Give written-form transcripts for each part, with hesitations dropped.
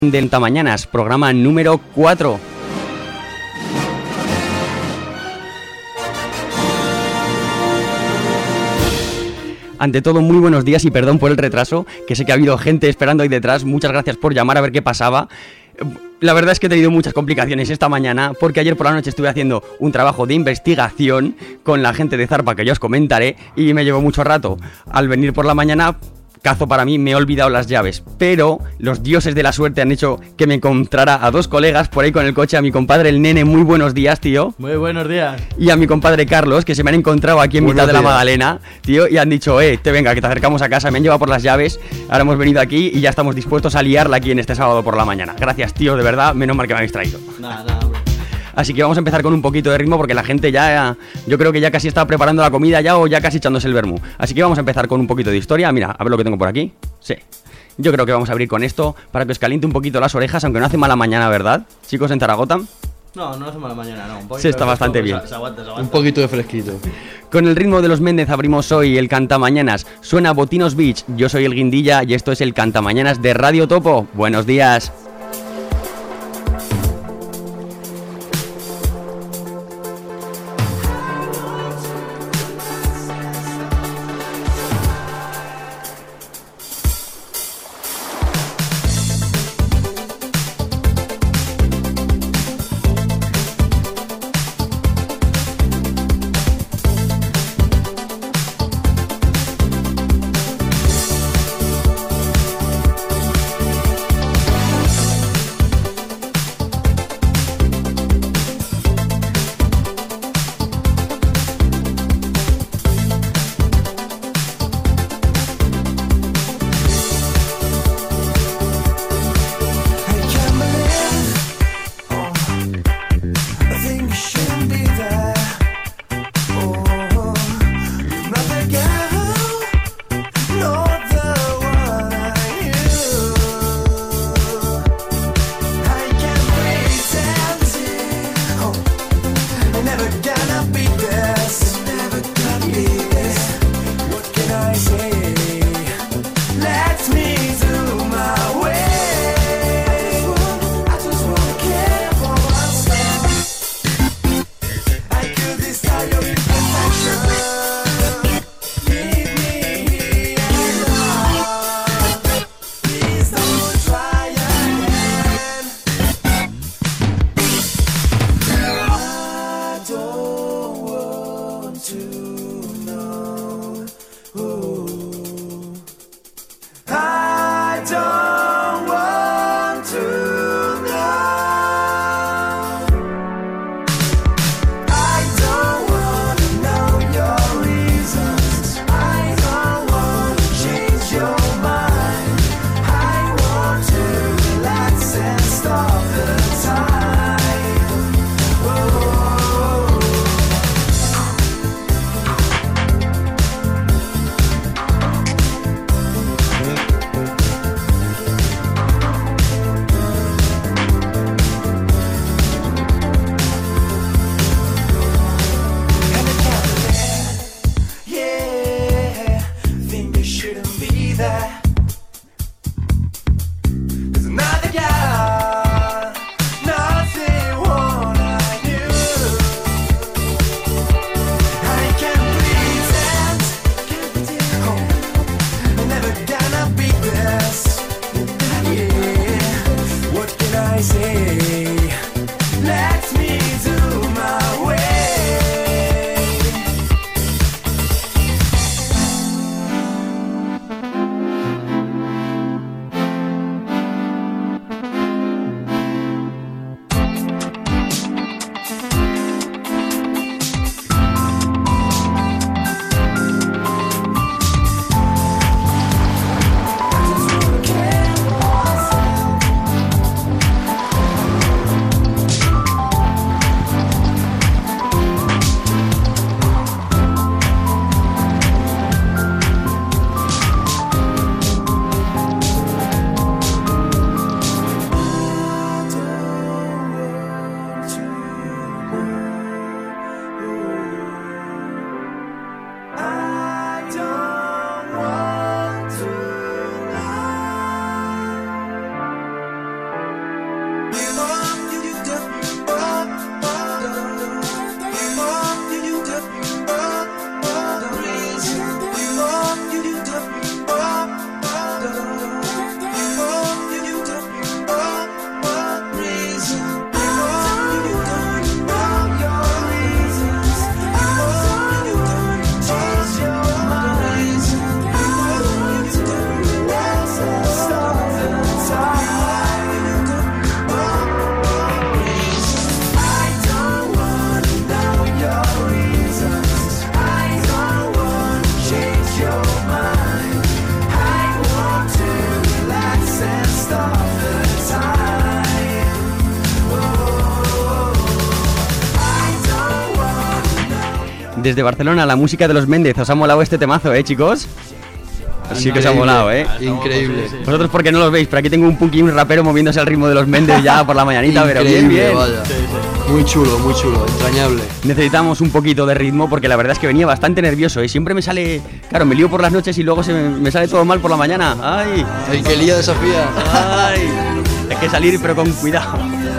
Del Tamañanas, programa número 4. Ante todo, muy buenos días y perdón por el retraso, que sé que ha habido gente esperando ahí detrás. Muchas gracias por llamar a ver qué pasaba. La verdad es que he tenido muchas complicaciones esta mañana, porque ayer por la noche estuve haciendo un trabajo de investigación con la gente de Zarpa, que ya os comentaré, y me llevó mucho rato. Al venir por la mañana, cazo para mí, me he olvidado las llaves, pero los dioses de la suerte han hecho que me encontrara a dos colegas por ahí con el coche, a mi compadre el Nene. Muy buenos días, tío. Muy buenos días. Y a mi compadre Carlos, que se me han encontrado aquí en mitad de la Magdalena, tío, y han dicho, te venga, que te acercamos a casa. Me han llevado por las llaves, ahora hemos venido aquí y ya estamos dispuestos a liarla aquí en este sábado por la mañana. Gracias, tío, de verdad, menos mal que me habéis traído. Nada, hombre. Así que vamos a empezar con un poquito de ritmo, porque la gente ya, yo creo que ya casi está preparando la comida ya, o ya casi echándose el vermú. Así que vamos a empezar con un poquito de historia. Mira, a ver lo que tengo por aquí. Sí. Yo creo que vamos a abrir con esto para que os caliente un poquito las orejas, aunque no hace mala mañana, ¿verdad? Chicos, en Zaragoza. No hace mala mañana, no. Un poquito se está bastante bien. Se aguanta. Un poquito de fresquito. Con el ritmo de los Méndez abrimos hoy el Cantamañanas. Suena Botinos Beach. Yo soy el Guindilla y esto es el Cantamañanas de Radio Topo. Buenos días. Desde Barcelona, la música de los Méndez. ¿Os ha molado este temazo, chicos? Sí que os ha molado, Increíble. Sí. Vosotros porque no los veis, pero aquí tengo un punk y un rapero moviéndose al ritmo de los Méndez ya por la mañanita, pero bien, bien. Vaya. Sí, sí. Muy chulo, entrañable. Necesitamos un poquito de ritmo porque la verdad es que venía bastante nervioso y siempre me sale... Claro, me lío por las noches y luego me sale todo mal por la mañana. ¡Ay! ¡Ay, qué lío desafía! ¡Ay! Hay que salir pero con cuidado.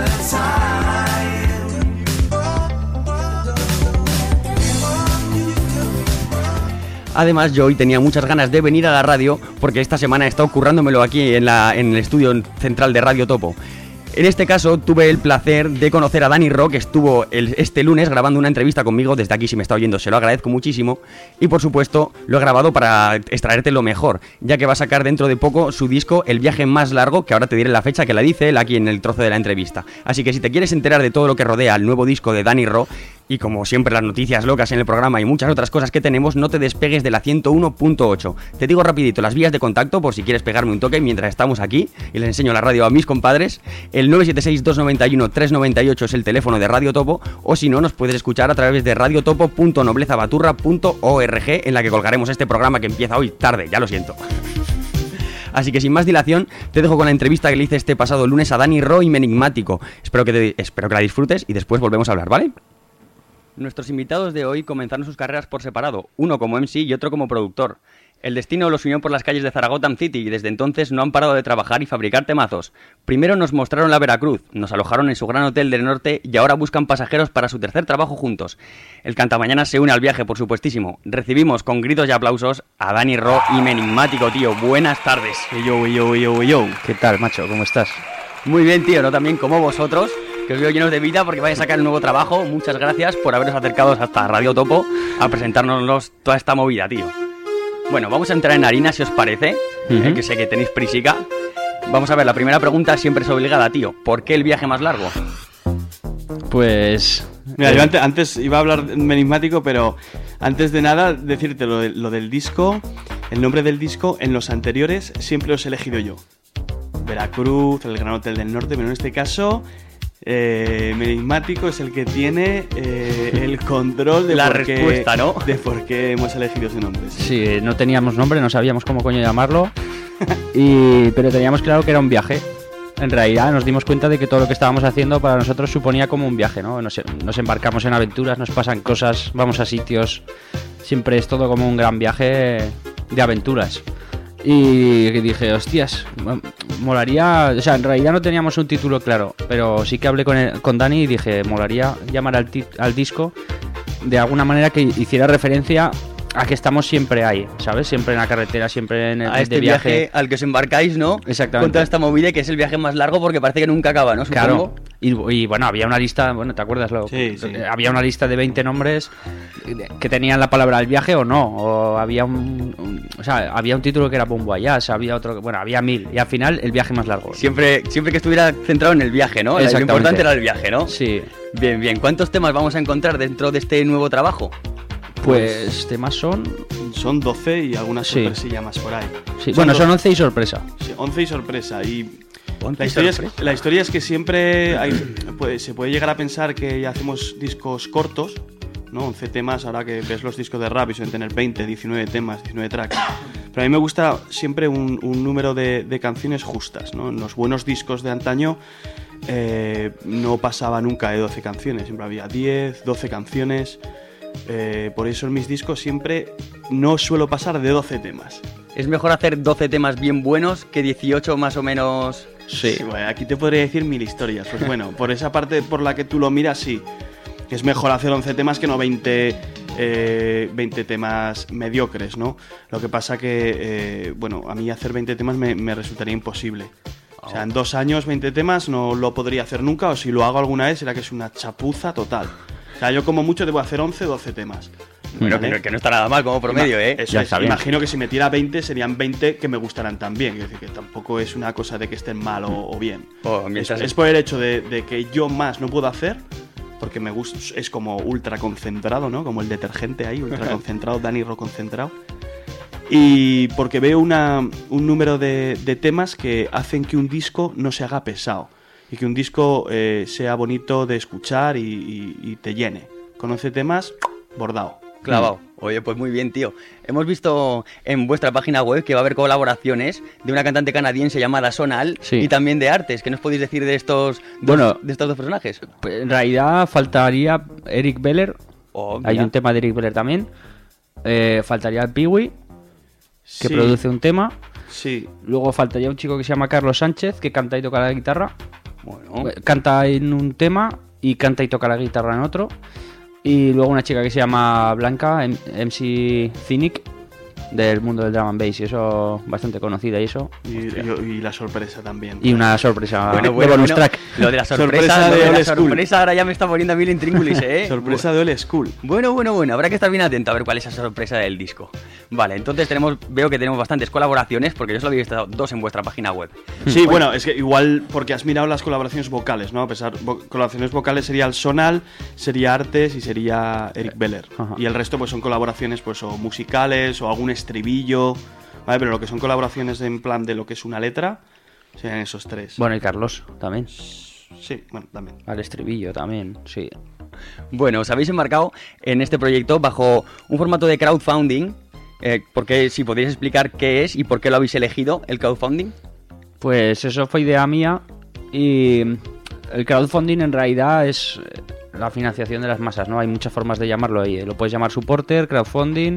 Además, yo hoy tenía muchas ganas de venir a la radio porque esta semana he estado currándomelo aquí en el estudio central de Radio Topo. En este caso, tuve el placer de conocer a Dani Ro, que estuvo este lunes grabando una entrevista conmigo. Desde aquí, si me está oyendo, se lo agradezco muchísimo. Y, por supuesto, lo he grabado para extraerte lo mejor, ya que va a sacar dentro de poco su disco El viaje más largo, que ahora te diré la fecha que la dice él aquí en el trozo de la entrevista. Así que si te quieres enterar de todo lo que rodea al nuevo disco de Dani Ro, y como siempre las noticias locas en el programa y muchas otras cosas que tenemos, no te despegues de la 101.8. Te digo rapidito las vías de contacto por si quieres pegarme un toque mientras estamos aquí y les enseño la radio a mis compadres. El 976-291-398 es el teléfono de Radio Topo, o si no, nos puedes escuchar a través de radiotopo.noblezabaturra.org, en la que colgaremos este programa que empieza hoy tarde, ya lo siento. Así que sin más dilación, te dejo con la entrevista que le hice este pasado lunes a Dani Ro y Menigmático. Espero que la disfrutes y después volvemos a hablar, ¿vale? Nuestros invitados de hoy comenzaron sus carreras por separado, uno como MC y otro como productor. El destino los unió por las calles de Zaragoza City y desde entonces no han parado de trabajar y fabricar temazos. Primero nos mostraron la Veracruz, nos alojaron en su gran hotel del norte y ahora buscan pasajeros para su tercer trabajo juntos. El Cantamañanas se une al viaje, por supuestísimo. Recibimos con gritos y aplausos a Dani Ro y Menigmático, tío. Buenas tardes. Yo. ¿Qué tal, macho? ¿Cómo estás? Muy bien, tío, no también como vosotros, que os veo llenos de vida porque vais a sacar un nuevo trabajo. Muchas gracias por haberos acercado hasta Radio Topo a presentarnos toda esta movida, tío. Bueno, vamos a entrar en harina, si os parece, que sé que tenéis prisica. Vamos a ver, la primera pregunta siempre es obligada, tío. ¿Por qué el viaje más largo? Pues... Mira, yo antes iba a hablar menigmático, pero antes de nada decirte lo del disco, el nombre del disco, en los anteriores siempre los he elegido yo. Veracruz, el Gran Hotel del Norte, pero en este caso Menigmático es el que tiene el control de la por respuesta, ¿no? De por qué hemos elegido ese nombre. Sí, no teníamos nombre, no sabíamos cómo coño llamarlo, pero teníamos claro que era un viaje. En realidad nos dimos cuenta de que todo lo que estábamos haciendo para nosotros suponía como un viaje, ¿no? Nos embarcamos en aventuras, nos pasan cosas, vamos a sitios, siempre es todo como un gran viaje de aventuras. Y dije, hostias, molaría... O sea, en realidad no teníamos un título claro, pero sí que hablé con Dani y dije, molaría llamar al disco de alguna manera que hiciera referencia a que estamos siempre ahí, ¿sabes? Siempre en la carretera, siempre en el a este viaje al que os embarcáis, ¿no? Exactamente. Con toda esta movida que es el viaje más largo porque parece que nunca acaba, ¿no? Supongo. Claro. Y bueno, había una lista, bueno, ¿te acuerdas? Sí. Había una lista de 20 nombres que tenían la palabra el viaje o no. O había había un título que era Bon Voyage, había otro, bueno, había 1000. Y al final, el viaje más largo. Siempre que estuviera centrado en el viaje, ¿no? Lo importante era el viaje, ¿no? Sí. Bien. ¿Cuántos temas vamos a encontrar dentro de este nuevo trabajo? Pues temas son 12 y algunas sorpresillas más por ahí. Sí. Bueno, son 11 y sorpresa. Sí, 11 y sorpresa. Y 11 la historia es que siempre se puede llegar a pensar que hacemos discos cortos, ¿no? 11 temas, ahora que ves los discos de rap y suelen tener 20, 19 temas, 19 tracks. Pero a mí me gusta siempre un número de canciones justas, ¿no? En los buenos discos de antaño no pasaba nunca de 12 canciones, siempre había 10, 12 canciones. Por eso en mis discos siempre no suelo pasar de 12 temas. ¿Es mejor hacer 12 temas bien buenos que 18 más o menos? Sí, bueno, aquí te podría decir 1000 historias. Pues bueno, por esa parte por la que tú lo miras, sí. Es mejor hacer 11 temas que no 20 temas mediocres, ¿no? Lo que pasa que, bueno, a mí hacer 20 temas me resultaría imposible. O sea, en 2 años 20 temas no lo podría hacer nunca, o si lo hago alguna vez será que es una chapuza total. O sea, yo como mucho debo hacer 11 o 12 temas. Bueno, que no está nada mal como promedio, ¿eh? Eso es, imagino que si me tira 20 serían 20 que me gustarán también. Es decir, que tampoco es una cosa de que estén mal o bien. Es por el hecho de que yo más no puedo hacer, porque me gusta, es como ultra concentrado, ¿no? Como el detergente ahí, ultra concentrado, Dani Ro concentrado. Y porque veo un número de temas que hacen que un disco no se haga pesado y que un disco sea bonito de escuchar y te llene. Con 11 temas, bordado. Clavado. Oye, pues muy bien, tío. Hemos visto en vuestra página web que va a haber colaboraciones de una cantante canadiense llamada Sonal Sí. y también de Artes. ¿Qué nos podéis decir de estos Bueno, de estos dos personajes? Pues, en realidad faltaría Eric Beller. Oh, Hay mira. un tema de Eric Beller también. Faltaría el Peewee, que Sí, produce un tema. Sí, Luego faltaría un chico que se llama Carlos Sánchez, que canta y toca la guitarra. Bueno, Canta en un tema y canta y toca la guitarra en otro. Y luego una chica que se llama Blanca, MC Cynic, del mundo del drum and bass, y eso bastante conocida y eso. y la sorpresa también. Y una sorpresa bueno, de bonus track. Lo de la Sorpresa sorpresa, de lo de la Old School. sorpresa ahora ya me está poniendo a mí el intríngulis, ¿eh? Sorpresa de Old School. Bueno, habrá que estar bien atento a ver cuál es esa sorpresa del disco. Vale, entonces veo que tenemos bastantes colaboraciones, porque yo solo había visto 2 en vuestra página web. Sí, bueno, es que igual porque has mirado las colaboraciones vocales, ¿no? A pesar, colaboraciones vocales sería el Sonal, sería Artes y sería Eric Beller. Ajá. Y el resto pues son colaboraciones pues o musicales o algún estribillo, ¿vale? Pero lo que son colaboraciones en plan de lo que es una letra, serían esos 3. Bueno, y Carlos también. Sí, bueno, también. Al estribillo también, sí. Bueno, os habéis embarcado en este proyecto bajo un formato de crowdfunding. Porque si podéis explicar qué es y por qué lo habéis elegido, el crowdfunding. Pues eso fue idea mía y el crowdfunding en realidad es la financiación de las masas, ¿no? Hay muchas formas de llamarlo ahí. Lo puedes llamar supporter, crowdfunding,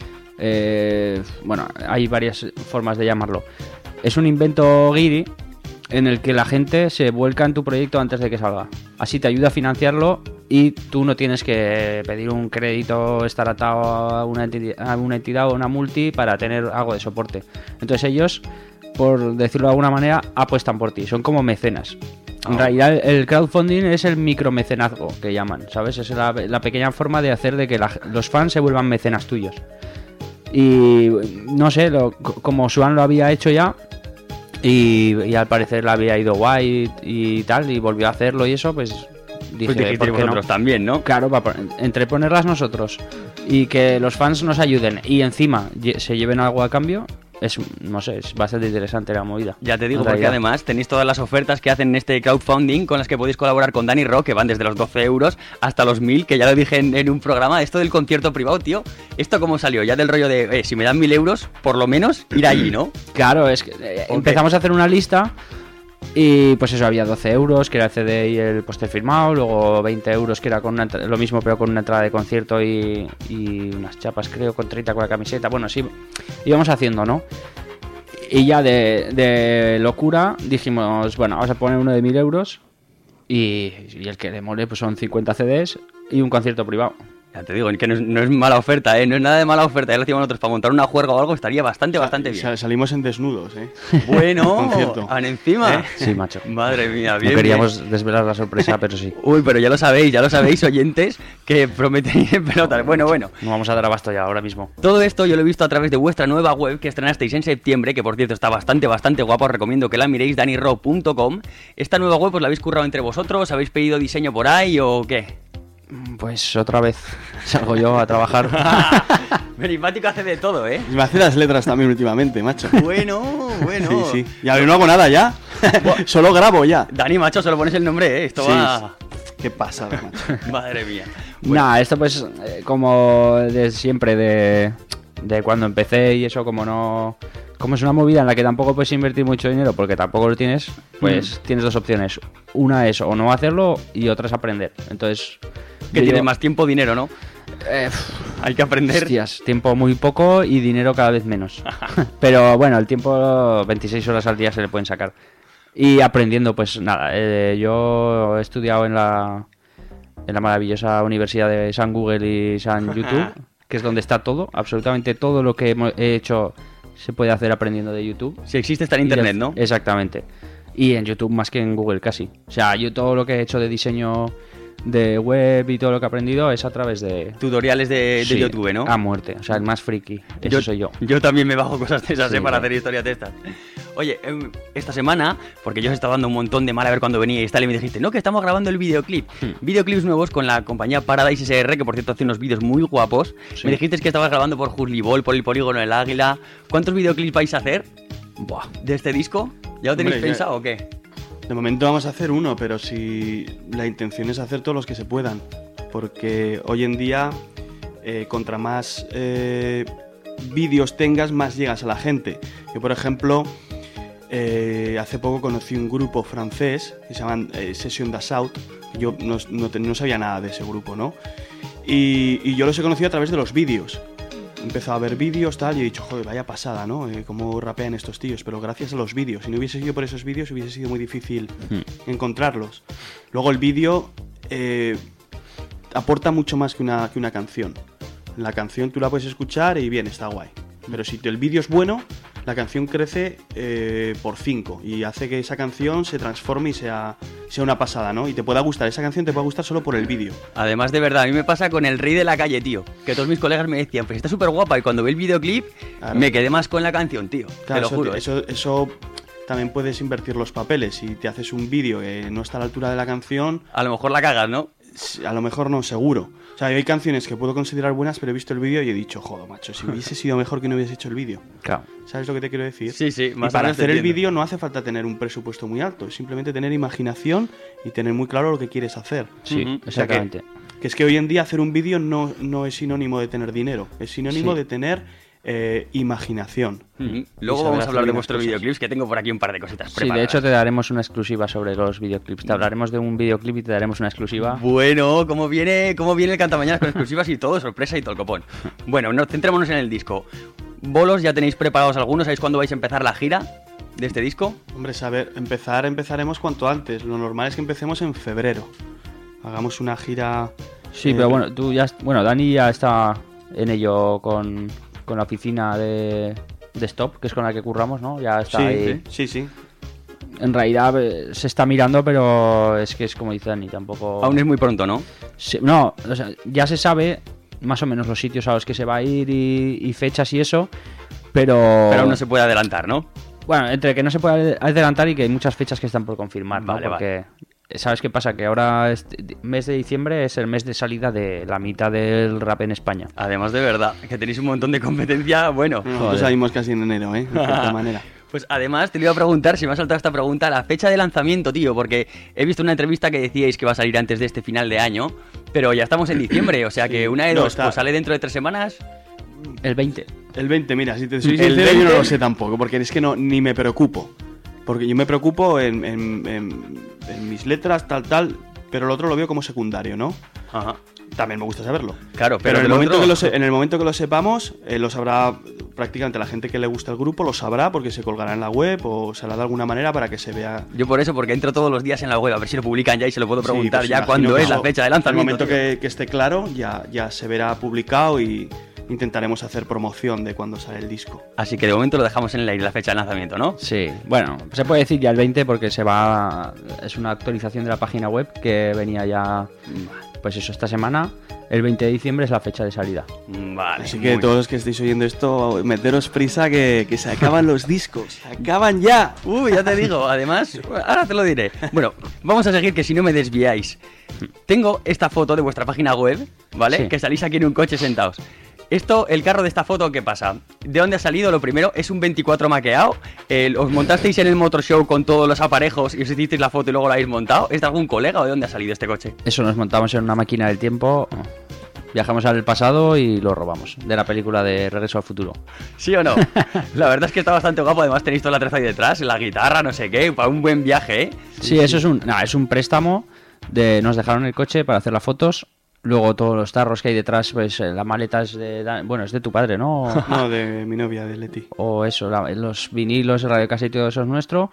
bueno, hay varias formas de llamarlo. Es un invento guiri en el que la gente se vuelca en tu proyecto antes de que salga. Así te ayuda a financiarlo y tú no tienes que pedir un crédito, estar atado a una entidad o una multi para tener algo de soporte. Entonces ellos, por decirlo de alguna manera, apuestan por ti. Son como mecenas. En realidad el crowdfunding es el micromecenazgo que llaman, ¿sabes? Es la pequeña forma de hacer de que los fans se vuelvan mecenas tuyos. Y no sé, como Swan lo había hecho ya y al parecer le había ido guay y tal, y volvió a hacerlo y eso, pues dije, Pues dijisteis ¿por qué no? vosotros también, ¿no? Claro, entre ponerlas nosotros y que los fans nos ayuden y encima se lleven algo a cambio, no sé, es bastante interesante la movida. Ya te digo, En porque realidad. además tenéis todas las ofertas que hacen en este crowdfunding con las que podéis colaborar con Dani Rock, que van desde los 12 euros hasta los 1000, que ya lo dije en un programa. Esto del concierto privado, tío, ¿esto cómo salió? Ya del rollo de, si me dan 1000 euros, por lo menos ir allí, ¿no? Claro, es que empezamos a hacer una lista y pues eso, había 12 euros, que era el CD y el póster firmado, luego 20 euros, que era con lo mismo pero con una entrada de concierto y unas chapas, creo, con 30 con la camiseta. Bueno, sí, íbamos haciendo, ¿no? Y ya de locura dijimos, bueno, vamos a poner uno de 1000 euros y el que le mole pues son 50 CDs y un concierto privado. Ya te digo, que no es mala oferta, ¿eh? No es nada de mala oferta. Ya lo hacíamos nosotros para montar una juerga o algo, estaría bastante bien. Salimos en desnudos, ¿eh? Bueno, Concierto. encima. Sí, macho. Madre mía, bien. No queríamos desvelar la sorpresa, pero sí. Uy, pero ya lo sabéis, oyentes, que prometen en pelotas. Bueno. No vamos a dar abasto ya ahora mismo. Todo esto yo lo he visto a través de vuestra nueva web que estrenasteis en septiembre, que por cierto está bastante guapa, os recomiendo que la miréis, daniro.com. Esta nueva web, pues la habéis currado entre vosotros, habéis pedido diseño por ahí o qué. Pues otra vez salgo yo a trabajar. Benifático hace de todo, ¿eh? Me hace las letras también últimamente, macho. Bueno. Sí. Y ahora no hago nada ya. Solo grabo ya. Dani, macho, solo pones el nombre, ¿eh? Esto Sí. va... Qué pasada, macho. Madre mía. Nah, esto pues como de siempre, de cuando empecé y eso, como es una movida en la que tampoco puedes invertir mucho dinero porque tampoco lo tienes, pues tienes dos opciones. Una es o no hacerlo y otra es aprender. Entonces, Que tiene más tiempo, dinero, ¿no? Hay que aprender. Hostias, tiempo muy poco y dinero cada vez menos. Pero bueno, el tiempo 26 horas al día se le pueden sacar. Y aprendiendo, pues nada, yo he estudiado en la maravillosa Universidad de San Google y San YouTube, que es donde está todo, absolutamente todo lo que he hecho se puede hacer aprendiendo de YouTube. Si existe está en internet, ¿no? Exactamente. Y en YouTube más que en Google casi. O sea, yo todo lo que he hecho de diseño de web y todo lo que he aprendido es a través de Tutoriales de Sí, YouTube, ¿no? a muerte. O sea, el más friki. Eso soy yo. Yo también me bajo cosas de esas, Sí, para claro. hacer historias de estas. Oye, esta semana, porque yo os estaba dando un montón de mal a ver cuando venía y tal, y me dijiste, no, que estamos grabando el videoclip. Videoclips nuevos con la compañía Paradise SR, que por cierto hace unos vídeos muy guapos. Sí. Me dijiste que estabas grabando por Hurley Ball, por el Polígono del Águila. ¿Cuántos videoclips vais a hacer? Buah. ¿De este disco? ¿Ya lo tenéis Hombre, pensado o qué? De momento vamos a hacer uno, pero si la intención es hacer todos los que se puedan. Porque hoy en día contra más vídeos tengas, más llegas a la gente. Yo, por ejemplo, hace poco conocí un grupo francés que se llaman Session d'Assaut. Yo no sabía nada de ese grupo, ¿no? Y yo los he conocido a través de los vídeos. He empezado a ver vídeos, tal, y he dicho, joder, vaya pasada, ¿no? Cómo rapean estos tíos, pero gracias a los vídeos. Si no hubiese sido por esos vídeos, hubiese sido muy difícil encontrarlos. Luego el vídeo aporta mucho más que una canción. La canción tú la puedes escuchar y bien, está guay. Pero si el vídeo es bueno, la canción crece por 5 y hace que esa canción se transforme y sea una pasada, ¿no? Y te pueda gustar, esa canción te puede gustar solo por el vídeo. Además, de verdad, a mí me pasa con El Rey de la Calle, tío. Que todos mis colegas me decían, pues está súper guapa. Y cuando vi el videoclip, claro, me quedé más con la canción, tío. Claro, te lo juro. Eso también puedes invertir los papeles. Si te haces un vídeo que no está a la altura de la canción... A lo mejor la cagas, ¿no? A lo mejor no, seguro. O sea, hay canciones que puedo considerar buenas, pero he visto el vídeo y he dicho, joder, macho, si hubiese sido mejor que no hubieses hecho el vídeo. Claro. ¿Sabes lo que te quiero decir? Sí, sí. Más y para hacer el vídeo no hace falta tener un presupuesto muy alto, es simplemente tener imaginación y tener muy claro lo que quieres hacer. Sí, exactamente. O sea que es que hoy en día hacer un vídeo no es sinónimo de tener dinero, es sinónimo de tener imaginación. Luego vamos a hablar de vuestros videoclips, que tengo por aquí un par de cositas preparadas. Sí, de hecho te daremos una exclusiva sobre los videoclips. Te hablaremos de un videoclip y te daremos una exclusiva. Bueno, ¿cómo viene el Cantamañanas con exclusivas y todo? Sorpresa y todo el copón. Bueno, centrémonos en el disco. Bolos, ¿ya tenéis preparados algunos? ¿Sabéis cuándo vais a empezar la gira de este disco? Hombre, empezaremos cuanto antes. Lo normal es que empecemos en febrero. Hagamos una gira... Sí, pero bueno, Dani ya está en ello con la oficina de Stop, que es con la que curramos, ¿no? Ya está ahí. Sí. En realidad se está mirando, pero es que es como dice Dani, tampoco... Aún es muy pronto, ¿no? Sí, no, o sea, ya se sabe más o menos los sitios a los que se va a ir y fechas y eso, pero... Pero aún no se puede adelantar, ¿no? Bueno, entre que no se puede adelantar y que hay muchas fechas que están por confirmar, ¿no? Vale, porque... ¿Sabes qué pasa? Que ahora mes de diciembre es el mes de salida de la mitad del rap en España. Además, de verdad, que tenéis un montón de competencia, bueno. Nosotros salimos casi en enero, de cierta manera. Pues además te lo iba a preguntar, si me ha saltado esta pregunta, la fecha de lanzamiento, tío, porque he visto una entrevista que decíais que va a salir antes de este final de año, pero ya estamos en diciembre, o sea que una de dos, pues sale dentro de 3 semanas. El 20. El 20, mira, si te soy sincero, yo no lo sé tampoco, porque es que ni me preocupo. Porque yo me preocupo en mis letras, tal, pero el otro lo veo como secundario, ¿no? Ajá. También me gusta saberlo. Claro, pero en el momento que lo sepamos, lo sabrá prácticamente la gente que le gusta el grupo, lo sabrá porque se colgará en la web o se hará de alguna manera para que se vea. Yo por eso, porque entro todos los días en la web a ver si lo publican ya y se lo puedo preguntar pues ya cuándo es la fecha de lanzamiento. En el momento que esté claro, ya se verá publicado y intentaremos hacer promoción de cuando sale el disco. Así que de momento lo dejamos en el aire, la fecha de lanzamiento, ¿no? Sí, bueno, se puede decir ya el 20 porque es una actualización de la página web que venía ya, pues eso, esta semana. El 20 de diciembre es la fecha de salida. Vale. Así que todos los que estéis oyendo esto, meteros prisa que se acaban los discos. ¡Se acaban ya! Ya te digo. Además, ahora te lo diré. Bueno, vamos a seguir, que si no me desviáis. Tengo esta foto de vuestra página web, ¿vale? Sí. Que salís aquí en un coche sentados. Esto, el carro de esta foto, ¿qué pasa? ¿De dónde ha salido? Lo primero, es un 24 maqueado. ¿Os montasteis en el Motor Show con todos los aparejos y os hicisteis la foto y luego la habéis montado? ¿Es de algún colega o de dónde ha salido este coche? Eso, nos montamos en una máquina del tiempo, viajamos al pasado y lo robamos, de la película de Regreso al Futuro. ¿Sí o no? La verdad es que está bastante guapo, además tenéis toda la traza ahí detrás, la guitarra, no sé qué, para un buen viaje, ¿eh? Sí, eso es un préstamo, nos dejaron el coche para hacer las fotos. Luego todos los tarros que hay detrás, pues la maleta es es de tu padre, ¿no? No, de mi novia, de Leti. O eso, los vinilos, el radiocassette y todo eso es nuestro.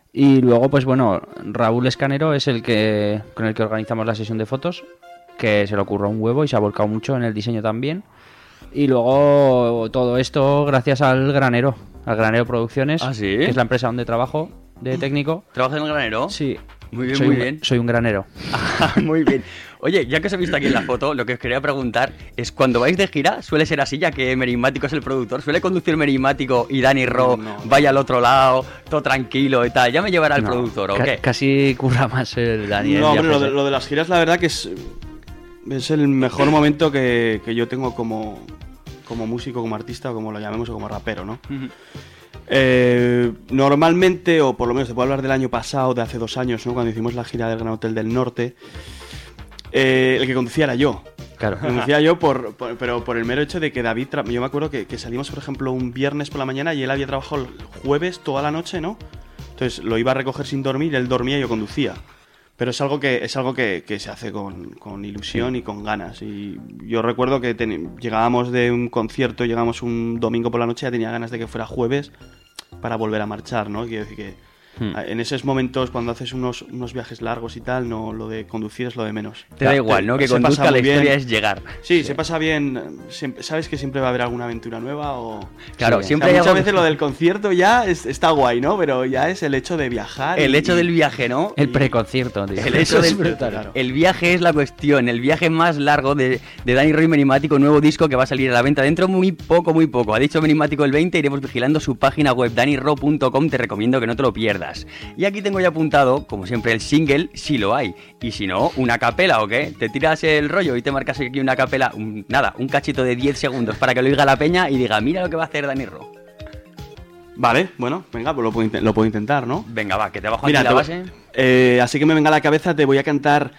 Y luego, pues bueno, Raúl Escanero es con el que organizamos la sesión de fotos, que se le ocurrió un huevo y se ha volcado mucho en el diseño también. Y luego todo esto gracias al Granero Producciones, ¿Ah, sí? Que es la empresa donde trabajo de técnico. ¿Trabajas en el Granero? Sí. Muy bien, muy bien. Soy un granero. Muy bien. Oye, ya que os he visto aquí en la foto, lo que os quería preguntar es, cuando vais de gira, ¿suele ser así, ya que Merismático es el productor? ¿Suele conducir Merismático y Dani Ro vaya al otro lado, todo tranquilo y tal? ¿Ya me llevará el productor o qué? Casi curra más el Dani. No, hombre, lo de las giras, la verdad que es el mejor momento que yo tengo como músico, como artista, o como lo llamemos, o como rapero, ¿no? Normalmente, o por lo menos te puedo hablar del año pasado, de hace 2 años, ¿no? Cuando hicimos la gira del Gran Hotel del Norte, el que conducía era yo. Claro. Renunciaba yo pero por el mero hecho de que David... Yo me acuerdo que salimos, por ejemplo, un viernes por la mañana y él había trabajado el jueves toda la noche, ¿no? Entonces lo iba a recoger sin dormir, él dormía y yo conducía. Pero es algo que se hace con ilusión y con ganas. Y yo recuerdo que llegábamos de un concierto, llegamos un domingo por la noche, ya tenía ganas de que fuera jueves para volver a marchar, ¿no? Quiero decir que en esos momentos, cuando haces unos viajes largos y tal, no, lo de conducir es lo de menos. Te da igual, ¿no? Que conduzca, la historia es llegar. Sí, se pasa bien. Sabes que siempre va a haber alguna aventura nueva o... Claro, sí, siempre o sea, hay muchas algo... veces lo del concierto ya está guay, ¿no? Pero ya es el hecho de viajar. El hecho del viaje, ¿no? El preconcierto, tío. El hecho del... Claro. El viaje es la cuestión. El viaje más largo de Dani Roy Menimático, nuevo disco que va a salir a la venta dentro muy poco. Ha dicho Menimático el 20, iremos vigilando su página web daniro.com, te recomiendo que no te lo pierdas. Y aquí tengo ya apuntado, como siempre, el single, si lo hay. Y si no, una capela, ¿o qué? Te tiras el rollo y te marcas aquí una capela, un cachito de 10 segundos para que lo oiga la peña y diga, mira lo que va a hacer Dani Ro. Vale, bueno, venga, pues lo puedo intentar, ¿no? Venga, va, que te bajo Mira, aquí la base. Así que me venga a la cabeza, te voy a cantar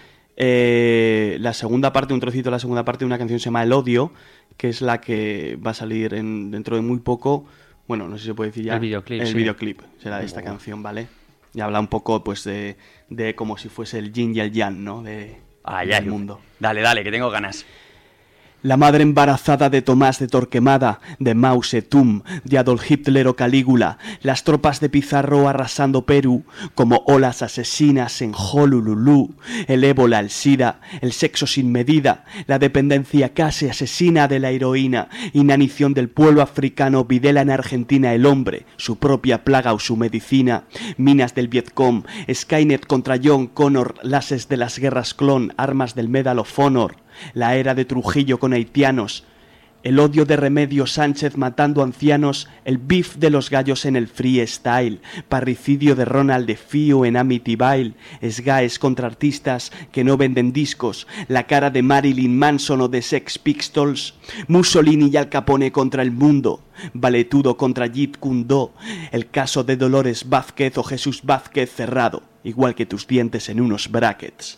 la segunda parte, un trocito de la segunda parte de una canción que se llama El Odio, que es la que va a salir dentro de muy poco. Bueno, no sé si se puede decir ya. El videoclip, El sí. videoclip será de esta canción, ¿vale? Y habla un poco, pues, de como si fuese el yin y el yang, ¿no? Del mundo. Dale, que tengo ganas. La madre embarazada de Tomás de Torquemada, de Mao Zedong, de Adolf Hitler o Calígula, las tropas de Pizarro arrasando Perú, como olas asesinas en Honolulu, el ébola, el sida, el sexo sin medida, la dependencia casi asesina de la heroína, inanición del pueblo africano, Videla en Argentina, el hombre, su propia plaga o su medicina, minas del Vietcong, Skynet contra John Connor, láseres de las guerras clon, armas del Medal of Honor, la era de Trujillo con haitianos, el odio de Remedios Sánchez matando ancianos, el beef de los gallos en el freestyle, parricidio de Ronald de Fio en Amityville, esgaes contra artistas que no venden discos, la cara de Marilyn Manson o de Sex Pistols, Mussolini y Al Capone contra el mundo, Valetudo contra Jeet Kune Do, el caso de Dolores Vázquez o Jesús Vázquez cerrado, igual que tus dientes en unos brackets.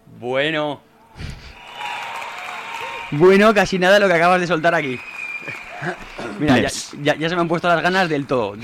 Bueno, casi nada lo que acabas de soltar aquí. Mira, ya se me han puesto las ganas del todo.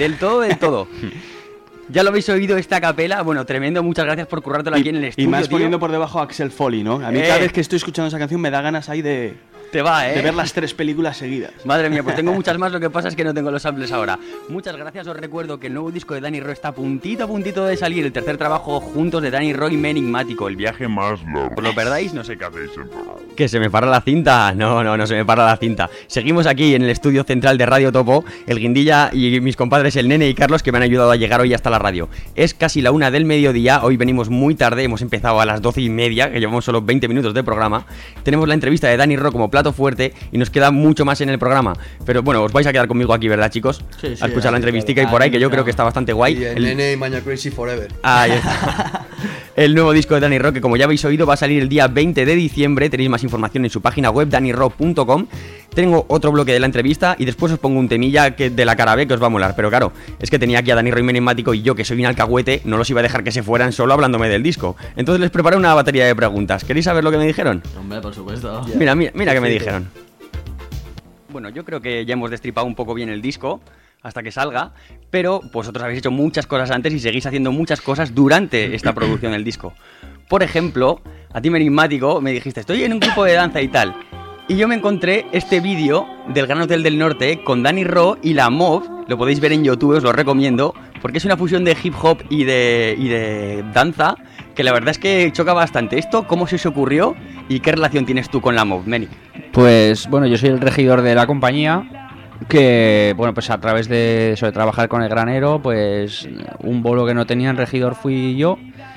¿Ya lo habéis oído esta capela? Bueno, tremendo, muchas gracias por currártelo aquí en el estudio, y más tío. poniendo por debajo a Axel Foley, ¿no? A mí cada vez que estoy escuchando esa canción me da ganas ahí de ver las 3 películas seguidas. Madre mía, pues tengo muchas más, lo que pasa es que no tengo los samples ahora. Muchas gracias, os recuerdo que el nuevo disco de Dani Ro está a puntito de salir, el tercer trabajo juntos de Dani Ro y Menigmático, el viaje más largo. ¿Os lo perdáis? No sé qué hacéis. ¿Que se me para la cinta? No se me para la cinta. Seguimos aquí en el estudio central de Radio Topo, el Guindilla y mis compadres el Nene y Carlos, que me han ayudado a llegar hoy hasta la radio. Es casi la 1 del mediodía, hoy venimos muy tarde, hemos empezado a las 12:30, que llevamos solo 20 minutos de programa. Tenemos la entrevista de Dani Ro como plato fuerte y nos queda mucho más en el programa. Pero bueno, os vais a quedar conmigo aquí, ¿verdad, chicos? Sí, a escuchar la entrevistica y por ahí, que yo creo que está bastante guay. Y el Nene y Maña Crazy Forever. Ahí está. El nuevo disco de Dani Ro, que como ya habéis oído, va a salir el día 20 de diciembre. Tenéis más información en su página web, daniro.com. Tengo otro bloque de la entrevista y después os pongo un temilla de la cara B que os va a molar. Pero claro, es que tenía aquí a Dani Ro y Menigmático y yo, que soy un alcahuete, no los iba a dejar que se fueran solo hablándome del disco. Entonces les preparé una batería de preguntas. ¿Queréis saber lo que me dijeron? Hombre, por supuesto. Mira que me dijeron. Bueno, yo creo que ya hemos destripado un poco bien el disco hasta que salga, pero vosotros habéis hecho muchas cosas antes y seguís haciendo muchas cosas durante esta producción del disco. Por ejemplo, a ti, Menigmático, me dijiste, estoy en un grupo de danza y tal, y yo me encontré este vídeo del Gran Hotel del Norte con Dani Ro y la MOV, lo podéis ver en YouTube, os lo recomiendo, porque es una fusión de hip hop y de danza, que la verdad es que choca bastante. ¿Esto cómo se os ocurrió y qué relación tienes tú con la MOV, Meni? Pues bueno, yo soy el regidor de la compañía, que bueno, pues a través de eso de trabajar con el granero, pues un bolo que no tenía en regidor fui yo,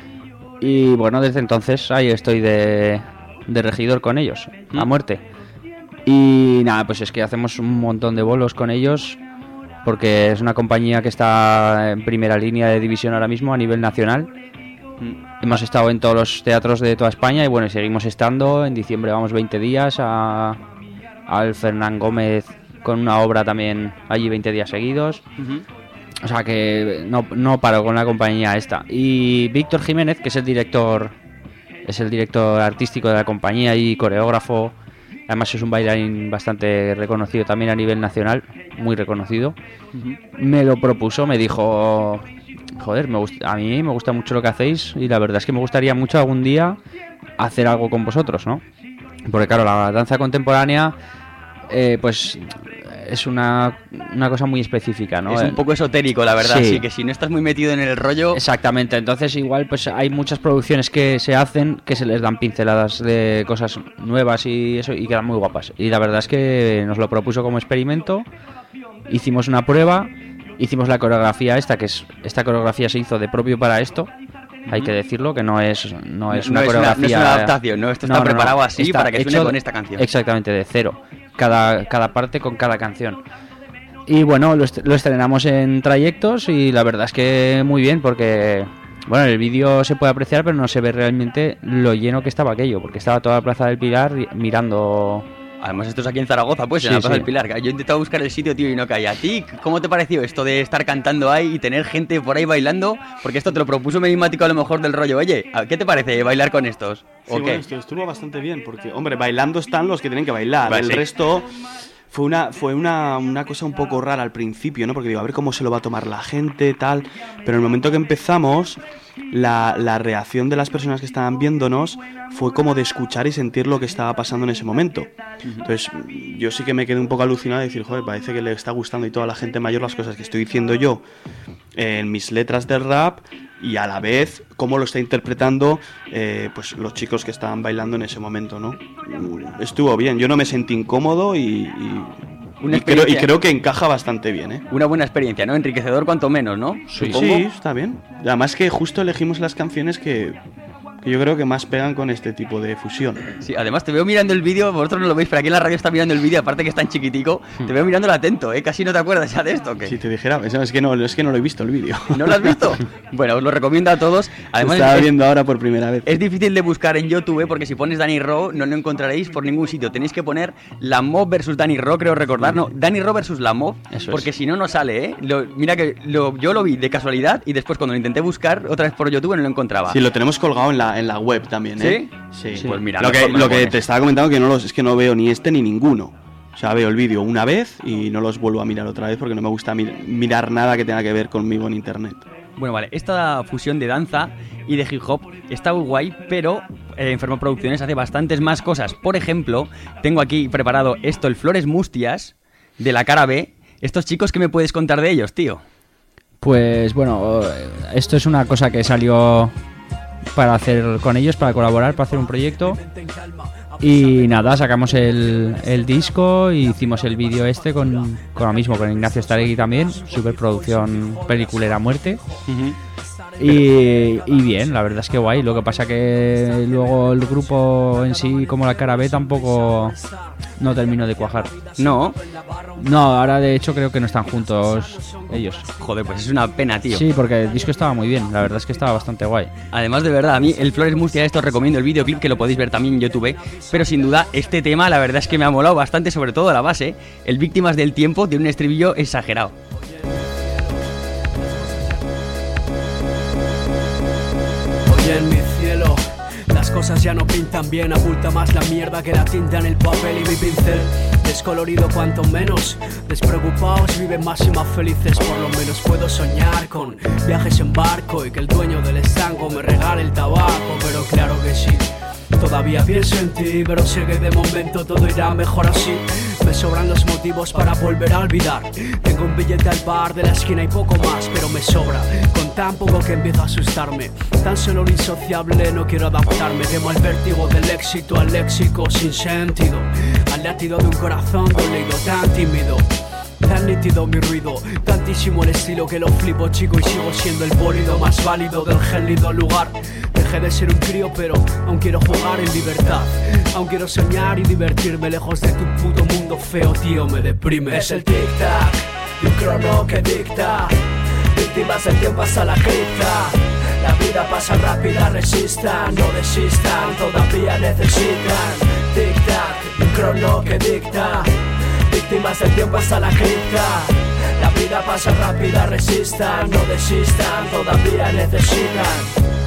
y bueno, desde entonces ahí estoy de regidor con ellos, a muerte. Y nada, pues es que hacemos un montón de bolos con ellos, porque es una compañía que está en primera línea de división ahora mismo a nivel nacional. Hemos estado en todos los teatros de toda España y bueno, seguimos estando. En diciembre vamos 20 días al Fernán Gómez con una obra también allí 20 días seguidos. O sea que no paro con la compañía esta. Y Víctor Jiménez, que es el director artístico de la compañía y coreógrafo Además es un bailarín bastante reconocido también a nivel nacional, muy reconocido. Me lo propuso, me dijo, joder, a mí me gusta mucho lo que hacéis y la verdad es que me gustaría mucho algún día hacer algo con vosotros, ¿no? Porque claro, la danza contemporánea pues es una cosa muy específica, ¿no? Es un poco esotérico, la verdad, sí. sí, que si no estás muy metido en el rollo... Exactamente, entonces igual pues hay muchas producciones que se hacen que se les dan pinceladas de cosas nuevas y eso y quedan muy guapas. Y la verdad es que nos lo propuso como experimento, hicimos una prueba, hicimos la coreografía esta coreografía se hizo de propio para esto. Hay que decirlo, que no es una coreografía... No es una adaptación, ¿no? Esto está preparado así está para que suene con esta canción. Exactamente, de cero. Cada parte con cada canción. Y bueno, lo estrenamos en Trayectos y la verdad es que muy bien porque... Bueno, el vídeo se puede apreciar, pero no se ve realmente lo lleno que estaba aquello, porque estaba toda la Plaza del Pilar mirando... Además, esto es aquí en Zaragoza, pues, Sí, en la Plaza sí. del Pilar. Yo he intentado buscar el sitio, tío, y no caía. ¿A ti cómo te pareció esto de estar cantando ahí y tener gente por ahí bailando? Porque esto te lo propuso Medimático a lo mejor del rollo. Oye, ¿qué te parece bailar con estos? Sí, ¿O qué? bueno, estuvo bastante bien, porque, hombre, bailando están los que tienen que bailar. Vale, el sí. resto fue una cosa un poco rara al principio, ¿no? Porque digo, a ver cómo se lo va a tomar la gente, tal. Pero en el momento que empezamos, la reacción de las personas que estaban viéndonos fue como de escuchar y sentir lo que estaba pasando en ese momento. Entonces, yo sí que me quedé un poco alucinado de decir, joder, parece que le está gustando y toda la gente mayor las cosas que estoy diciendo yo en mis letras del rap y a la vez cómo lo está interpretando pues los chicos que estaban bailando en ese momento, ¿no? Estuvo bien, yo no me sentí incómodo y creo que encaja bastante bien, ¿eh? Una buena experiencia, ¿no? Enriquecedor cuanto menos, ¿no? Sí. Supongo. Sí, está bien. Además que justo elegimos las canciones que yo creo que más pegan con este tipo de fusión. Sí, además te veo mirando el vídeo, vosotros no lo veis, pero aquí en la radio está mirando el vídeo, aparte que es tan chiquitico, te veo mirándolo atento, ¿eh? Casi no te acuerdas ya de esto, ¿o qué? Si te dijera, es que no lo he visto el vídeo. ¿No lo has visto? Bueno, os lo recomiendo a todos. Además, Estaba viendo ahora por primera vez. es difícil de buscar en YouTube porque si pones Danny Ro no lo encontraréis por ningún sitio. Tenéis que poner La Mob versus Danny Ro, creo recordar. No, Danny Ro versus La Mob, Eso porque es. si no, no sale, ¿eh? Mira que yo lo vi de casualidad y después cuando lo intenté buscar otra vez por YouTube no lo encontraba. Sí, lo tenemos colgado en la web también, ¿eh? ¿Sí? Sí. Pues mira, lo mejor me que pones. te estaba comentando es que no veo ni este ni ninguno. O sea, veo el vídeo una vez y no los vuelvo a mirar otra vez porque no me gusta mirar nada que tenga que ver conmigo en internet. Bueno, vale, esta fusión de danza y de hip hop está muy guay, pero Enfermo Producciones hace bastantes más cosas. Por ejemplo, tengo aquí preparado esto, el Flores Mustias, de la cara B. Estos chicos, ¿qué me puedes contar de ellos, tío? Pues bueno, esto es una cosa que salió para hacer con ellos, para colaborar, para hacer un proyecto. Y nada, sacamos el disco y hicimos el vídeo con lo mismo, con Ignacio Staregui también, superproducción peliculera a muerte. Y bien, la verdad es que guay. Lo que pasa que luego el grupo en sí, como la cara B, tampoco no terminó de cuajar. No. No, ahora de hecho creo que no están juntos ellos. Joder, pues es una pena, tío. Sí, porque el disco estaba muy bien, la verdad es que estaba bastante guay. Además, de verdad, a mí el Flores Mustias, esto os recomiendo el videoclip que lo podéis ver también en YouTube. Pero sin duda, este tema, la verdad es que me ha molado bastante, sobre todo la base. El Víctimas del Tiempo tiene un estribillo exagerado. Oye, en mi cielo, las cosas ya no pintan bien. Oculta más la mierda que la tinta en el papel y mi pincel. Descolorido cuanto menos, despreocupados viven más y más felices. Por lo menos puedo soñar con viajes en barco y que el dueño del estanco me regale el tabaco. Pero claro que sí, todavía pienso en ti, pero sé que de momento todo irá mejor así. Me sobran los motivos para volver a olvidar. Tengo un billete al bar de la esquina y poco más, pero me sobra, con tan poco que empiezo a asustarme. Tan solo un insociable, no quiero adaptarme. Temo al vértigo del éxito, al léxico sin sentido, al latido de un corazón dolido, tan tímido. Tan nítido mi ruido, tantísimo el estilo que lo flipo, chico, y sigo siendo el bólido más válido del gélido lugar. Dejé de ser un crío, pero aún quiero jugar en libertad. Aún quiero soñar y divertirme lejos de tu puto mundo feo, tío, me deprime. Es el tic-tac de un crono que dicta. Víctimas del tiempo hasta la cripta. La vida pasa rápida, resistan, no desistan, todavía necesitan. Tic-tac de un crono que dicta. Víctimas del tiempo hasta la cripta. La vida pasa rápida, resistan, no desistan, todavía necesitan.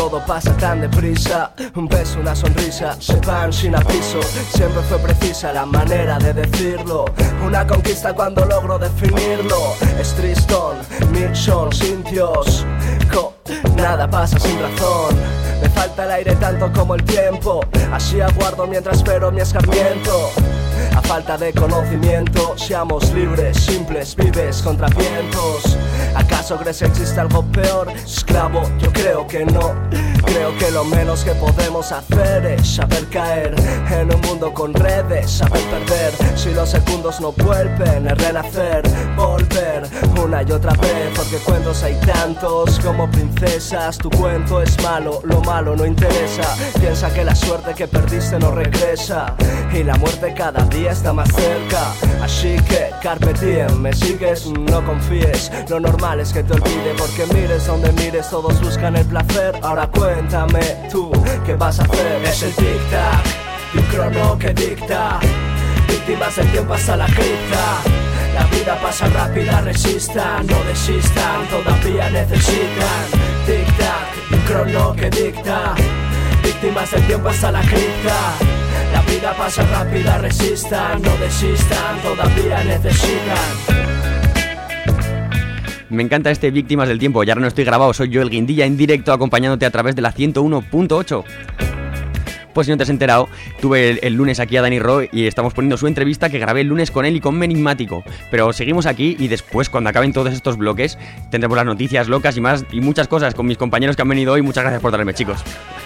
todo pasa tan deprisa. Un beso, una sonrisa, se van sin aviso. Siempre fue precisa la manera de decirlo. Una conquista cuando logro definirlo. Es tristón, mil son sitios. Nada pasa sin razón. Me falta el aire tanto como el tiempo. Así aguardo mientras espero mi escarmiento. A falta de conocimiento, seamos libres, simples, vives contra vientos. ¿Acaso crees que existe algo peor? Esclavo, yo creo que no. Creo que lo menos que podemos hacer es saber caer en un mundo con redes, saber perder. Si los segundos no vuelven, es renacer, volver una y otra vez. Porque cuentos hay tantos como princesas. Tu cuento es malo, lo malo no interesa. Piensa que la suerte que perdiste no regresa y la muerte cada día está más cerca. Así que carpe diem, me sigues, no confíes. Lo normal es que te olvide porque mires donde mires, todos buscan el placer. Ahora cuéntame tú, ¿qué vas a hacer? Es el tic-tac de un crono que dicta. Víctimas del tiempo hasta la cripta. La vida pasa rápida, resistan, no desistan, todavía necesitan. Tic-tac de un crono que dicta. Víctimas del tiempo hasta la cripta. La vida pasa rápida, resistan, no desistan, todavía necesitan. Me encanta este Víctimas del Tiempo, ya ahora no estoy grabado, soy yo el Guindilla en directo acompañándote a través de la 101.8. Pues si no te has enterado, tuve el lunes aquí a Dani Roy y estamos poniendo su entrevista que grabé el lunes con él y con Menigmático. Pero seguimos aquí y después, cuando acaben todos estos bloques, tendremos las noticias locas y más y muchas cosas con mis compañeros que han venido hoy. Muchas gracias por traerme, chicos.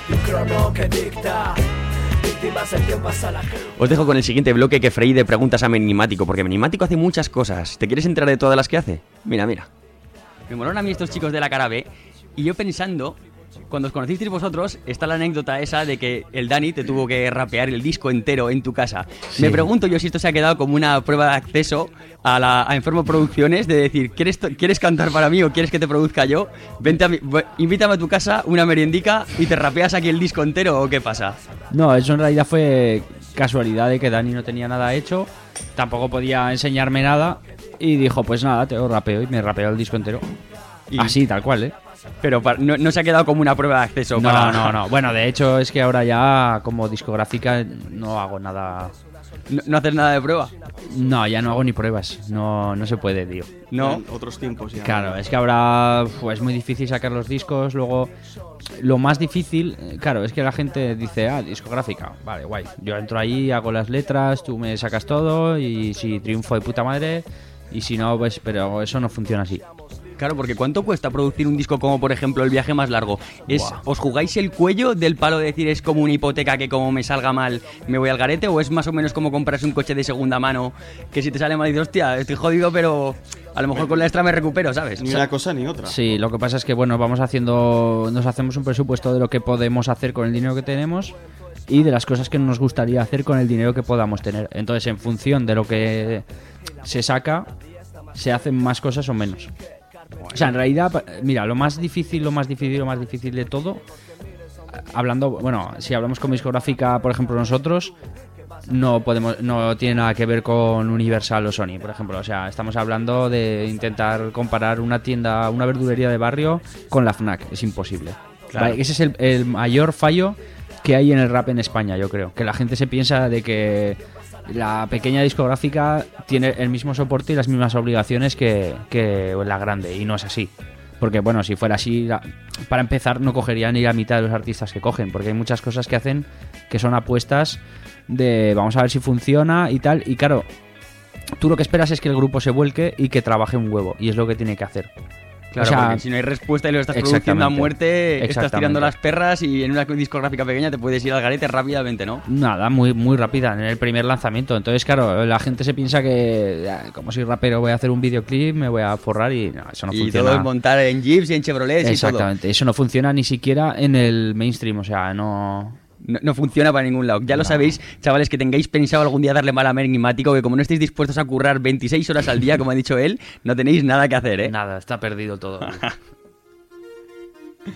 Os dejo con el siguiente bloque que freí de preguntas a Menigmático, porque Menigmático hace muchas cosas. ¿Te quieres enterar de todas las que hace? Mira, mira. Me molaron a mí estos chicos de la cara B y yo pensando, cuando os conocisteis vosotros, está la anécdota esa de que el Dani te tuvo que rapear el disco entero en tu casa. Sí. Me pregunto yo si esto se ha quedado como una prueba de acceso a Enfermo Producciones, de decir, ¿quieres cantar para mí o quieres que te produzca yo? Vente invítame a tu casa, una meriendica y te rapeas aquí el disco entero, ¿o qué pasa? No, eso en realidad fue casualidad de que Dani no tenía nada hecho, tampoco podía enseñarme nada y dijo, pues nada, te lo rapeo, y me rapeó el disco entero. Así, tal cual, ¿eh? Pero no se ha quedado como una prueba de acceso. No. Bueno, de hecho es que ahora ya como discográfica no hago nada. ¿No haces nada de prueba? No, ya no hago ni pruebas. No se puede, tío. No, en otros tiempos ya. Claro, es que ahora es muy difícil sacar los discos. Luego, lo más difícil, claro, es que la gente dice, discográfica, vale, guay. Yo entro ahí, hago las letras, tú me sacas todo y si triunfo de puta madre. Y si no, pues, pero eso no funciona así. Claro, porque ¿cuánto cuesta producir un disco como, por ejemplo, El Viaje Más Largo? ¿Os jugáis el cuello del palo de decir es como una hipoteca que como me salga mal me voy al garete? ¿O es más o menos como comprarse un coche de segunda mano que si te sale mal dices, hostia, estoy jodido, pero a lo mejor con la extra me recupero, ¿sabes? Ni una cosa ni otra. Sí, lo que pasa es que, bueno, nos hacemos un presupuesto de lo que podemos hacer con el dinero que tenemos y de las cosas que nos gustaría hacer con el dinero que podamos tener. Entonces, en función de lo que se saca, se hacen más cosas o menos. O sea, en realidad, mira, lo más difícil de todo, si hablamos con discográfica, por ejemplo, nosotros, no tiene nada que ver con Universal o Sony, por ejemplo. O sea, estamos hablando de intentar comparar una tienda, una verdulería de barrio con la FNAC. Es imposible. Claro. Vale, ese es el mayor fallo que hay en el rap en España, yo creo. Que la gente se piensa de que la pequeña discográfica tiene el mismo soporte y las mismas obligaciones que la grande, y no es así. Porque, bueno, si fuera así, para empezar, no cogerían ni la mitad de los artistas que cogen, porque hay muchas cosas que hacen que son apuestas de vamos a ver si funciona y tal. Y claro, tú lo que esperas es que el grupo se vuelque y que trabaje un huevo, y es lo que tiene que hacer. Claro, o sea, porque si no hay respuesta y lo estás produciendo a muerte, estás tirando las perras y en una discográfica pequeña te puedes ir al garete rápidamente, ¿no? Nada, muy, muy rápida, en el primer lanzamiento. Entonces, claro, la gente se piensa que como soy rapero voy a hacer un videoclip, me voy a forrar y no, eso no funciona. Y todo es montar en Jeeps y en Chevrolets y todo. Exactamente, eso no funciona ni siquiera en el mainstream, o sea, no funciona para ningún lado. Ya lo sabéis, chavales, que tengáis pensado algún día darle mal a Menigmático, que como no estéis dispuestos a currar 26 horas al día, como ha dicho él, no tenéis nada que hacer, ¿eh? Nada, está perdido todo.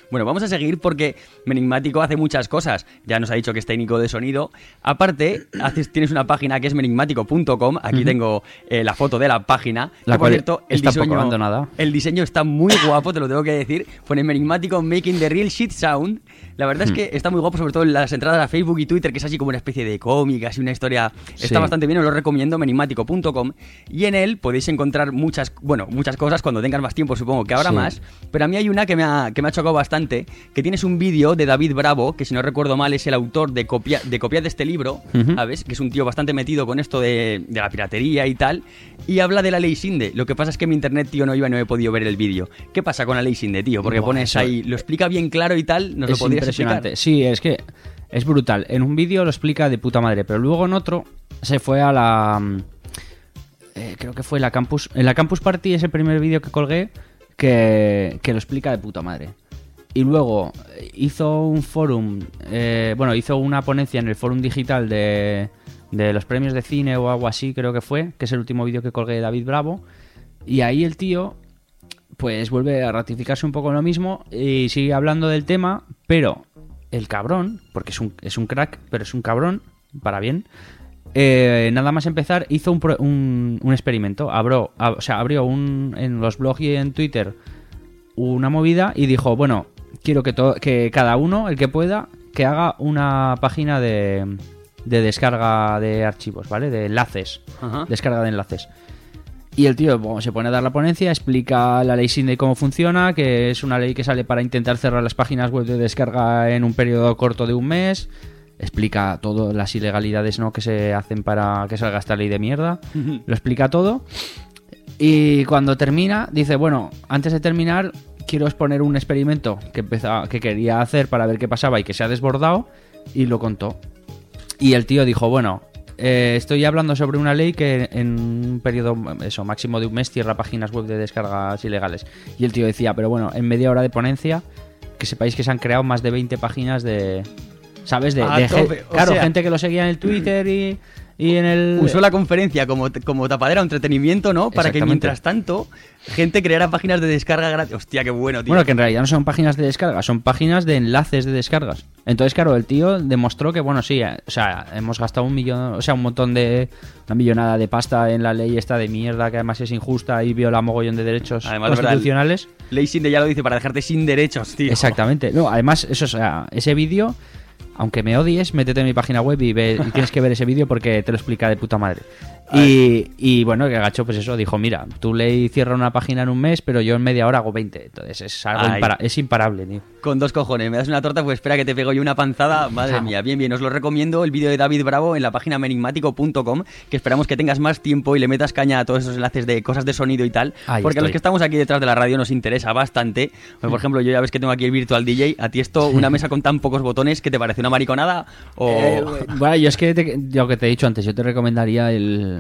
Bueno, vamos a seguir porque Menigmático hace muchas cosas. Ya nos ha dicho que es técnico de sonido. Aparte, tienes una página que es menigmático.com. Aquí tengo la foto de la página. La que, por cual cierto, está poco abandonada. el diseño está muy guapo, te lo tengo que decir. Pone Menigmático Making the Real Shit Sound. La verdad es que está muy guapo, sobre todo en las entradas a Facebook y Twitter, que es así como una especie de cómic, así una historia. Sí. Está bastante bien, os lo recomiendo, menigmático.com. Y en él podéis encontrar muchas cosas cuando tengas más tiempo, supongo que habrá Sí. más. Pero a mí hay una que me ha chocado bastante, que tienes un vídeo de David Bravo, que si no recuerdo mal es el autor de Copiad de este libro, ¿sabes? Que es un tío bastante metido con esto de la piratería y tal, y habla de la ley Sinde. Lo que pasa es que mi internet, tío, no iba y no he podido ver el vídeo. ¿Qué pasa con la ley Sinde, tío? Porque Buah, pones eso- ahí, lo explica bien claro y tal, ¿nos lo Es podrías impresionante. explicar? Sí, es que es brutal. En un vídeo lo explica de puta madre, pero luego en otro se fue a la... creo que fue en la Campus Party, ese primer vídeo que colgué, que lo explica de puta madre. Y luego hizo un forum, hizo una ponencia en el forum digital de los premios de cine o algo así, creo que fue, que es el último vídeo que colgué de David Bravo. Y ahí el tío pues vuelve a ratificarse un poco en lo mismo y sigue hablando del tema, pero el cabrón, porque es un crack, pero es un cabrón, para bien, nada más empezar hizo un experimento, abrió en los blogs y en Twitter una movida y dijo, bueno, quiero que cada uno, el que pueda, que haga una página de descarga de archivos, ¿vale? De enlaces, Ajá. descarga de enlaces. Y el tío se pone a dar la ponencia, explica la ley Sinde y cómo funciona, que es una ley que sale para intentar cerrar las páginas web de descarga en un periodo corto de un mes. Explica todas las ilegalidades, ¿no?, que se hacen para que salga esta ley de mierda. Lo explica todo. Y cuando termina, dice, bueno, antes de terminar, quiero exponer un experimento que quería hacer para ver qué pasaba y que se ha desbordado, y lo contó. Y el tío dijo, bueno, estoy hablando sobre una ley que en un periodo máximo de un mes cierra páginas web de descargas ilegales. Y el tío decía, pero bueno, en media hora de ponencia, que sepáis que se han creado más de 20 páginas de... ¿Sabes? A tope, o claro, sea, gente que lo seguía en el Twitter y en el... Usó la conferencia como tapadera o entretenimiento, ¿no? Para que Exactamente. mientras tanto gente creara páginas de descarga gratis. Hostia, qué bueno, tío. Bueno, que en realidad no son páginas de descarga, son páginas de enlaces de descargas. Entonces, claro, el tío demostró que, bueno, sí, o sea, hemos gastado un montón una millonada de pasta en la ley esta de mierda, que además es injusta y viola mogollón de derechos Además, ¿verdad? constitucionales. Ley Sinde ya lo dice, para dejarte sin derechos, tío. Exactamente. No, además, eso, o sea, ese vídeo, aunque me odies, métete en mi página web y tienes que ver ese vídeo porque te lo explica de puta madre. Y bueno, que Gacho, pues eso, dijo, mira, tu ley cierra una página en un mes, pero yo en media hora hago 20. Entonces es algo es imparable, tío. Con dos cojones, me das una torta, pues espera que te pego yo una panzada. Madre mía, bien, bien, os lo recomiendo el vídeo de David Bravo en la página menigmático.com, que esperamos que tengas más tiempo y le metas caña a todos esos enlaces de cosas de sonido y tal, Ahí porque a los estoy. que estamos aquí detrás de la radio nos interesa bastante. Por ejemplo, yo ya ves que tengo aquí el Virtual DJ, a ti esto, una mesa con tan pocos botones, ¿qué te parece? ¿Una mariconada? O... Bueno, yo es que lo que te he dicho antes, yo te recomendaría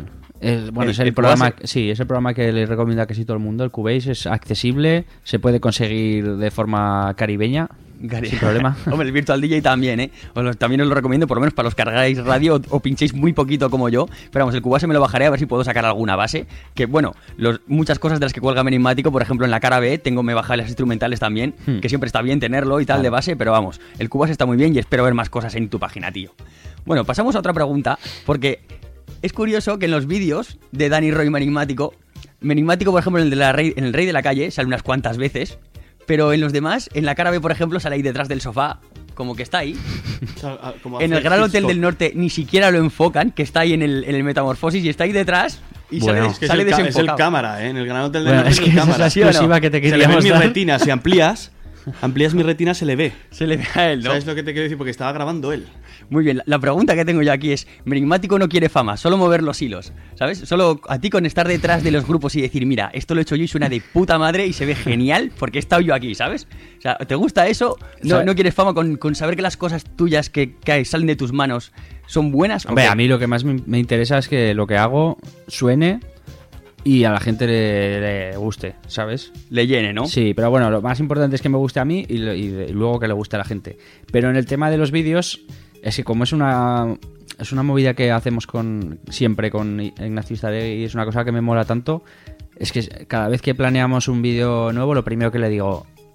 es el programa, sí, es el programa que le recomienda a casi todo el mundo. El Cubase es accesible, se puede conseguir de forma caribeña, sin problema. Hombre, el Virtual DJ también, ¿eh? También os lo recomiendo, por lo menos para los que cargáis radio o pinchéis muy poquito como yo. Pero vamos, el Cubase me lo bajaré a ver si puedo sacar alguna base. Que bueno, muchas cosas de las que cuelga Menigmático, por ejemplo, en la cara B, me bajé las instrumentales también, que siempre está bien tenerlo y tal de base, pero vamos, el Cubase está muy bien y espero ver más cosas en tu página, tío. Bueno, pasamos a otra pregunta, porque es curioso que en los vídeos de Dani Roy Menigmático, por ejemplo, en el Rey de la Calle, sale unas cuantas veces. Pero en los demás, en la cara B, por ejemplo, sale ahí detrás del sofá, como que está ahí. O sea, como En el hace Gran Hotel Hitchcock. del Norte ni siquiera lo enfocan, que está ahí en el Metamorfosis y está ahí detrás y Bueno. sale, Es que sale es el desenfocado. cámara, ¿eh? En el Gran Hotel del Bueno, Norte es que esa es la cámara. ¿sí o no? exclusiva que te Se le ve queríamos mi dar. retina, si amplías mi retina se le ve. Se le ve a él, ¿no? ¿Sabes lo que te quiero decir? Porque estaba grabando él. Muy bien, la pregunta que tengo yo aquí es, Menigmático no quiere fama, solo mover los hilos, ¿sabes? Solo a ti con estar detrás de los grupos y decir, mira, esto lo he hecho yo y suena de puta madre y se ve genial porque he estado yo aquí, ¿sabes? O sea, ¿te gusta eso? ¿No quieres fama con saber que las cosas tuyas que salen de tus manos son buenas? Hombre, ¿O qué? a mí lo que más me interesa es que lo que hago suene y a la gente le guste, ¿sabes? Le llene, ¿no? Sí, pero bueno, lo más importante es que me guste a mí y luego que le guste a la gente. Pero en el tema de los vídeos, es que como es una movida que hacemos siempre con Ignacio Izaré y es una cosa que me mola tanto, es que cada vez que planeamos un vídeo nuevo, lo primero que le digo,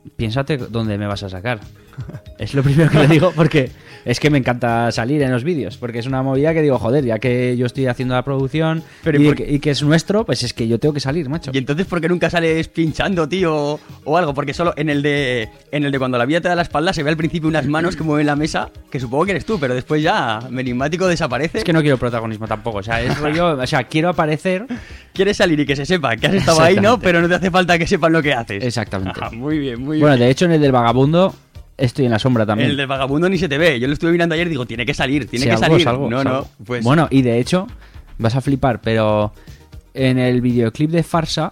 piénsate dónde me vas a sacar. Es lo primero que le digo, porque es que me encanta salir en los vídeos, porque es una movida que digo, joder, ya que yo estoy haciendo la producción Pero y que es nuestro, pues es que yo tengo que salir, macho. ¿Y entonces por qué nunca sales pinchando, tío, o algo? Porque solo en el de cuando la vida te da la espalda se ve al principio unas manos que mueven la mesa, que supongo que eres tú, pero después ya Menigmático desaparece. Es que no quiero protagonismo tampoco, o sea, es rollo, o sea, quiero aparecer. Quieres salir y que se sepa que has estado ahí, ¿no? Exactamente. Pero no te hace falta que sepan lo que haces. Exactamente. Ah, muy bien, muy Bueno, bien. de hecho, en el del vagabundo estoy en la sombra también. El del vagabundo ni se te ve. Yo lo estuve mirando ayer y digo, tiene que salir, tiene Sí, que algo, salir. salgo, no, salgo. no, pues... Bueno, y de hecho, vas a flipar, pero en el videoclip de Farsa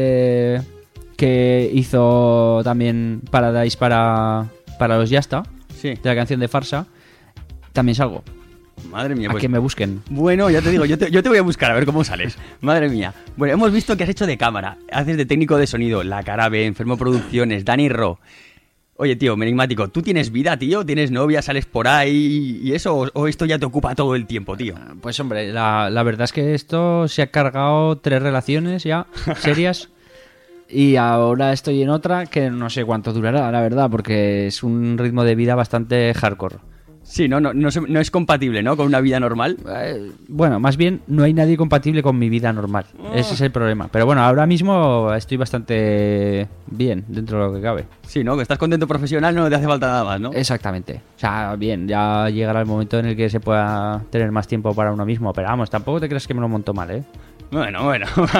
que hizo también Paradise para los Yasta, Sí. de la canción de Farsa, también salgo. Madre mía, A pues... que me busquen. Bueno, ya te digo, yo te voy a buscar a ver cómo sales. Madre mía. Bueno, hemos visto que has hecho de cámara, haces de técnico de sonido, La Cara B, Enfermo Producciones, Dani Ro. Oye, tío, Menigmático, ¿tú tienes vida, tío? ¿Tienes novia? ¿Sales por ahí y eso? ¿O esto ya te ocupa todo el tiempo, tío? Pues hombre, la verdad es que esto se ha cargado 3 relaciones ya serias. Y ahora estoy en otra que no sé cuánto durará, la verdad, porque es un ritmo de vida bastante hardcore. Sí, no es compatible, ¿no? Con una vida normal. Bueno, más bien no hay nadie compatible con mi vida normal. Ese es el problema. Pero bueno, ahora mismo estoy bastante bien dentro de lo que cabe. Sí, ¿no? Que estás contento profesional, no te hace falta nada más, ¿no? Exactamente. O sea, bien, ya llegará el momento en el que se pueda tener más tiempo para uno mismo. Pero vamos, tampoco te creas que me lo monto mal, ¿eh? Bueno.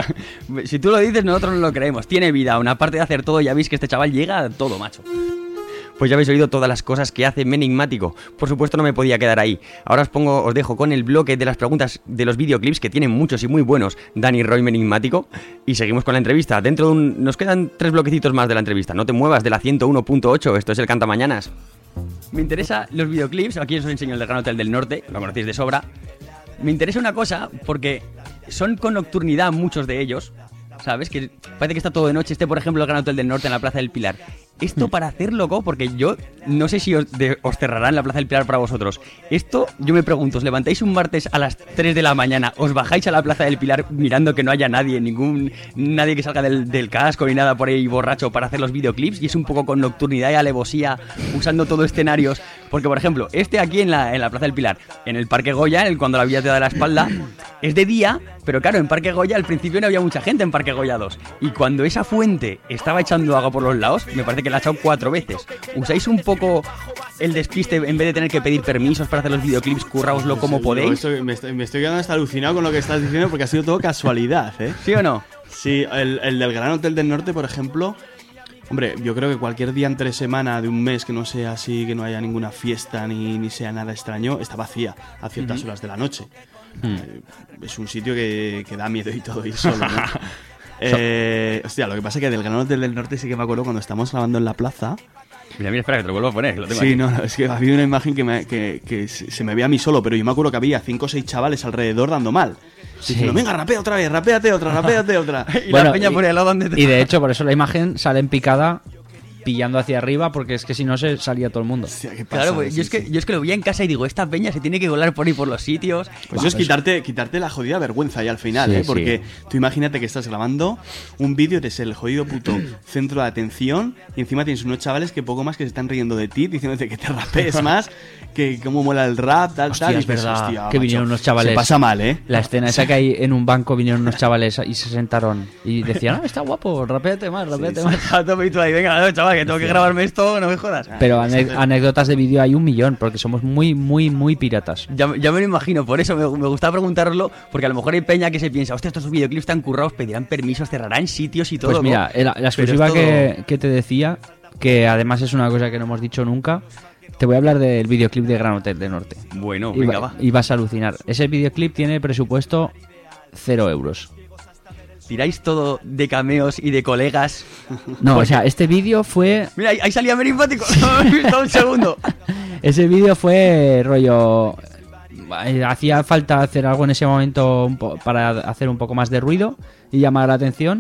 Si tú lo dices, nosotros no lo creemos. Tiene vida. Una parte de hacer todo, ya veis que este chaval llega a todo, macho. Pues ya habéis oído todas las cosas que hace Menigmático. Por supuesto no me podía quedar ahí. Ahora os dejo con el bloque de las preguntas de los videoclips, que tienen muchos y muy buenos, Dani Roy Menigmático. Y seguimos con la entrevista. Nos quedan 3 bloquecitos más de la entrevista. No te muevas de la 101.8. Esto es el Cantamañanas. Me interesa los videoclips. Aquí os enseño el del Gran Hotel del Norte. Lo conocéis de sobra. Me interesa una cosa porque son con nocturnidad muchos de ellos. ¿Sabes? Que parece que está todo de noche. Por ejemplo, el Gran Hotel del Norte en la Plaza del Pilar. Esto para hacer loco, porque yo no sé si os cerrarán la Plaza del Pilar para vosotros. Esto, yo me pregunto, os levantáis un martes a las 3 de la mañana, os bajáis a la Plaza del Pilar mirando que no haya nadie, nadie que salga del casco ni nada por ahí borracho para hacer los videoclips, y es un poco con nocturnidad y alevosía, usando todo escenarios. Porque, por ejemplo, aquí en la Plaza del Pilar, en el Parque Goya, cuando la vida te da la espalda, es de día, pero claro, en Parque Goya al principio no había mucha gente en Parque Goya 2. Y cuando esa fuente estaba echando agua por los lados, me parece que la ha echado 4 veces. ¿Usáis un poco el despiste en vez de tener que pedir permisos para hacer los videoclips? Curraoslo como podéis. Me estoy quedando hasta alucinado con lo que estás diciendo, porque ha sido todo casualidad, ¿eh? ¿Sí o no? Sí, el del Gran Hotel del Norte, por ejemplo. Hombre, yo creo que cualquier día entre semana de un mes que no sea así, que no haya ninguna fiesta ni sea nada extraño, está vacía a ciertas horas de la noche. Es un sitio que da miedo y todo ir solo, ¿no? Hostia, lo que pasa es que del Gran Hotel del Norte sí que me acuerdo cuando estamos grabando en la plaza. Mira, espera, que te lo vuelvo a poner, que lo tengo Sí, aquí. no, es que había una imagen que se me veía a mí solo, pero yo me acuerdo que había 5 o 6 chavales alrededor dando mal. Sí. Diciendo, venga, rapea otra vez, rapéate otra, rapéate otra. Y Bueno, la peña por el lado donde te... Y de hecho, por eso la imagen sale en picada, pillando hacia arriba, porque es que si no se salía todo el mundo. Hostia, ¿qué pasa? Claro, pues, Sí, yo es que lo veía en casa y digo, esta peña se tiene que colar por ahí por los sitios. Pues eso es quitarte la jodida vergüenza ya al final, Sí, ¿eh? Porque tú imagínate que estás grabando un vídeo, eres el jodido puto centro de atención, y encima tienes unos chavales que poco más que se están riendo de ti, diciéndote que te rapees más, que cómo mola el rap, tal, Hostia, tal. Y es dices, verdad, hostia, que macho, vinieron unos chavales. Se pasa mal, ¿eh? La escena esa que hay en un banco, vinieron unos chavales y se sentaron y decían, está guapo, rapéate más, rapéate más. A tope y tú ahí, venga, no, chaval, que tengo que grabarme esto, no me jodas. Pero anécdotas de vídeo hay un millón, porque somos muy, muy, muy piratas. Ya me lo imagino, por eso me gustaba preguntaroslo, porque a lo mejor hay peña que se piensa, hostia, estos videoclips tan currados, pedirán permisos, cerrarán sitios y todo. Pues mira, ¿no? la exclusiva Pero es todo- que te decía, que además es una cosa que no hemos dicho nunca, te voy a hablar del videoclip de Gran Hotel del Norte. Bueno, Y, venga, va. y vas a alucinar. Ese videoclip tiene presupuesto 0 euros. Tiráis todo de cameos y de colegas. No, o sea, este vídeo fue... Mira, ahí salía Menigmático. No me he visto un segundo. Ese vídeo fue rollo... Hacía falta hacer algo en ese momento para hacer un poco más de ruido y llamar la atención.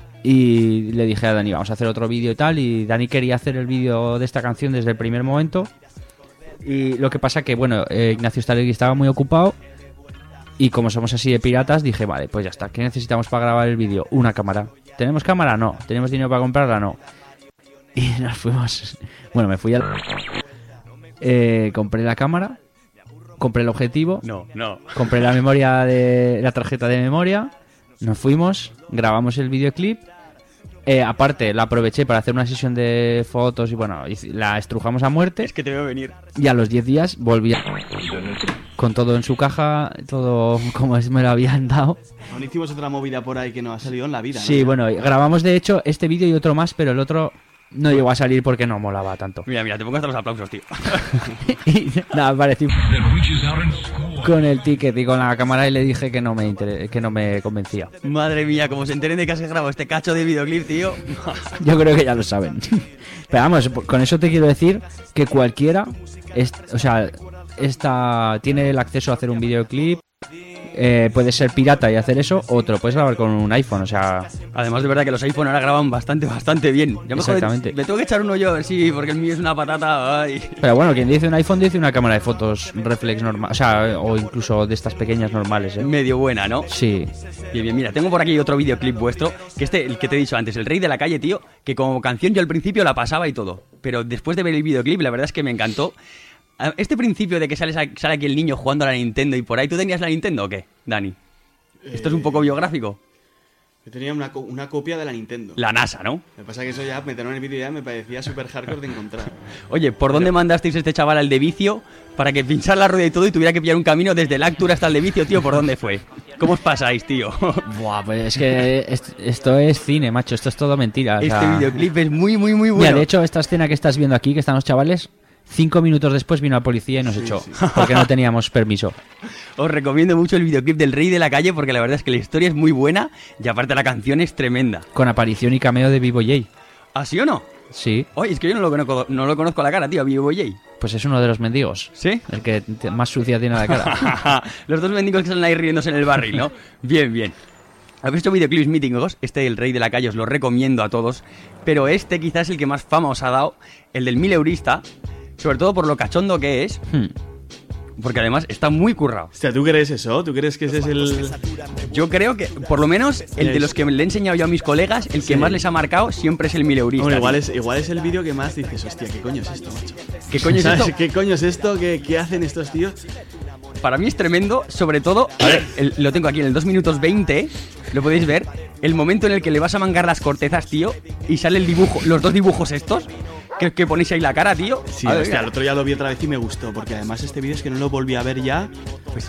Y le dije a Dani, vamos a hacer otro vídeo y tal. Y Dani quería hacer el vídeo de esta canción desde el primer momento. Y lo que pasa que, bueno, Ignacio Stalegui estaba muy ocupado. Y como somos así de piratas, dije, vale, pues ya está. ¿Qué necesitamos para grabar el vídeo? Una cámara. ¿Tenemos cámara? No. ¿Tenemos dinero para comprarla? No. Y nos fuimos. Bueno, me fui al. Compré la cámara, compré el objetivo, No. compré la memoria de la tarjeta de memoria, nos fuimos, grabamos el videoclip. Aparte, la aproveché para hacer una sesión de fotos y bueno, la estrujamos a muerte. Es que te veo venir. Y a los 10 días volví con todo en su caja, todo como me lo habían dado. Aún hicimos otra movida por ahí que no ha salido en la vida, ¿no? Sí, bueno, grabamos de hecho este vídeo y otro más, pero el otro no llegó a salir porque no molaba tanto. Mira, te pongo hasta los aplausos, tío. Y nada, aparecí con el ticket y con la cámara y le dije que no me convencía. Madre mía, como se enteren de que has grabado este cacho de videoclip, tío. Yo creo que ya lo saben. Pero vamos, con eso te quiero decir que cualquiera, tiene el acceso a hacer un videoclip. Puede ser pirata y hacer eso, otro puedes grabar con un iPhone, o sea... Además de verdad que los iPhone ahora graban bastante bien. Ya Exactamente. Me tengo que echar uno yo, a ver si, porque el mío es una patata. Ay. Pero bueno, quien dice un iPhone dice una cámara de fotos reflex normal, o sea, o incluso de estas pequeñas normales, ¿eh? Medio buena, ¿no? Sí. Bien, mira, tengo por aquí otro videoclip vuestro, que el que te he dicho antes, El Rey de la Calle, tío, que como canción yo al principio la pasaba y todo, pero después de ver el videoclip la verdad es que me encantó. Este principio de que sale aquí el niño jugando a la Nintendo y por ahí, ¿tú tenías la Nintendo o qué, Dani? ¿Esto es un poco biográfico? Yo tenía una copia de la Nintendo. La NASA, ¿no? Lo que pasa es que eso ya, meterlo en el vídeo ya me parecía súper hardcore de encontrar. Oye, ¿por dónde mandasteis a este chaval al de vicio para que pinchara la rueda y todo y tuviera que pillar un camino desde el Actura hasta el de vicio, tío? ¿Por dónde fue? ¿Cómo os pasáis, tío? Buah, pues es que esto es cine, macho, esto es todo mentira. Este videoclip es muy bueno. Mira, de hecho, esta escena que estás viendo aquí, que están los chavales... 5 minutos después vino la policía y nos echó, porque no teníamos permiso. Os recomiendo mucho el videoclip del Rey de la Calle porque la verdad es que la historia es muy buena y aparte la canción es tremenda. Con aparición y cameo de Vivo J. ¿Ah, sí o no? Sí. Oye, es que yo no lo conozco a la cara, tío, a Vivo J. Pues es uno de los mendigos. ¿Sí? El que más sucia tiene la cara. Los dos mendigos que salen ahí riéndose en el barril, ¿no? Bien. ¿Habéis visto videoclips míticos? Este, El Rey de la Calle, os lo recomiendo a todos. Pero este quizás es el que más fama os ha dado, el del 1000 eurista. Sobre todo por lo cachondo que es. Porque además está muy currado. Hostia, ¿tú crees eso? ¿Tú crees que ese es el...? Yo creo que, por lo menos, el de los que le he enseñado yo a mis colegas, el que más les ha marcado siempre es el 1000 eurista. Bueno, igual es el vídeo que más dices, hostia, ¿qué coño es esto, macho? ¿Qué coño es esto? ¿Qué coño es esto? ¿Qué hacen estos tíos? Para mí es tremendo, sobre todo, a ver, lo tengo aquí en el 2 minutos 20, lo podéis ver, el momento en el que le vas a mangar las cortezas, tío, y sale el dibujo, los dos dibujos estos, que ponéis ahí la cara, tío. Sí, ver, hostia, el otro ya lo vi otra vez y me gustó, porque además este vídeo es que no lo volví a ver ya. Pues,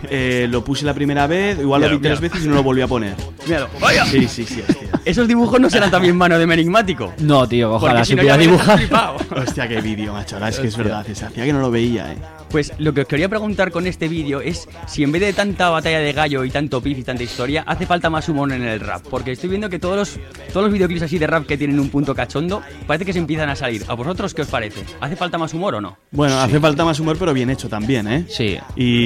lo puse la primera vez, igual lo vi 3 veces y no lo volví a poner. Míralo, vaya. Sí, hostia. Esos dibujos no serán también mano de enigmático. No, tío, ojalá si no, supiera dibujar. Hostia, qué vídeo, macho, ahora es que es verdad, se hacía que no lo veía, Pues lo que os quería preguntar con este vídeo es si en vez de tanta batalla de gallo y tanto pif y tanta historia, hace falta más humor en el rap. Porque estoy viendo que todos los videoclips así de rap que tienen un punto cachondo, parece que se empiezan a salir. ¿A vosotros qué os parece? ¿Hace falta más humor o no? Bueno, hace falta más humor, pero bien hecho también, ¿eh? Sí.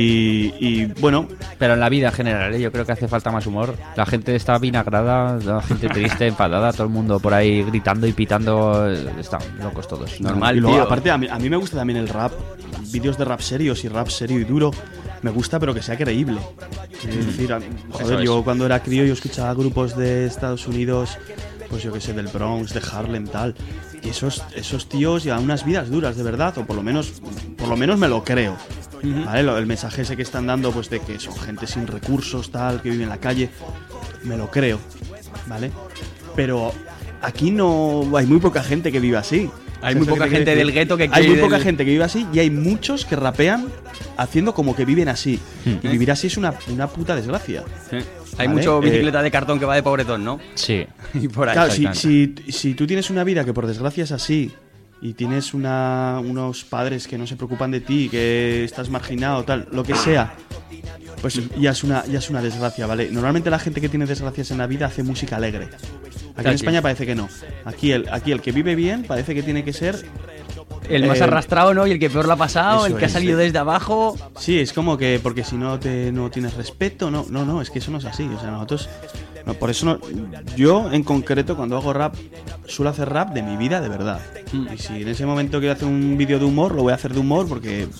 Y bueno... Pero en la vida en general, yo creo que hace falta más humor. La gente está vinagrada, la gente triste, enfadada, todo el mundo por ahí gritando y pitando. Están locos todos. Normal, y luego, tío. aparte, a mí me gusta también el rap. Vídeos de rap serios y rap serio y duro. Me gusta, pero que sea creíble. Es decir, joder, yo cuando era crío yo escuchaba grupos de Estados Unidos, pues yo que sé, del Bronx, de Harlem, tal. Y esos tíos llevan unas vidas duras, de verdad, o por lo menos me lo creo. ¿Vale? El mensaje ese que están dando, pues de que son gente sin recursos, tal, que vive en la calle, me lo creo, ¿vale? Pero aquí no hay muy poca gente que vive así. Hay muy poca gente del gueto que hay muy poca gente que vive así y hay muchos que rapean haciendo como que viven así. Y vivir así es una puta desgracia. Hay ¿Vale? mucho bicicleta de cartón que va de pobretón, ¿no? Sí. Y por ahí. Claro, si tú tienes una vida que por desgracia es así y tienes unos padres que no se preocupan de ti, que estás marginado, tal, lo que sea, pues ya es una desgracia, ¿vale? Normalmente la gente que tiene desgracias en la vida hace música alegre. Aquí en España parece que no. Aquí el que vive bien parece que tiene que ser el más arrastrado, ¿no? Y el que peor lo ha pasado, el que ha es, salido desde abajo. Sí, es como que porque si no tienes respeto, no, es que eso no es así. O sea, nosotros... No, por eso yo en concreto cuando hago rap suelo hacer rap de mi vida de verdad. Y si en ese momento quiero hacer un vídeo de humor, lo voy a hacer de humor porque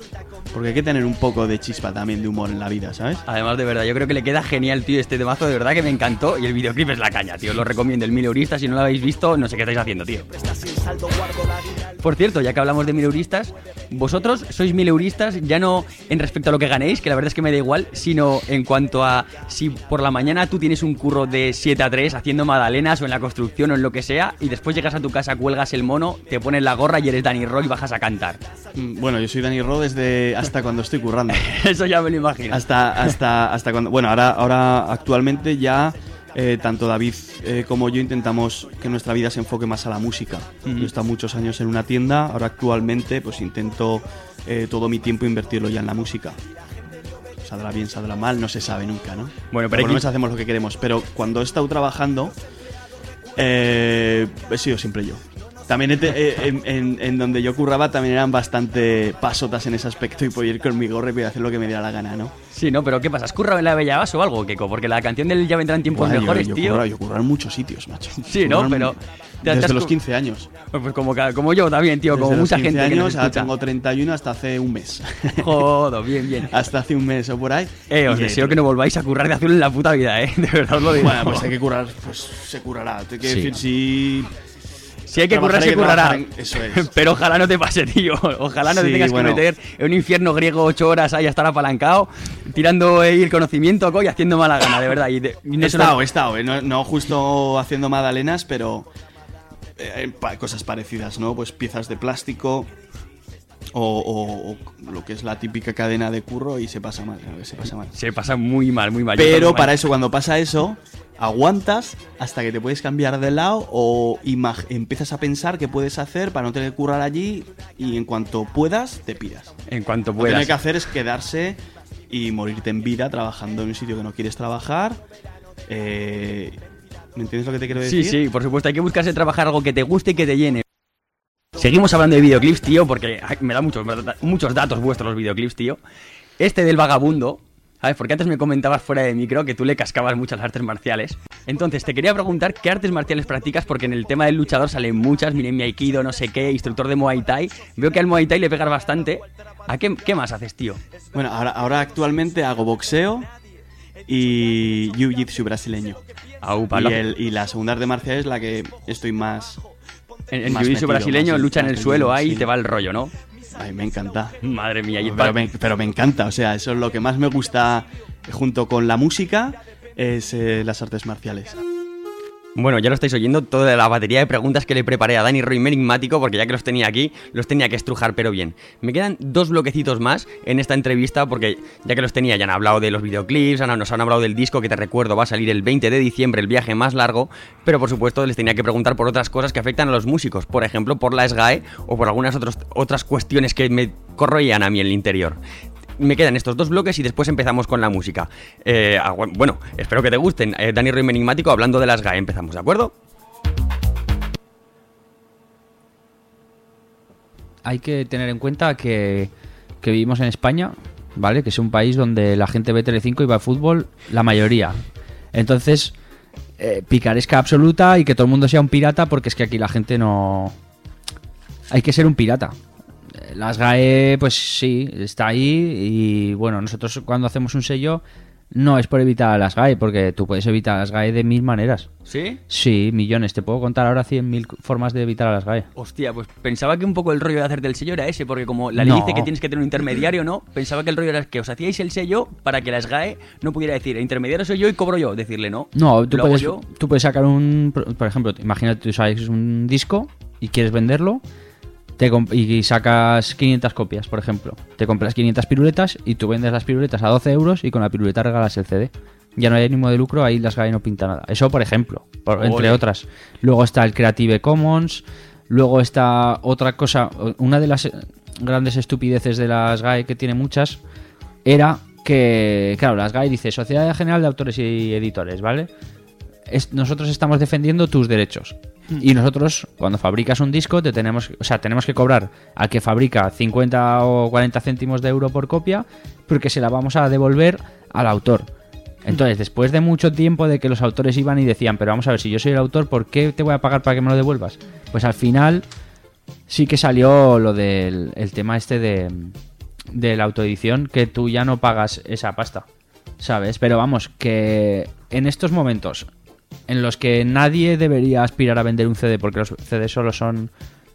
Porque hay que tener un poco de chispa también de humor en la vida, ¿sabes? Además, de verdad, yo creo que le queda genial, tío, este temazo, de verdad que me encantó. Y el videoclip es la caña, tío. Os lo recomiendo, el Mileurista. Si no lo habéis visto, no sé qué estáis haciendo, tío. Por cierto, ya que hablamos de mileuristas, vosotros sois mileuristas ya no en respecto a lo que ganéis, que la verdad es que me da igual, sino en cuanto a si por la mañana tú tienes un curro de 7 a 3 haciendo magdalenas o en la construcción o en lo que sea, y después llegas a tu casa, cuelgas el mono, te pones la gorra y eres Dani Ro y bajas a cantar. Bueno, yo soy Dani Ro desde hasta cuando estoy currando. Eso ya me lo imagino. Hasta cuando... Bueno, ahora actualmente ya... tanto David como yo intentamos que nuestra vida se enfoque más a la música. Yo he estado muchos años en una tienda, ahora actualmente pues intento todo mi tiempo invertirlo ya en la música. Saldrá bien, saldrá mal, no se sabe nunca, ¿no? Bueno, pero por lo menos hacemos lo que queremos. Pero cuando he estado trabajando, he sido siempre yo. También en donde yo curraba también eran bastante pasotas en ese aspecto y podía ir con mi gorra y podía hacer lo que me diera la gana, ¿no? Sí, ¿no? Pero ¿qué pasa? ¿Has currado en la Bella Bas o algo, Keko? Porque la canción del Ya vendrán tiempos mejores, tío. Yo curraba en muchos sitios, macho. Sí, ¿no? Pero... Desde los 15 años. Pues como yo también, tío. Como mucha gente que nos escucha. escucha. Tengo 31 hasta hace un mes. Joder, bien. Hasta hace un mes o por ahí. Os deseo que no volváis a currar de azul en la puta vida, De verdad os lo digo. Bueno, pues hay que currar, pues se currará. Te quiero decir, si hay que currar, se currará. Eso es. Pero ojalá no te pase, tío. Ojalá no te tengas que meter en un infierno griego 8 horas ahí a estar apalancado, tirando el conocimiento y haciendo mala gana, de verdad. He estado. No justo haciendo magdalenas, pero cosas parecidas, ¿no? Pues piezas de plástico o lo que es la típica cadena de curro y se pasa mal. Se pasa muy mal. Pero para eso, cuando pasa eso, aguantas hasta que te puedes cambiar de lado o empiezas a pensar qué puedes hacer para no tener que currar allí y en cuanto puedas, te piras. En cuanto Lo que puedas. tienes que hacer es quedarse y morirte en vida trabajando en un sitio que no quieres trabajar. ¿Me entiendes lo que te quiero decir? Sí, por supuesto. Hay que buscarse trabajar algo que te guste y que te llene. Seguimos hablando de videoclips, tío, porque me da muchos datos vuestros los videoclips, tío. Este del vagabundo, ¿sabes? Porque antes me comentabas fuera de micro que tú le cascabas mucho a las artes marciales. Entonces, te quería preguntar qué artes marciales practicas, porque en el tema del luchador salen muchas. Miren, mi aikido, no sé qué, instructor de Muay Thai. Veo que al Muay Thai le pegas bastante. ¿A qué más haces, tío? Bueno, ahora actualmente hago boxeo y jiu-jitsu brasileño. Y la segunda arte marcial es la que estoy más... En jiu-jitsu brasileño, lucha en el suelo ahí y te va el rollo, ¿no? Ay, me encanta. Madre mía. Pero me encanta, o sea, eso es lo que más me gusta junto con la música, es las artes marciales. Bueno, ya lo estáis oyendo, toda la batería de preguntas que le preparé a Dani Ro enigmático, porque ya que los tenía aquí, los tenía que estrujar, pero bien. Me quedan 2 bloquecitos más en esta entrevista, porque ya que los tenía, ya han hablado de los videoclips, nos han hablado del disco, que te recuerdo, va a salir el 20 de diciembre, el viaje más largo, pero por supuesto les tenía que preguntar por otras cosas que afectan a los músicos, por ejemplo, por la SGAE o por algunas otras cuestiones que me corroían a mí en el interior. Me quedan estos 2 bloques y después empezamos con la música. Bueno, espero que te gusten. Dani Ro enigmático hablando de las GAE. Empezamos, ¿de acuerdo? Hay que tener en cuenta que vivimos en España, ¿vale? Que es un país donde la gente ve Telecinco y va al fútbol, la mayoría. Entonces, picaresca absoluta y que todo el mundo sea un pirata, porque es que aquí la gente no... Hay que ser un pirata. Las GAE, pues sí, está ahí y bueno, nosotros cuando hacemos un sello no es por evitar a las GAE, porque tú puedes evitar a las GAE de 1000 maneras. ¿Sí? Sí, millones. Te puedo contar ahora 100.000 formas de evitar a las GAE. Hostia, pues pensaba que un poco el rollo de hacerte el sello era ese, porque como la ley dice que tienes que tener un intermediario, ¿no? Pensaba que el rollo era que os hacíais el sello para que las GAE no pudiera decir, el intermediario soy yo y cobro yo, decirle no. No, tú puedes sacar por ejemplo, imagínate tú sabes un disco y quieres venderlo. Y sacas 500 copias, por ejemplo. Te compras 500 piruletas y tú vendes las piruletas a 12 euros y con la piruleta regalas el CD. Ya no hay ánimo de lucro, ahí las GAE no pinta nada. Eso, por ejemplo, entre otras. Luego está el Creative Commons. Luego está otra cosa. Una de las grandes estupideces de las GAE, que tiene muchas, era que, claro, las GAE dice Sociedad General de Autores y Editores, ¿vale? Nosotros estamos defendiendo tus derechos. Y nosotros, cuando fabricas un disco, tenemos que cobrar al que fabrica 50 o 40 céntimos de euro por copia, porque se la vamos a devolver al autor. Entonces, después de mucho tiempo de que los autores iban y decían, pero vamos a ver, si yo soy el autor, ¿por qué te voy a pagar para que me lo devuelvas? Pues al final sí que salió lo del tema este de la autoedición que tú ya no pagas esa pasta, ¿sabes? Pero vamos, que en estos momentos en los que nadie debería aspirar a vender un CD porque los CD solo son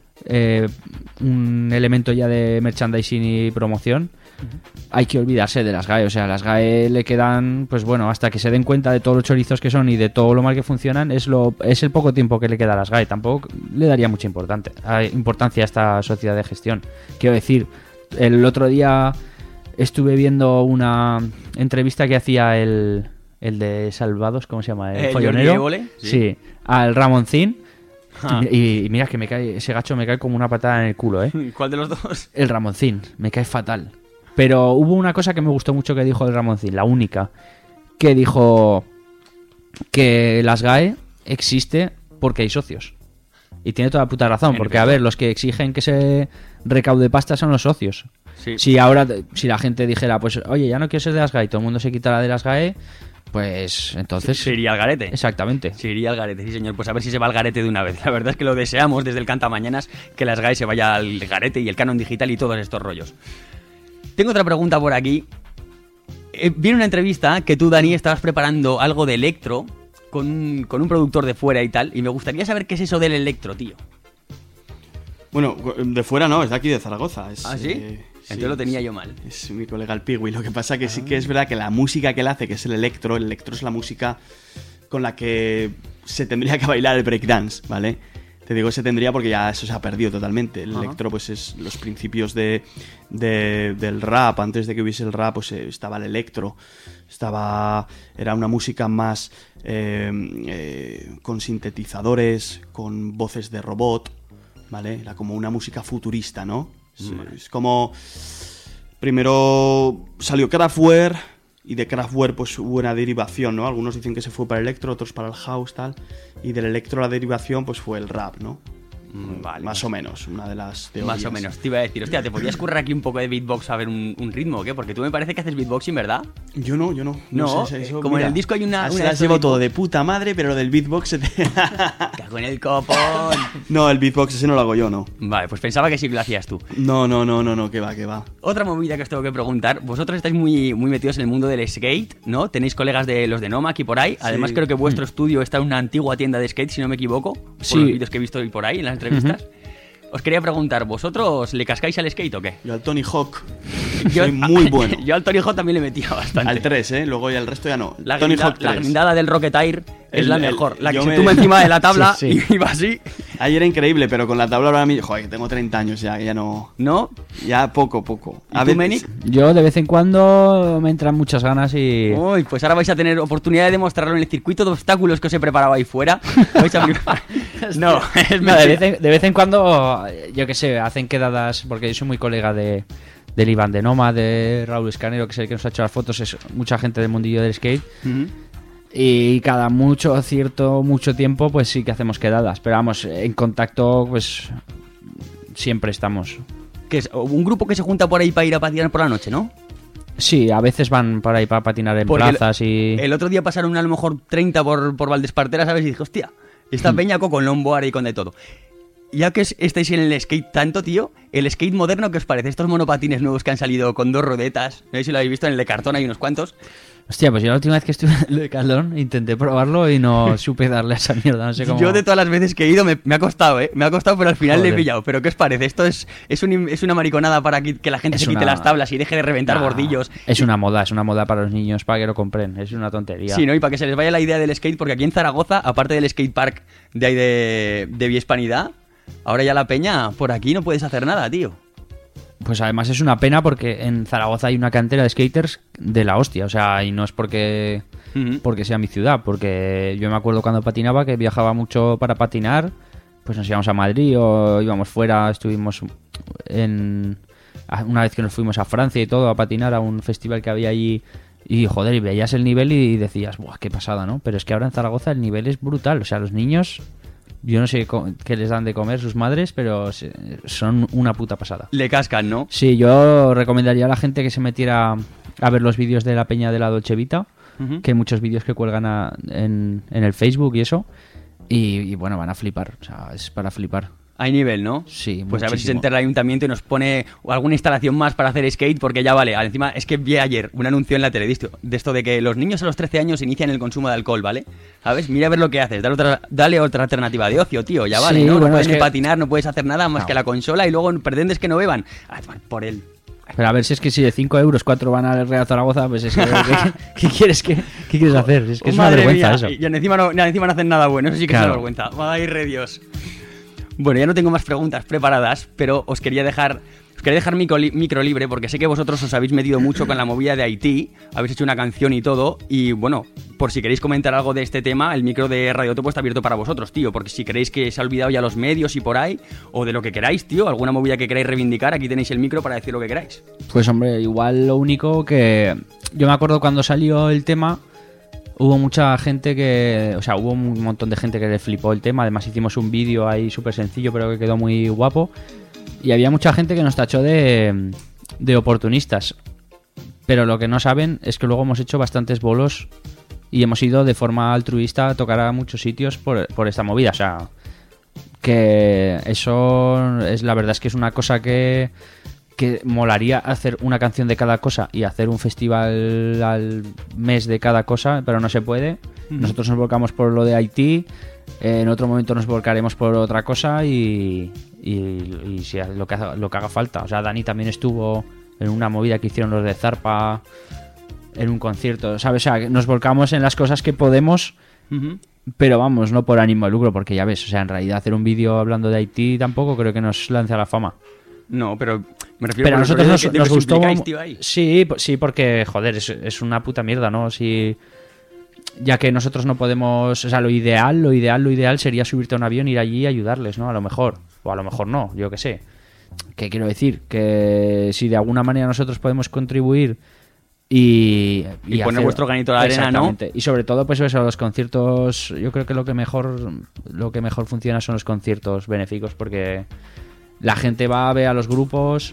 un elemento ya de merchandising y promoción, hay que olvidarse de las GAE. O sea, las GAE le quedan, pues bueno, hasta que se den cuenta de todos los chorizos que son y de todo lo mal que funcionan, es el poco tiempo que le queda a las GAE. Tampoco le daría mucha importancia a esta sociedad de gestión. Quiero decir, el otro día estuve viendo una entrevista que hacía el de Salvados, ¿cómo se llama? El follonero. Évole, sí, al Ramoncín. Y mira que ese gacho me cae como una patada en el culo, ¿eh? ¿Cuál de los dos? El Ramoncín, me cae fatal. Pero hubo una cosa que me gustó mucho que dijo el Ramoncín, la única, que dijo que las GAE existe porque hay socios. Y tiene toda la puta razón, porque a ver, los que exigen que se recaude pasta son los socios. Sí. Si la gente dijera, pues oye, ya no quiero ser de las GAE y todo el mundo se quitara de las GAE, pues entonces... Se iría al garete. Exactamente. Se iría al garete, sí señor. Pues a ver si se va al garete de una vez. La verdad es que lo deseamos desde el Cantamañanas, que las GAE se vaya al garete y el canon digital y todos estos rollos. Tengo otra pregunta por aquí. Vi una entrevista que tú, Dani, estabas preparando algo de electro con un productor de fuera y tal, y me gustaría saber qué es eso del electro, tío. Bueno, de fuera no, es de aquí de Zaragoza. ¿Ah, sí? Entonces lo tenía yo mal. Es mi colega el Pigui. Lo que pasa que sí que es verdad que la música que él hace, que es el electro es la música con la que se tendría que bailar el breakdance, ¿vale? Te digo se tendría porque ya eso se ha perdido totalmente. El electro pues es los principios del rap. Antes de que hubiese el rap pues estaba el electro. Era una música más con sintetizadores, con voces de robot, ¿vale? Era como una música futurista, ¿no? Es como... Primero salió Kraftwerk y de Kraftwerk pues hubo una derivación, ¿no? Algunos dicen que se fue para el electro, otros para el house, tal. Y del electro la derivación pues fue el rap, ¿no? Vale. Más o menos, una de las teorías. Más o menos. Te iba a decir, hostia, ¿te podías currar aquí un poco de beatbox a ver un ritmo o qué? Porque tú me parece que haces beatboxing, ¿verdad? Yo no. No, sé, eso, como mira, en el disco hay una... Se las llevo todo de puta madre, pero lo del beatbox se te... ¡Cago en el copón! No, el beatbox ese no lo hago yo, no. Vale, pues pensaba que sí lo hacías tú. No, que va. Otra movida que os tengo que preguntar. Vosotros estáis muy metidos en el mundo del skate, ¿no? Tenéis colegas de los de Nomak y por ahí. Además creo que vuestro estudio está en una antigua tienda de skate, si no me equivoco. Por los vídeos que he visto hoy por ahí en las entrevistas. Os quería preguntar, ¿vosotros le cascáis al skate o qué? Yo al Tony Hawk soy muy bueno. Yo al Tony Hawk también le metía bastante. Al 3, luego y al resto ya no. La Tony Hawk 3. La grindada del Rocketeer es la mejor. La que se me- tumba encima de la tabla Sí. y va así. Ayer era increíble, pero con la tabla ahora mismo... Joder, que tengo 30 años ya no... ¿No? Ya poco. ¿Y tú, Menic? Yo de vez en cuando me entran muchas ganas y... Uy, pues ahora vais a tener oportunidad de demostrarlo en el circuito de obstáculos que os he preparado ahí fuera. Vais a no, es No, mentira. de vez en cuando, yo qué sé, hacen quedadas, porque yo soy muy colega del Iván de Noma, de Raúl Escanero, que es el que nos ha hecho las fotos, es mucha gente del mundillo del skate. Ujú. Y cada mucho tiempo, pues sí que hacemos quedadas. Pero vamos, en contacto, pues siempre estamos. Que es un grupo que se junta por ahí para ir a patinar por la noche, ¿no? Sí, a veces van para ahí para patinar en Porque plazas y... El otro día pasaron a lo mejor 30 por Valdespartera, ¿sabes? Y dije, hostia, esta peña con longboard y con de todo. Ya que estáis en el skate tanto, tío, el skate moderno, ¿qué os parece? Estos monopatines nuevos que han salido con 2 rodetas, no sé si lo habéis visto en el de cartón, hay unos cuantos. Hostia, pues yo la última vez que estuve en el Decathlon intenté probarlo y no supe darle a esa mierda, no sé cómo... Yo de todas las veces que he ido me ha costado, ¿eh? Me ha costado, pero al final le he Joder. pillado. ¿Pero qué os parece? Esto es una mariconada para que la gente Es se quite una- las tablas y deje de reventar Nah, bordillos. Es una moda para los niños, para que lo compren, es una tontería. Sí, ¿no? Y para que se les vaya la idea del skate, porque aquí en Zaragoza, aparte del skate park de ahí de Vía Hispanidad, ahora ya la peña, por aquí no puedes hacer nada, tío. Pues además es una pena porque en Zaragoza hay una cantera de skaters de la hostia, o sea, y no es porque sea mi ciudad, porque yo me acuerdo cuando patinaba que viajaba mucho para patinar, pues nos íbamos a Madrid o íbamos fuera, estuvimos una vez que nos fuimos a Francia y todo a patinar a un festival que había allí y joder, y veías el nivel y decías, buah, qué pasada, ¿no? Pero es que ahora en Zaragoza el nivel es brutal, o sea, los niños... Yo no sé qué les dan de comer sus madres, pero son una puta pasada. Le cascan, ¿no? Sí, yo recomendaría a la gente que se metiera a ver los vídeos de la peña de la Dolce Vita, que hay muchos vídeos que cuelgan en el Facebook y eso, y bueno, van a flipar, o sea, es para flipar. Hay nivel, ¿no? Sí, Pues a ver si se muchísimo. entera el ayuntamiento y nos pone alguna instalación más para hacer skate, porque ya vale. Encima, es que vi ayer un anuncio en la tele de esto de que los niños a los 13 años inician el consumo de alcohol, ¿vale? ¿Sabes? Mira a ver lo que haces, dale otra alternativa de ocio, tío, ya vale, Sí, ¿no? No bueno, puedes es ni que- patinar, no puedes hacer nada más No. que la consola y luego pretendes que no beban. Ah, por él. Pero a ver si es que si de 5 euros 4 van al Real Zaragoza, pues es que, ¿qué quieres hacer? Es que es una Madre vergüenza mía, eso. Y encima no hacen nada bueno, eso sí que es Claro. una vergüenza. Ay, re Dios. Bueno, ya no tengo más preguntas preparadas, pero os quería dejar micro libre porque sé que vosotros os habéis metido mucho con la movida de Haití, habéis hecho una canción y todo, y bueno, por si queréis comentar algo de este tema, el micro de Radio Topo está abierto para vosotros, tío, porque si queréis que se ha olvidado ya los medios y por ahí, o de lo que queráis, tío, alguna movida que queráis reivindicar, aquí tenéis el micro para decir lo que queráis. Pues hombre, igual lo único que... Yo me acuerdo cuando salió el tema, hubo mucha gente que... O sea, hubo un montón de gente que le flipó el tema. Además hicimos un vídeo ahí súper sencillo, pero que quedó muy guapo. Y había mucha gente que nos tachó de oportunistas. Pero lo que no saben es que luego hemos hecho bastantes bolos y hemos ido de forma altruista a tocar a muchos sitios por esta movida. O sea, que eso es la verdad es que es una cosa que molaría hacer una canción de cada cosa y hacer un festival al mes de cada cosa, pero no se puede. Nosotros nos volcamos por lo de Haití, en otro momento nos volcaremos por otra cosa y si lo que haga falta. O sea, Dani también estuvo en una movida que hicieron los de Zarpa en un concierto, ¿sabes? O sea, nos volcamos en las cosas que podemos, pero vamos, no por ánimo de lucro, porque ya ves, o sea, en realidad hacer un vídeo hablando de Haití tampoco creo que nos lance a la fama. No, pero me refiero Pero a por el nosotros rollo de que nos os gustó. implicáis, tío, ahí. Sí, porque, joder, es una puta mierda, ¿no? Si, ya que nosotros no podemos. O sea, lo ideal sería subirte a un avión, ir allí y ayudarles, ¿no? A lo mejor. O a lo mejor no, yo qué sé. ¿Qué quiero decir? Que si de alguna manera nosotros podemos contribuir y poner hacer- vuestro granito de arena, ¿no? Exactamente. Y sobre todo, pues eso, los conciertos. Yo creo que lo que mejor funciona son los conciertos benéficos, porque la gente va a ver a los grupos,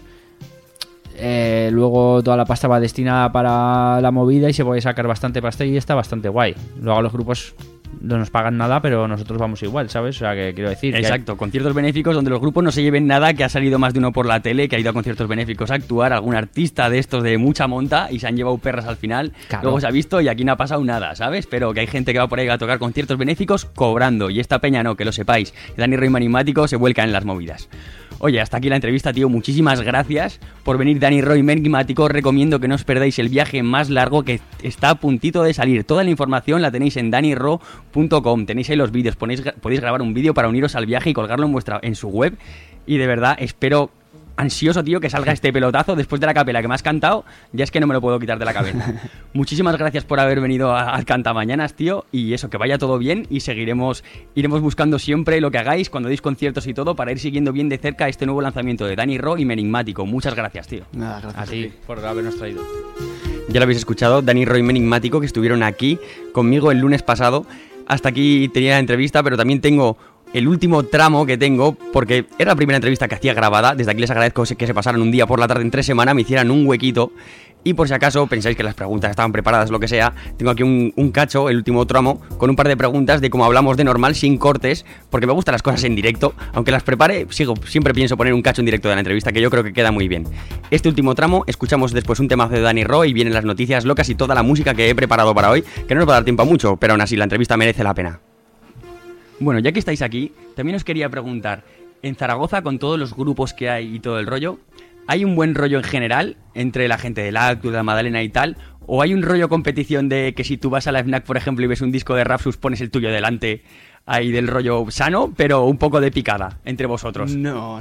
luego toda la pasta va destinada para la movida y se puede sacar bastante pasta y está bastante guay. Luego los grupos no nos pagan nada, pero nosotros vamos igual, ¿sabes? O sea, que quiero decir... Exacto, conciertos benéficos donde los grupos no se lleven nada, que ha salido más de uno por la tele, que ha ido a conciertos benéficos a actuar, algún artista de estos de mucha monta y se han llevado perras al final. Claro. Luego se ha visto y aquí no ha pasado nada, ¿sabes? Pero que hay gente que va por ahí a tocar conciertos benéficos cobrando, y esta peña no, que lo sepáis. Dani Roy Manimático se vuelca en las movidas. Oye, hasta aquí la entrevista, tío. Muchísimas gracias por venir, Dani Roy Manimático. Os recomiendo que no os perdáis el viaje más largo que está a puntito de salir. Toda la información la tenéis en daniro.com. Tenéis ahí los vídeos. Podéis grabar un vídeo para uniros al viaje y colgarlo en su web. Y de verdad, espero... ansioso, tío, que salga este pelotazo después de la capela que me has cantado. Ya es que no me lo puedo quitar de la cabeza. Muchísimas gracias por haber venido al Cantamañanas, tío. Y eso, que vaya todo bien y iremos buscando siempre lo que hagáis cuando deis conciertos y todo para ir siguiendo bien de cerca este nuevo lanzamiento de Dani Ro y Menigmático. Muchas gracias, tío. Nada, gracias. A ti, por habernos traído. Ya lo habéis escuchado, Dani Roy Menigmático, que estuvieron aquí conmigo el lunes pasado. Hasta aquí tenía la entrevista, pero también tengo el último tramo que tengo, porque era la primera entrevista que hacía grabada. Desde aquí les agradezco que se pasaran un día por la tarde entre semana, me hicieran un huequito. Y por si acaso pensáis que las preguntas estaban preparadas, lo que sea, tengo aquí un cacho, el último tramo, con un par de preguntas de cómo hablamos de normal, sin cortes, porque me gustan las cosas en directo. Aunque las prepare, siempre pienso poner un cacho en directo de la entrevista, que yo creo que queda muy bien. Este último tramo, escuchamos después un temazo de Dani Ro y vienen las noticias locas y toda la música que he preparado para hoy, que no nos va a dar tiempo a mucho, pero aún así la entrevista merece la pena. Bueno, ya que estáis aquí, también os quería preguntar, en Zaragoza, con todos los grupos que hay y todo el rollo, ¿hay un buen rollo en general entre la gente del Actu, de la Madalena y tal? ¿O hay un rollo competición de que si tú vas a la FNAC, por ejemplo, y ves un disco de Rapsus, pones el tuyo delante, ahí del rollo sano, pero un poco de picada entre vosotros? No,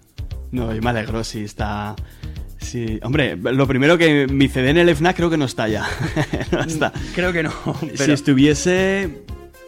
yo me alegro si está... Sí, hombre, lo primero que mi CD en el FNAC creo que no está ya. No está. Creo que no, Si pero... estuviese...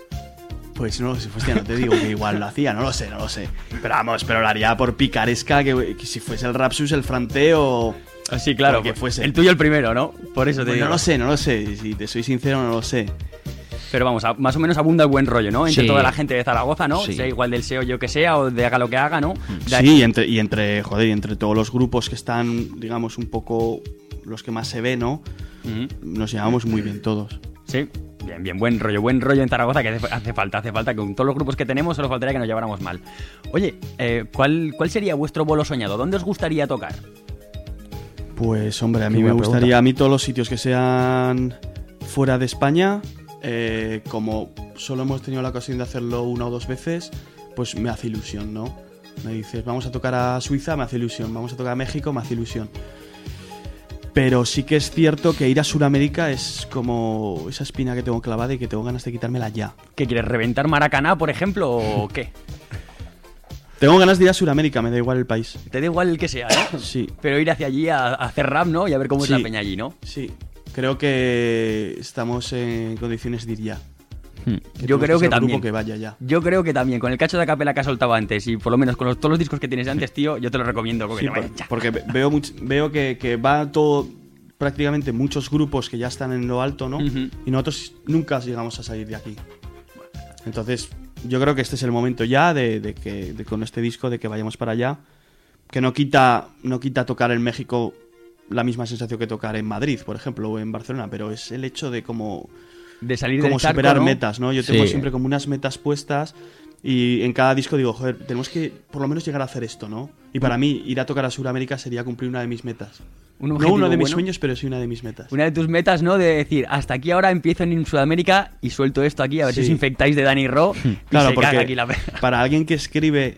Pues no, hostia, no te digo que igual lo hacía, no lo sé. Pero vamos, pero lo haría por picaresca, que si fuese el Rapsus, el Frante o... Sí, claro, porque fuese. el tuyo el primero, ¿no? Por eso te Pues digo. no lo sé, si te soy sincero no lo sé. Pero vamos, más o menos abunda el buen rollo, ¿no? Entre Sí. toda la gente de Zaragoza, ¿no? Sí. Sea igual del SEO yo que sea, o de haga lo que haga, ¿no? Sí, entre todos los grupos que están, digamos, un poco los que más se ven, ¿no? Ujú. Nos llevamos muy bien todos. Sí. Bien, bien, buen rollo en Zaragoza, que hace falta, que con todos los grupos que tenemos solo faltaría que nos lleváramos mal. Oye, ¿cuál sería vuestro bolo soñado? ¿Dónde os gustaría tocar? Pues hombre, a mí me gustaría, a mí todos los sitios que sean fuera de España, como solo hemos tenido la ocasión de hacerlo 1 o 2 veces, pues me hace ilusión, ¿no? Me dices, vamos a tocar a Suiza, me hace ilusión, vamos a tocar a México, me hace ilusión. Pero sí que es cierto que ir a Sudamérica es como esa espina que tengo clavada y que tengo ganas de quitármela ya. ¿Qué quieres, reventar Maracaná, por ejemplo, o qué? Tengo ganas de ir a Sudamérica, me da igual el país. Te da igual el que sea, ¿eh? Sí. Pero ir hacia allí a hacer rap, ¿no? Y a ver cómo es Sí. la peña allí, ¿no? Sí, creo que estamos en condiciones de ir ya. Yo creo que ser un también. grupo que vaya ya. Yo creo que también, con el cacho de acapela que has soltado antes y por lo menos con todos los discos que tienes de antes, tío, yo te lo recomiendo porque Sí, te vayas ya. porque veo que va todo, prácticamente muchos grupos que ya están en lo alto, ¿no? Ujú. Y nosotros nunca llegamos a salir de aquí. Entonces, yo creo que este es el momento ya de que con este disco de que vayamos para allá, que no quita tocar en México la misma sensación que tocar en Madrid, por ejemplo, o en Barcelona, pero es el hecho de como De salir del charco, superar ¿no? metas, ¿no? Yo tengo Sí. siempre como unas metas puestas y en cada disco digo, joder, tenemos que por lo menos llegar a hacer esto, ¿no? Y para mí ir a tocar a Sudamérica sería cumplir una de mis metas. Un No objetivo uno de mis bueno. sueños, pero sí una de mis metas. Una de tus metas, ¿no? De decir, hasta aquí ahora empiezo en Sudamérica y suelto esto aquí, a ver si Sí. os infectáis de Danny Ro y Claro, se porque caga aquí la pena. para alguien que escribe,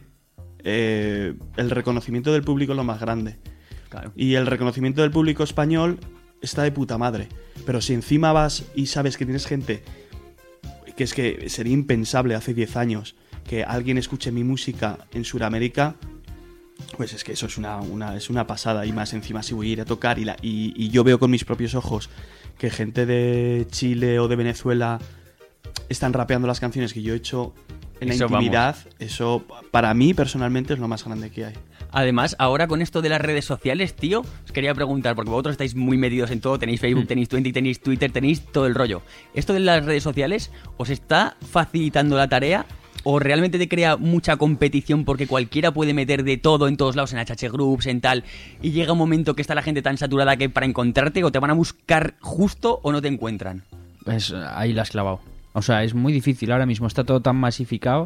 el reconocimiento del público es lo más grande. Claro. Y el reconocimiento del público español está de puta madre. Pero si encima vas y sabes que tienes gente, que es que sería impensable hace 10 años que alguien escuche mi música en Sudamérica, pues es que eso es una pasada. Y más encima si voy a ir a tocar y yo veo con mis propios ojos que gente de Chile o de Venezuela están rapeando las canciones que yo he hecho en la Eso, intimidad, eso para mí personalmente es lo más grande que hay. Además, ahora con esto de las redes sociales, tío, os quería preguntar, porque vosotros estáis muy metidos en todo, tenéis Facebook, tenéis Twenty, tenéis Twitter, tenéis todo el rollo. ¿Esto de las redes sociales os está facilitando la tarea o realmente te crea mucha competición porque cualquiera puede meter de todo en todos lados, en HH Groups, en tal, y llega un momento que está la gente tan saturada que para encontrarte o te van a buscar justo o no te encuentran? Ahí la has clavado. O sea, es muy difícil ahora mismo, está todo tan masificado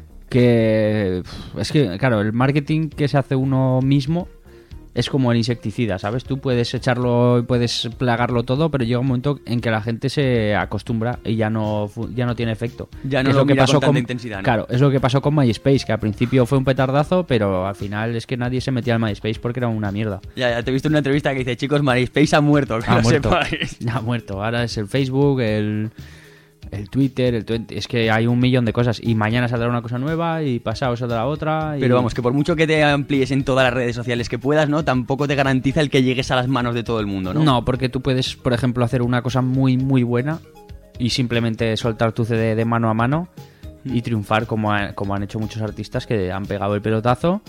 que es que, claro, el marketing que se hace uno mismo es como el insecticida, ¿sabes? Tú puedes echarlo y puedes plagarlo todo, pero llega un momento en que la gente se acostumbra y ya no tiene efecto. Ya no Es lo que mira pasó con tanta intensidad, ¿no? Claro, es lo que pasó con MySpace, que al principio fue un petardazo, pero al final es que nadie se metía al MySpace porque era una mierda. Ya te he visto en una entrevista que dice, chicos, MySpace ha muerto, que Ha lo muerto. sepáis. Ha muerto. Ahora es el Facebook, el Twitter, el Twenty. Es que hay un millón de cosas. Y mañana saldrá una cosa nueva y pasado saldrá otra. Pero vamos, que por mucho que te amplíes en todas las redes sociales que puedas, ¿no? Tampoco te garantiza el que llegues a las manos de todo el mundo, ¿no? No, porque tú puedes, por ejemplo, hacer una cosa muy, muy buena y simplemente soltar tu CD de mano a mano y triunfar como han hecho muchos artistas que han pegado el pelotazo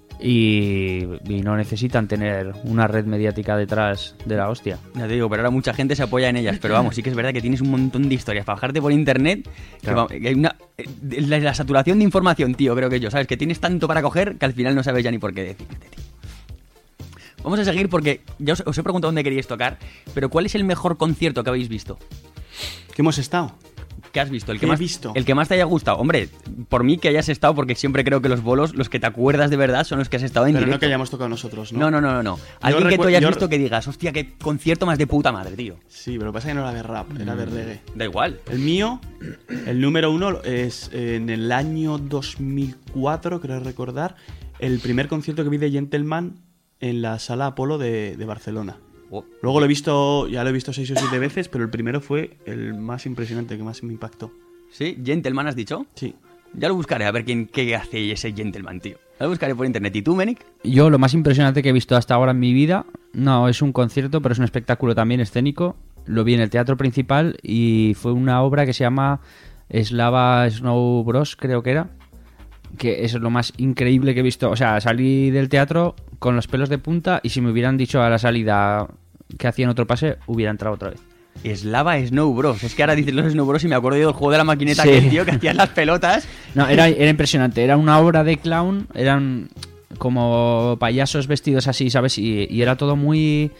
y no necesitan tener una red mediática detrás de la hostia. Ya te digo, pero ahora mucha gente se apoya en ellas. Pero vamos, sí que es verdad que tienes un montón de historias para bajarte por internet. Claro. Que hay una. La saturación de información, tío, creo que yo, ¿sabes? Que tienes tanto para coger que al final no sabes ya ni por qué decirte, tío. Vamos a seguir porque ya os he preguntado dónde queríais tocar, pero ¿cuál es el mejor concierto que habéis visto? ¿Qué hemos estado? ¿Qué has visto? El que ¿Qué he más, visto? El que más te haya gustado. Hombre, por mí que hayas estado, porque siempre creo que los bolos, los que te acuerdas de verdad, son los que has estado en Pero no directo. que hayamos tocado nosotros, ¿no? No. Alguien que tú hayas yo- visto que digas, hostia, qué concierto más de puta madre, tío. Sí, pero lo que pasa es que no era de rap, era de reggae. Da igual. El mío, el número 1, es en el año 2004, creo recordar, el primer concierto que vi de Gentleman en la Sala Apolo de Barcelona. Oh. Luego lo he visto 6 o 7 veces, pero el primero fue el más impresionante, que más me impactó. ¿Sí? ¿Gentleman has dicho? Sí. Ya lo buscaré a ver qué hace ese Gentleman, tío. Lo buscaré por internet. ¿Y tú, Menic? Yo lo más impresionante que he visto hasta ahora en mi vida, no es un concierto, pero es un espectáculo también escénico. Lo vi en el Teatro Principal y fue una obra que se llama Slava Snow Bros, creo que era. Que es lo más increíble que he visto. O sea, salí del teatro con los pelos de punta y si me hubieran dicho a la salida que hacían otro pase, hubiera entrado otra vez. Slava Snow Bros. Es que ahora dices los Snow Bros y me acuerdo yo del juego de la maquineta Sí. que el tío que hacías las pelotas. No, era impresionante. Era una obra de clown. Eran como payasos vestidos así, ¿sabes? Y era todo muy,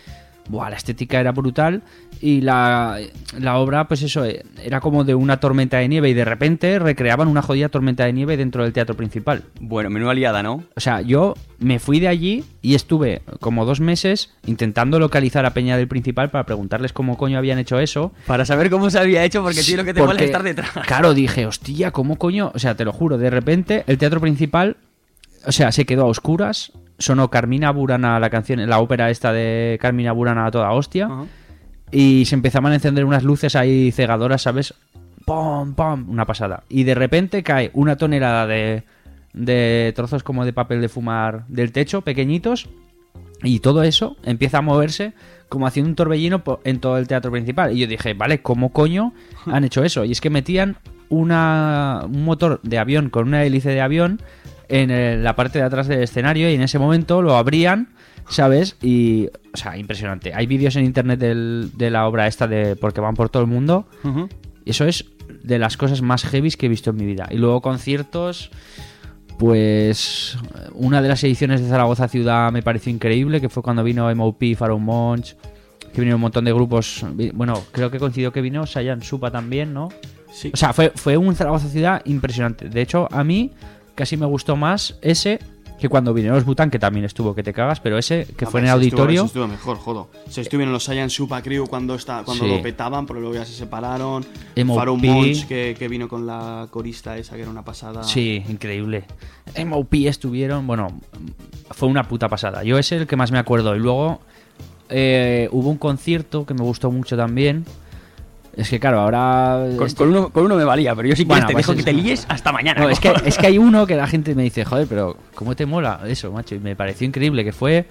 buah, la estética era brutal y la obra, pues eso, era como de una tormenta de nieve y de repente recreaban una jodida tormenta de nieve dentro del teatro principal. Bueno, menuda liada, ¿no? O sea, yo me fui de allí y estuve como 2 meses intentando localizar a Peña del Principal para preguntarles cómo coño habían hecho eso. Para saber cómo se había hecho, porque tío, lo que te mola es estar detrás. Claro, dije, hostia, ¿cómo coño? O sea, te lo juro, de repente el teatro principal, o sea, se quedó a oscuras, sonó Carmina Burana, la canción, la ópera esta de Carmina Burana a toda hostia, y se empezaban a encender unas luces ahí cegadoras, ¿sabes? ¡Pum, pum! Una pasada. Y de repente cae una tonelada de trozos como de papel de fumar del techo, pequeñitos, y todo eso empieza a moverse como haciendo un torbellino en todo el teatro principal. Y yo dije, vale, ¿cómo coño han hecho eso? Y es que metían un motor de avión con una hélice de avión en la parte de atrás del escenario y en ese momento lo abrían, ¿sabes? Y, o sea, impresionante. Hay vídeos en internet de la obra esta porque van por todo el mundo. Y eso es de las cosas más heavies que he visto en mi vida. Y luego conciertos, pues una de las ediciones de Zaragoza Ciudad me pareció increíble, que fue cuando vino M.O.P., Pharoah Monch, que vinieron un montón de grupos. Bueno, creo que coincidió que vino Sayan Supa también, ¿no? Sí. O sea, fue un Zaragoza Ciudad impresionante. De hecho, a mí casi me gustó más ese que cuando vinieron los Butan, que también estuvo que te cagas, pero ese que fue en el auditorio. Estuvo mejor, jodo. Se estuvieron los Saiyan Supa Crew cuando Sí. lo petaban, pero luego ya se separaron. M.O.P. Pharoah Monch, que vino con la corista esa, que era una pasada. Sí, increíble. M.O.P. estuvieron, bueno, fue una puta pasada. Yo ese es el que más me acuerdo. Y luego hubo un concierto que me gustó mucho también. Es que claro, ahora... Con uno me valía, pero yo sí que Bueno, te pues dejo que te líes hasta mañana. No, es que hay uno que la gente me dice, joder, pero ¿cómo te mola eso, macho? Y me pareció increíble, que fue...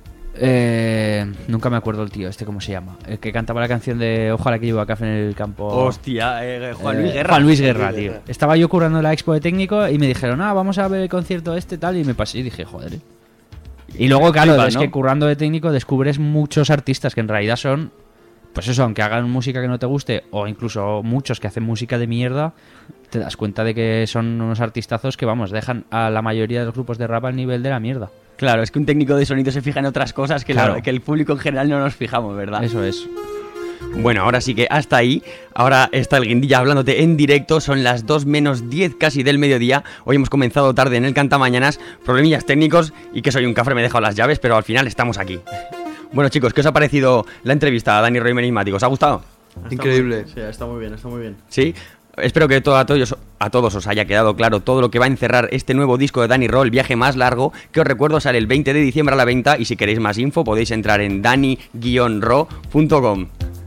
nunca me acuerdo el tío, ¿cómo se llama? El que cantaba la canción de Ojalá que llevo a café en el campo. Hostia, Juan Luis Guerra. Juan Luis Guerra, tío. Estaba yo currando la expo de técnico y me dijeron, vamos a ver el concierto tal, y me pasé y dije, joder. Y luego, claro, Flipas, es ¿no? que currando de técnico descubres muchos artistas que en realidad son... Pues eso, aunque hagan música que no te guste, o incluso muchos que hacen música de mierda, te das cuenta de que son unos artistazos que, vamos, dejan a la mayoría de los grupos de rap al nivel de la mierda. Claro, es que un técnico de sonido se fija en otras cosas que, Claro. que el público en general no nos fijamos, ¿verdad? Eso es. Bueno, ahora sí que hasta ahí. Ahora está el Guindilla hablándote en directo. Son las 2 menos 10 casi del mediodía. Hoy hemos comenzado tarde en el Cantamañanas. Problemillas técnicos y que soy un cafre, me he dejado las llaves, pero al final estamos aquí. Bueno, chicos, ¿qué os ha parecido la entrevista a Dani Roy Menismático? ¿Os ha gustado? Increíble. Sí, está muy bien, está muy bien. Sí. Espero que a todos os haya quedado claro todo lo que va a encerrar este nuevo disco de Dani Ro, El viaje más largo, que os recuerdo sale el 20 de diciembre a la venta y si queréis más info podéis entrar en dani-ro.com.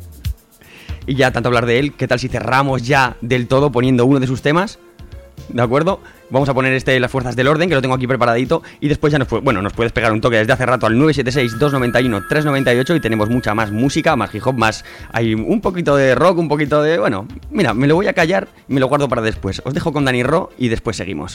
Y ya tanto hablar de él, ¿qué tal si cerramos ya del todo poniendo uno de sus temas? ¿De acuerdo? Vamos a poner Las Fuerzas del Orden, que lo tengo aquí preparadito. Y después ya nos puedes pegar un toque desde hace rato al 976-291-398 y tenemos mucha más música, más hip hop, hay un poquito de rock, un poquito de... Bueno, mira, me lo voy a callar y me lo guardo para después. Os dejo con Dani Ro y después seguimos.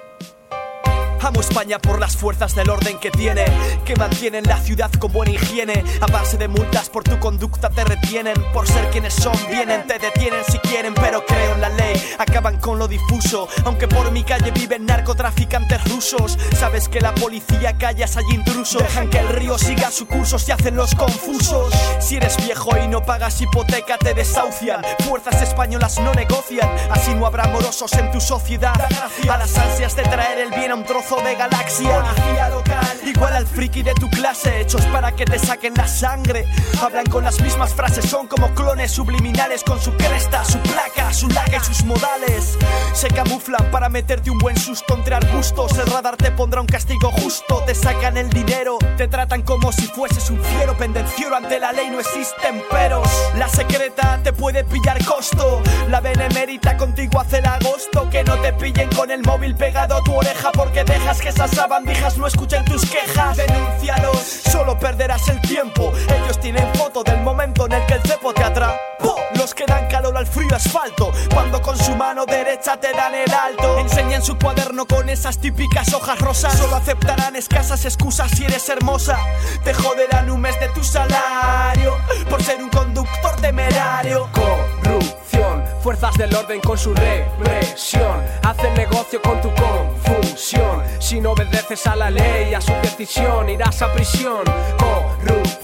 Amo España por las fuerzas del orden que tiene, que mantienen la ciudad con buena higiene. A base de multas por tu conducta te retienen, por ser quienes son vienen, te detienen si quieren, pero creo en la ley, acaban con lo difuso. Aunque por mi calle viven narcotraficantes rusos, sabes que la policía callas hay intrusos. Dejan que el río siga su curso, se hacen los confusos. Si eres viejo y no pagas hipoteca te desahucian, fuerzas españolas no negocian, así no habrá morosos en tu sociedad. A las ansias de traer el bien a un trozo de galaxia, policía local, igual al friki de tu clase, hechos para que te saquen la sangre. Hablan con las mismas frases, son como clones subliminales, con su cresta, su placa, su laga y sus modales. Se camuflan para meterte un buen susto entre arbustos. El radar te pondrá un castigo justo, te sacan el dinero, te tratan como si fueses un fiero pendenciero. Ante la ley no existen peros, la secreta te puede pillar costo. La benemérita contigo hace el agosto, que no te pillen con el móvil pegado a tu oreja, porque dejas que esas sabandijas no escuchen tus quejas. Denúncialos, solo perderás el tiempo. Ellos tienen foto del momento en el que el cepo te atrapó. Los que dan calor al frío asfalto, cuando con su mano derecha te dan el alto. Enseñan su cuaderno con esas típicas hojas rosas. Solo aceptarán escasas excusas si eres hermosa. Te joderán un mes de tu salario por ser un conductor temerario. Corrupción, fuerzas del orden con su represión, hacen negocio con tu confusión. Si no obedeces a la ley, a su decisión, irás a prisión. Corrupción,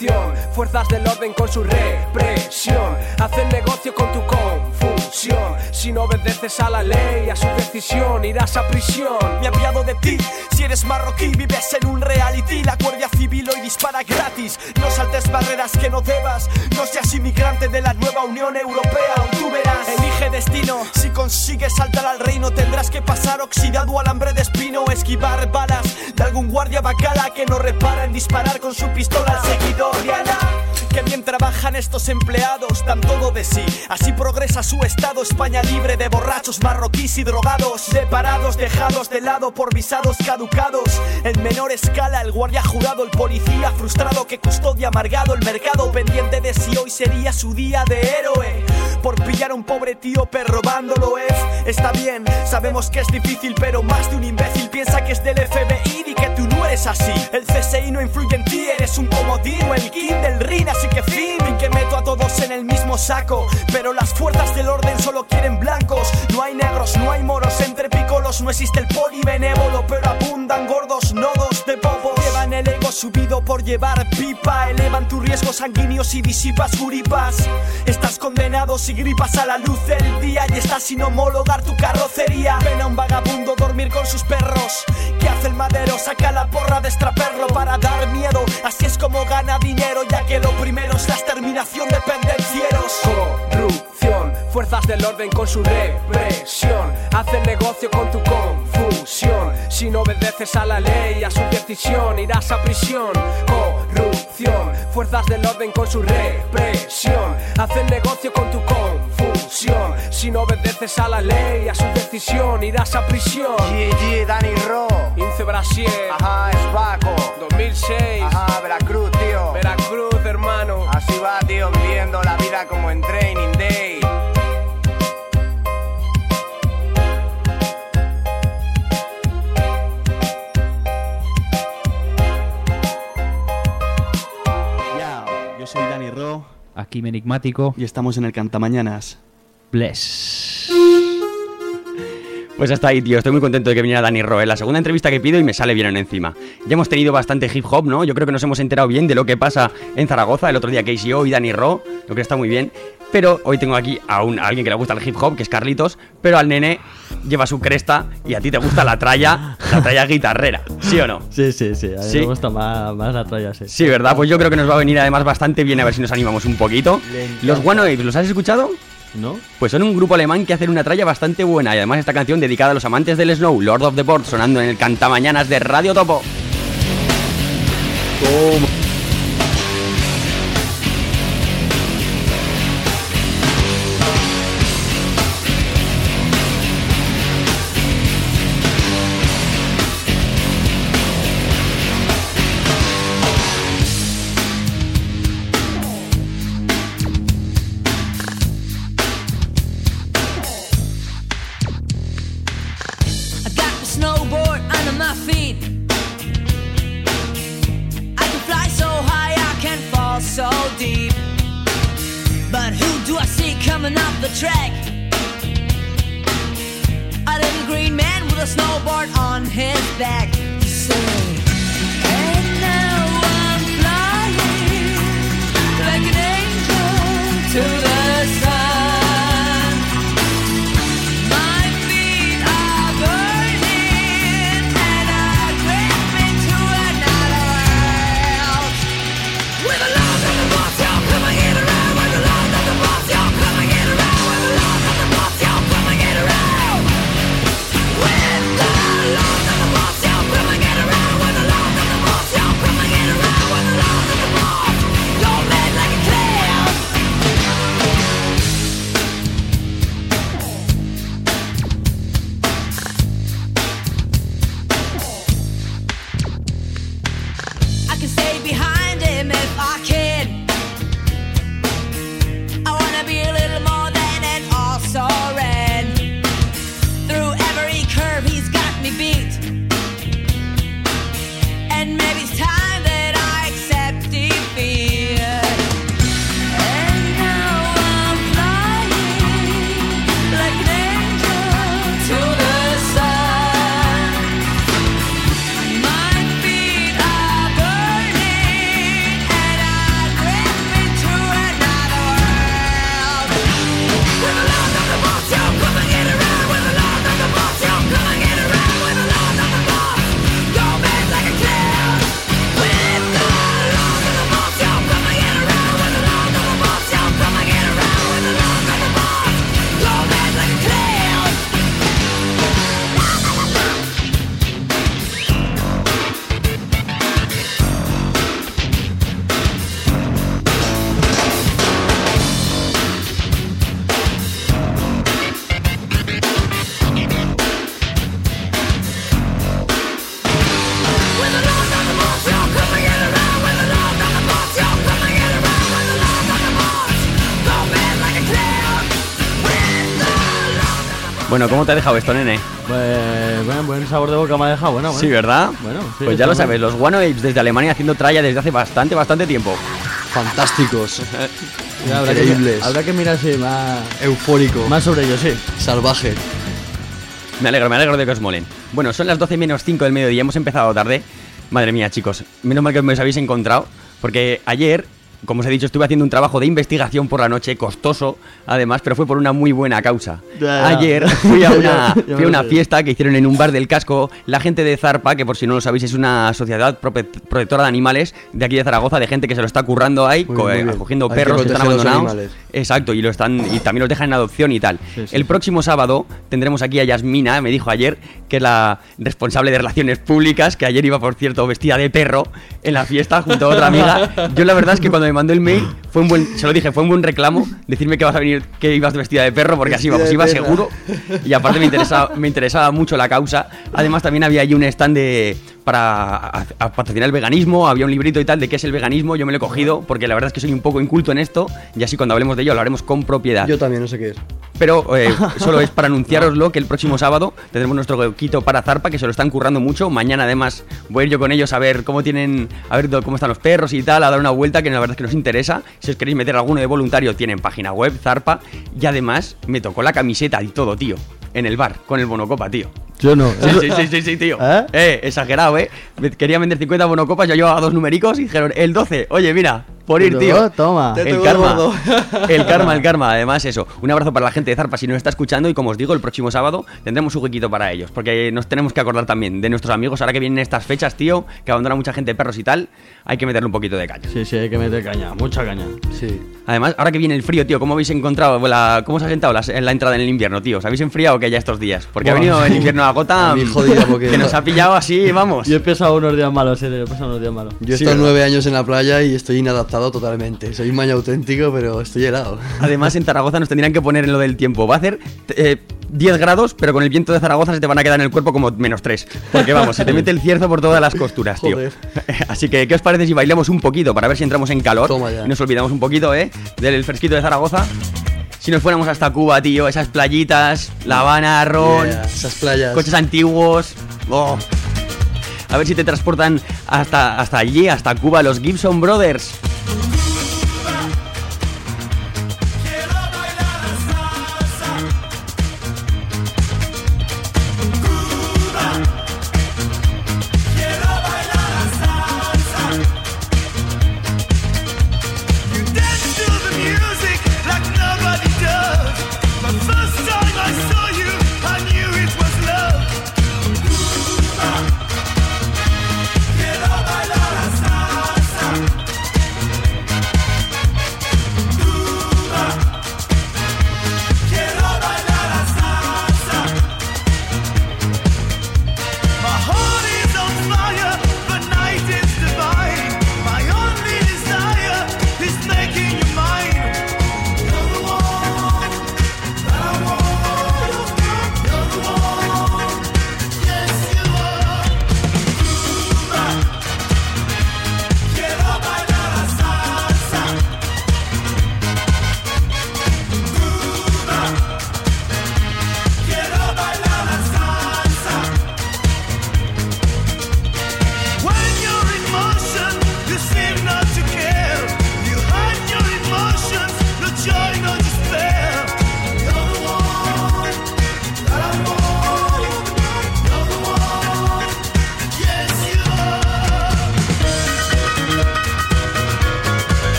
corrupción. Fuerzas del orden con su represión hacen negocio con tu confusión. Si no obedeces a la ley, a su decisión, irás a prisión. Me he apiado de ti, si eres marroquí, vives en un reality. La Guardia Civil hoy dispara gratis. No saltes barreras que no debas. No seas inmigrante de la nueva Unión Europea. Tú verás, elige destino. Si consigues saltar al reino, tendrás que pasar oxidado alambre de espino. Esquivar balas de algún guardia bacala que no repara en disparar con su pistola al seguidor. Diana, que bien trabajan estos empleados, dan todo de sí. Así progresa su estado. España libre de borrachos, marroquíes y drogados, separados, dejados de lado por visados caducados. En menor escala el guardia jurado, el policía frustrado que custodia amargado el mercado, pendiente de si hoy sería su día de héroe por pillar a un pobre tío robándolo. Está bien, sabemos que es difícil, pero más de un imbécil piensa que es del FBI y que tú no eres así. El CSI no influye en ti, eres un comodín o el king del ring, así que fin que meto a todos en el mismo saco. Pero las fuerzas del orden solo quieren blancos. No hay negros, no hay moros, entre picolos no existe el poli benévolo, pero abundan gordos nodos de bobos. Llevan el ego subido por llevar pipa, elevan tus riesgos sanguíneos y disipas guripas. Estás condenado si gripas a la luz del día y estás sin homologar tu carrocería. Ven a un vagabundo dormir con sus perros. ¿Qué hace el madero? Saca la porra de extraperlo para dar miedo. Así es como gana dinero, ya que lo primero es la exterminación de pendencieros. Corrupción, fuerzas del orden con su represión hacen negocio con tu confusión. Si no obedeces a la ley, a su decisión, irás a prisión. Corrupción, fuerzas del orden con su represión hacen negocio con tu confusión. Si no obedeces a la ley, a su decisión, irás a prisión. GG, Dani Ro, Ince Brasier, ajá, es Baco, 2006, ajá, Veracruz, tío. Veracruz, hermano. Así va, tío, viviendo la vida como en Training Day. Yo soy Dani Ro Aquí Enigmático. y estamos en el Cantamañanas. Bless. Pues hasta ahí, tío. Estoy muy contento de que viniera Dani Ro. La segunda entrevista que pido y me sale bien encima. Ya hemos tenido bastante hip hop, ¿no? Yo creo que nos hemos enterado bien de lo que pasa en Zaragoza. El otro día KCO y Dani Ro. Lo creo que está muy bien. Pero hoy tengo aquí a alguien que le gusta el hip hop, que es Carlitos. Pero al nene lleva su cresta y a ti te gusta la tralla guitarrera. ¿Sí o no? Sí. A mí ¿Sí? me gusta más la tralla, sí. Sí, ¿verdad? Pues yo creo que nos va a venir además bastante bien, a ver si nos animamos un poquito. Los One Waves, ¿los has escuchado? ¿No? Pues son un grupo alemán que hacen una tralla bastante buena. Y además esta canción dedicada a los amantes del Snow, Lord of the Board, sonando en el Cantamañanas de Radio Topo. Snowboard under my feet. I can fly so high, I can fall so deep. But who do I see coming up the track? A little green man with a snowboard on his back. To say, and now I'm flying like an angel to the sun. Bueno, ¿cómo te ha dejado esto, nene? Pues bueno, buen sabor de boca me ha dejado, bueno. Sí, ¿verdad? Bueno, sí, pues ya lo está sabes, bien. los One Apes desde Alemania haciendo tralla desde hace bastante tiempo. Fantásticos. Ya, Increíbles. Habrá que mirar si más Eufórico. sobre ellos, sí. Salvaje. Me alegro de que os molen. Bueno, son las 12 menos 5 del mediodía, hemos empezado tarde. Madre mía, chicos, menos mal que me os habéis encontrado, porque ayer, como os he dicho, estuve haciendo un trabajo de investigación por la noche, costoso, además, pero fue por una muy buena causa. Ya. Ayer fui a Ya fui a una sé. fiesta que hicieron en un bar del Casco, la gente de Zarpa, que por si no lo sabéis es una sociedad protectora de animales de aquí de Zaragoza, de gente que se lo está currando ahí, Muy bien. cogiendo Hay que perros que están proteger a los abandonados. animales. Exacto, y también los dejan en adopción y tal. Sí, sí, El próximo sábado tendremos aquí a Yasmina, me dijo ayer, que es la responsable de relaciones públicas, que ayer iba, por cierto, vestida de perro en la fiesta junto a otra amiga. Yo la verdad es que cuando me mandó el mail se lo dije, fue un buen reclamo decirme que vas a venir, que ibas vestida de perro, porque así Vestida vamos, de iba perra. seguro. Y aparte me interesaba mucho la causa. Además también había allí un stand para patrocinar el veganismo, había un librito y tal de qué es el veganismo, yo me lo he cogido porque la verdad es que soy un poco inculto en esto y así cuando hablemos de ello lo haremos con propiedad. Yo también, no sé qué es. Pero solo es para anunciaroslo que el próximo sábado tendremos nuestro huequito para Zarpa, que se lo están currando mucho. Mañana además voy a ir yo con ellos a ver cómo están los perros y tal, a dar una vuelta que la verdad es que nos interesa. Si os queréis meter alguno de voluntario, tienen página web, Zarpa, y además me tocó la camiseta y todo, tío, en el bar, con el Bonocopa, tío. Yo no. Sí, tío. ¿Eh? Exagerado, Quería vender 50 Bonocopas, yo llevaba 2 numericos y dijeron, el 12, oye, mira, por ir, tío. Toma. Te El tocó karma. gordo. El karma, además eso. Un abrazo para la gente de Zarpa si nos está escuchando y como os digo, el próximo sábado tendremos un huequito para ellos, porque nos tenemos que acordar también de nuestros amigos, ahora que vienen estas fechas, tío, que abandona mucha gente perros y tal, hay que meterle un poquito de caña. Sí, hay que meter caña, mucha caña. Sí. Además, ahora que viene el frío, tío, ¿cómo habéis encontrado, cómo os ha sentado la entrada en el invierno, tío? ¿Os habéis enfriado que ya estos días? Porque ha Buah. venido el invierno a gota A mí jodido, porque- que nos ha pillado así, vamos. Yo he pasado unos días malos, he pasado unos días malos. Yo he Sí, estado ¿verdad? 9 años en la playa y estoy inadaptado totalmente. Soy un maño auténtico, pero estoy helado. Además, en Zaragoza nos tendrían que poner en lo del tiempo. Va a hacer 10 grados, pero con el viento de Zaragoza se te van a quedar en el cuerpo como -3. Porque vamos, se te mete el cierzo por todas las costuras, tío. Joder. Así que, ¿qué os parece si bailamos un poquito para ver si entramos en calor? Toma ya. Y nos olvidamos un poquito, del fresquito de Zaragoza. Si nos fuéramos hasta Cuba, tío, esas playitas, La Habana, Ron, Yeah, esas playas. coches antiguos. Oh. A ver si te transportan hasta allí, hasta Cuba, los Gibson Brothers.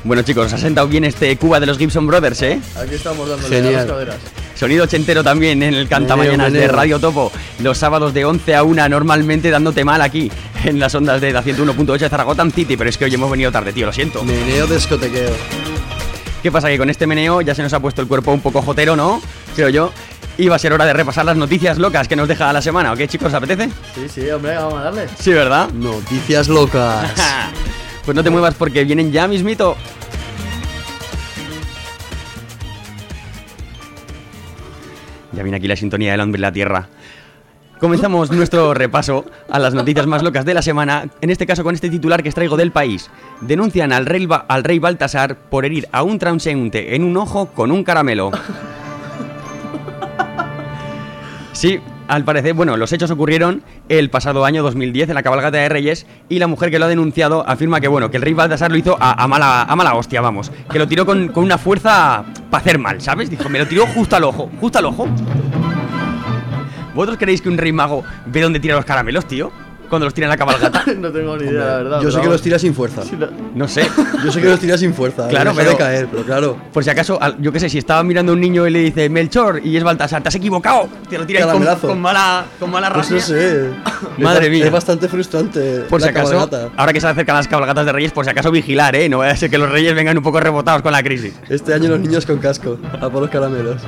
Bueno, chicos, os ha sentado bien este Cuba de los Gibson Brothers, ¿eh? Aquí estamos dándole a las caderas. Sonido ochentero también en el Cantamañanas de Radio Topo. Los sábados de 11 a 1, normalmente dándote mal aquí, en las ondas de la 101.8 de Zaragoza City. Pero es que hoy hemos venido tarde, tío, lo siento. Meneo discotequeo. ¿Qué pasa? Que con este meneo ya se nos ha puesto el cuerpo un poco jotero, ¿no? Creo yo. Y va a ser hora de repasar las noticias locas que nos deja la semana. ¿O qué, chicos? ¿Os apetece? Sí, hombre, vamos a darle. Sí, ¿verdad? Noticias locas. Pues no te muevas porque vienen ya mismito. Ya viene aquí la sintonía del hombre y la tierra. Comenzamos nuestro repaso a las noticias más locas de la semana, en este caso con este titular que os traigo del País. Denuncian al rey Baltasar por herir a un transeúnte en un ojo con un caramelo. Sí, al parecer, bueno, los hechos ocurrieron el pasado año 2010 en la cabalgata de Reyes y la mujer que lo ha denunciado afirma que, bueno, que el rey Baltasar lo hizo a mala hostia, vamos. Que lo tiró con una fuerza para hacer mal, ¿sabes? Dijo, me lo tiró justo al ojo. ¿Vosotros creéis que un rey mago ve dónde tira los caramelos, tío? Cuando los tira en la cabalgata. No tengo ni idea, la verdad. Yo sé que los tira sin fuerza. No sé. Yo sé que los tira sin fuerza. Claro, pero de caer, pero claro. Por si acaso, yo qué sé, si estaba mirando a un niño y le dice Melchor y es Baltasar, te has equivocado. Te lo tira ahí con mala rabia. Pues no sé. Madre mía. Es bastante frustrante. Por si la acaso, cabalgata. ahora que se acercan las cabalgatas de Reyes, por si acaso vigilar, ¿eh? No vaya a ser que los Reyes vengan un poco rebotados con la crisis. Este año los niños con casco, a por los caramelos.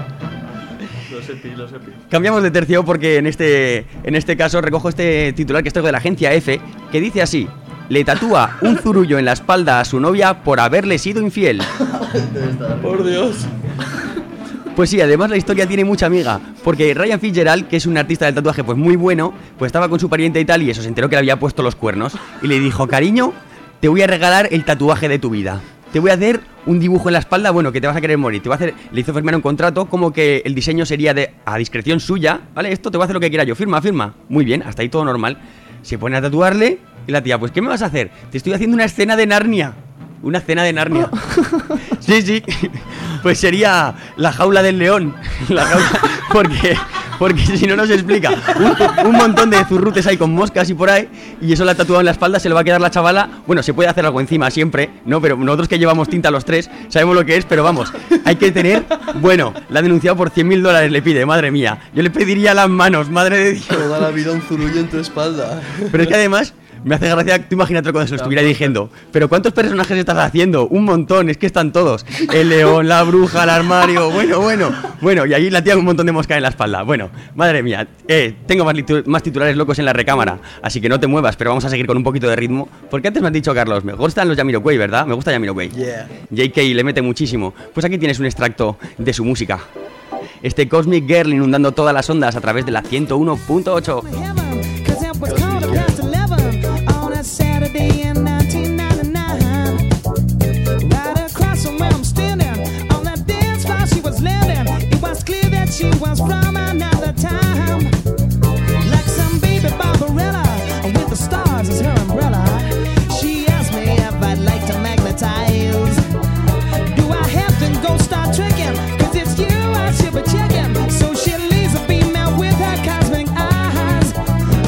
Los epi. Cambiamos de tercio porque en este caso recojo este titular que es de la agencia EFE, que dice así: le tatúa un zurullo en la espalda a su novia por haberle sido infiel. Por Dios. Pues sí, además la historia tiene mucha amiga, porque Ryan Fitzgerald, que es un artista del tatuaje pues muy bueno, pues estaba con su pariente y tal, y eso, se enteró que le había puesto los cuernos, y le dijo, cariño, te voy a regalar el tatuaje de tu vida. Te voy a hacer un dibujo en la espalda, bueno, que te vas a querer morir. Le hizo firmar un contrato como que el diseño sería a discreción suya, ¿vale? Esto te voy a hacer lo que quiera yo, firma. Muy bien, hasta ahí todo normal. Se pone a tatuarle y la tía, pues ¿qué me vas a hacer? Te estoy haciendo una escena de Narnia. Una escena de Narnia. Sí. Pues sería la jaula del león. La jaula, porque si no se explica. Un montón de zurrutes ahí con moscas y por ahí, y eso la ha tatuado en la espalda, se le va a quedar la chavala. Bueno, se puede hacer algo encima siempre, ¿no? Pero nosotros que llevamos tinta los tres, sabemos lo que es, pero vamos, hay que tener... Bueno, la ha denunciado por $100.000, le pide, madre mía. Yo le pediría las manos, madre de Dios. Toda la vida un zurullo en tu espalda. Pero es que además... Me hace gracia, tú imagínate cuando se lo estuviera diciendo. Pero ¿cuántos personajes estás haciendo? Un montón, es que están todos. El león, la bruja, el armario. Bueno, y ahí la tía con un montón de mosca en la espalda. Bueno, madre mía, tengo más titulares locos en la recámara. Así que no te muevas, pero vamos a seguir con un poquito de ritmo. Porque antes me has dicho, Carlos, me gustan los Jamiroquai, ¿verdad? Me gusta Jamiroquai. Yeah. JK le mete muchísimo. Pues aquí tienes un extracto de su música. Este Cosmic Girl inundando todas las ondas a través de la 101.8. Saturday in 1999, right across from where I'm standing, on that dance floor she was landing. It was clear that she was from another time, like some baby Barbarella with the stars as her umbrella. She asked me if I'd like to magnetize. Do I have to go start tricking? 'Cause it's you I should be checking. So she leaves a female with her cosmic eyes.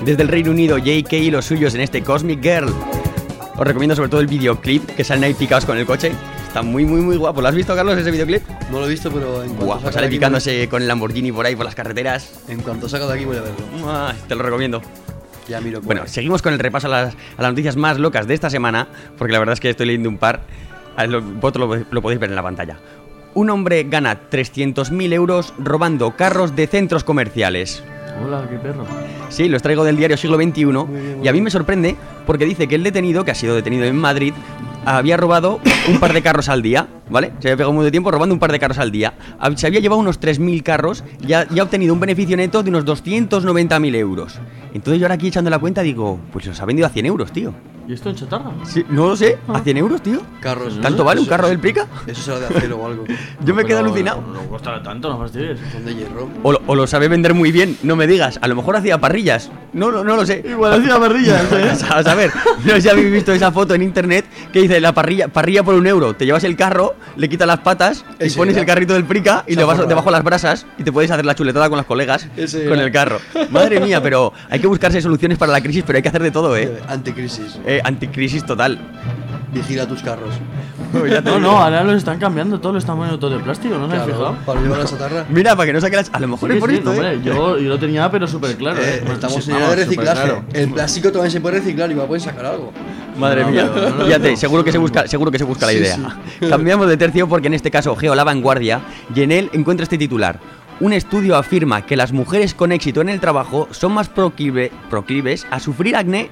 Desde el Reino Unido, JK y los suyos en este Cosmic Girl. Os recomiendo sobre todo el videoclip, que salen ahí picados con el coche. Está muy guapo. ¿Lo has visto, Carlos, ese videoclip? No lo he visto, pero en cuanto Guapo, sale picándose con el Lamborghini por ahí, por las carreteras. En cuanto salga de aquí voy a verlo. Te lo recomiendo. Ya miro. Bueno, seguimos con el repaso a las noticias más locas de esta semana, porque la verdad es que estoy leyendo un par. Vosotros lo podéis ver en la pantalla. Un hombre gana 300.000 euros robando carros de centros comerciales. Hola, qué perro. Sí, los traigo del diario Siglo XXI. Y a mí me sorprende porque dice que el detenido, que ha sido detenido en Madrid, había robado un par de carros al día, ¿vale? Se había pegado mucho tiempo robando un par de carros al día. Se había llevado unos 3.000 carros y ha obtenido un beneficio neto de unos 290.000 euros. Entonces yo ahora aquí echando la cuenta digo, pues los ha vendido a 100 euros, tío. ¿Y esto en chatarra? Sí, no lo sé, a 100 euros, tío. Carros. ¿Tanto vale un carro del Prica? Eso será de acero o algo. Yo me quedo alucinado. No costará tanto, no fastidies. Son de hierro. O lo sabe vender muy bien, no me digas. A lo mejor hacía parrillas. No lo sé. Igual hacía parrillas, ¿eh? A saber, no sé si habéis visto esa foto en internet que dice la parrilla por 1 euro. Te llevas el carro, le quitas las patas y pones el carrito del Prica y le vas debajo las brasas y te puedes hacer la chuletada con los colegas con el carro. Madre mía, pero hay que buscarse soluciones para la crisis, pero hay que hacer de todo, ¿eh? Anticrisis. Anticrisis total. Vigila tus carros. No, ahora los están cambiando todo, lo están poniendo todo de plástico, ¿no? ¿Me has fijado? Para llevar la chatarra. Mira, para que no saque las... A lo mejor es por esto, hombre, yo lo tenía, pero súper claro. Estamos en era de reciclaje. Claro. El plástico también se puede reciclar y va a poder sacar algo. Madre mía, fíjate, seguro que se busca la idea. Cambiamos de tercio porque en este caso Geo La Vanguardia y en él encuentra este titular. Un estudio afirma que las mujeres con éxito en el trabajo son más proclives a sufrir acné.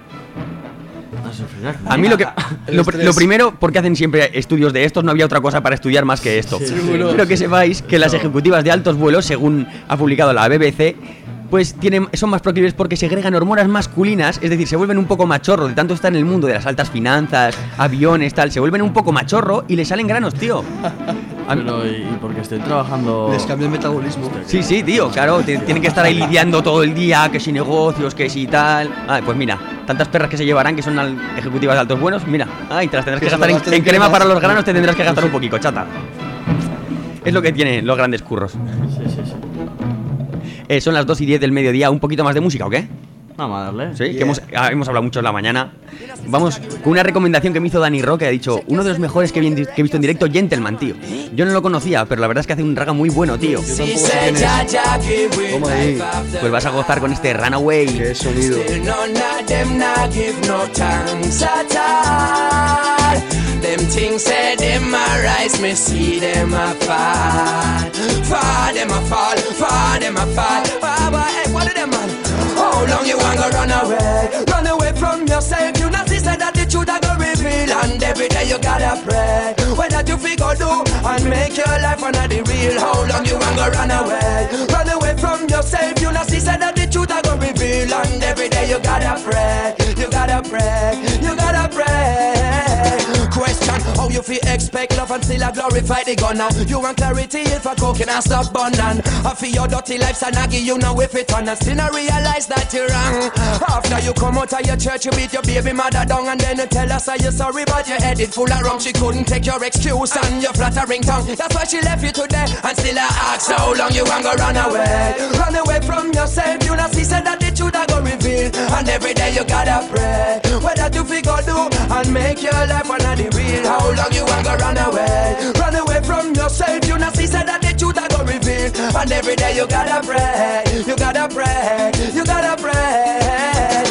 A mí lo primero, porque hacen siempre estudios de estos, no había otra cosa para estudiar más que esto. Pero que sepáis que las ejecutivas de altos vuelos, según ha publicado la BBC, pues son más proclives porque segregan hormonas masculinas, es decir, se vuelven un poco machorro, de tanto estar en el mundo de las altas finanzas, aviones, tal, se vuelven un poco machorro y les salen granos, tío. Pero, ¿y porque estén trabajando? Les cambia el metabolismo. Sí, tío, claro, tienen que estar ahí lidiando todo el día, que si negocios, que si tal. Pues mira, tantas perras que se llevarán que son ejecutivas de altos buenos, mira, te las tendrás que gastar en crema para los granos, te tendrás que gastar un poquito, chata. Es lo que tienen los grandes curros. Sí. Son las 2:10 del mediodía, ¿un poquito más de música o qué? Vamos a darle. Sí, que hemos hablado mucho en la mañana. Vamos con una recomendación que me hizo Dani Roque. Ha dicho, uno de los mejores que he visto en directo, Gentleman, tío. Yo no lo conocía, pero la verdad es que hace un raga muy bueno, tío. Yo tampoco sé quién es. Toma ahí. Pues vas a gozar con este Runaway. Qué sonido. Them things say them a rise, me see them a fall. For them a fall, for them a fall. Hey, what are them man? How long you want to run away? Run away from yourself. You not see that the truth I go reveal. And every day you gotta pray. Whether you figure do and make your life another real. How long you want to run away? Run away from yourself. You not see that the truth I go reveal. And every day you gotta pray. You gotta pray. You gotta pray. Question, how you feel expect love and still a glorify the gunner? You want clarity if a coke and stop burning. I feel your dirty lives and I give you now if it on. And still I realize that you're wrong. After you come out of your church, you beat your baby mother down. And then you tell us that you're sorry but your head is full of wrong. She couldn't take your excuse and your flattering tongue. That's why she left you today. And still I ask how long you want to run away. Run away from yourself. You not see said that the truth I go reveal. And every day you gotta pray. Whether you figure do and make your life another real. How long you want to run away? Run away from yourself. You not see said that the truth I go reveal. And every day you gotta pray. You gotta pray. You gotta pray.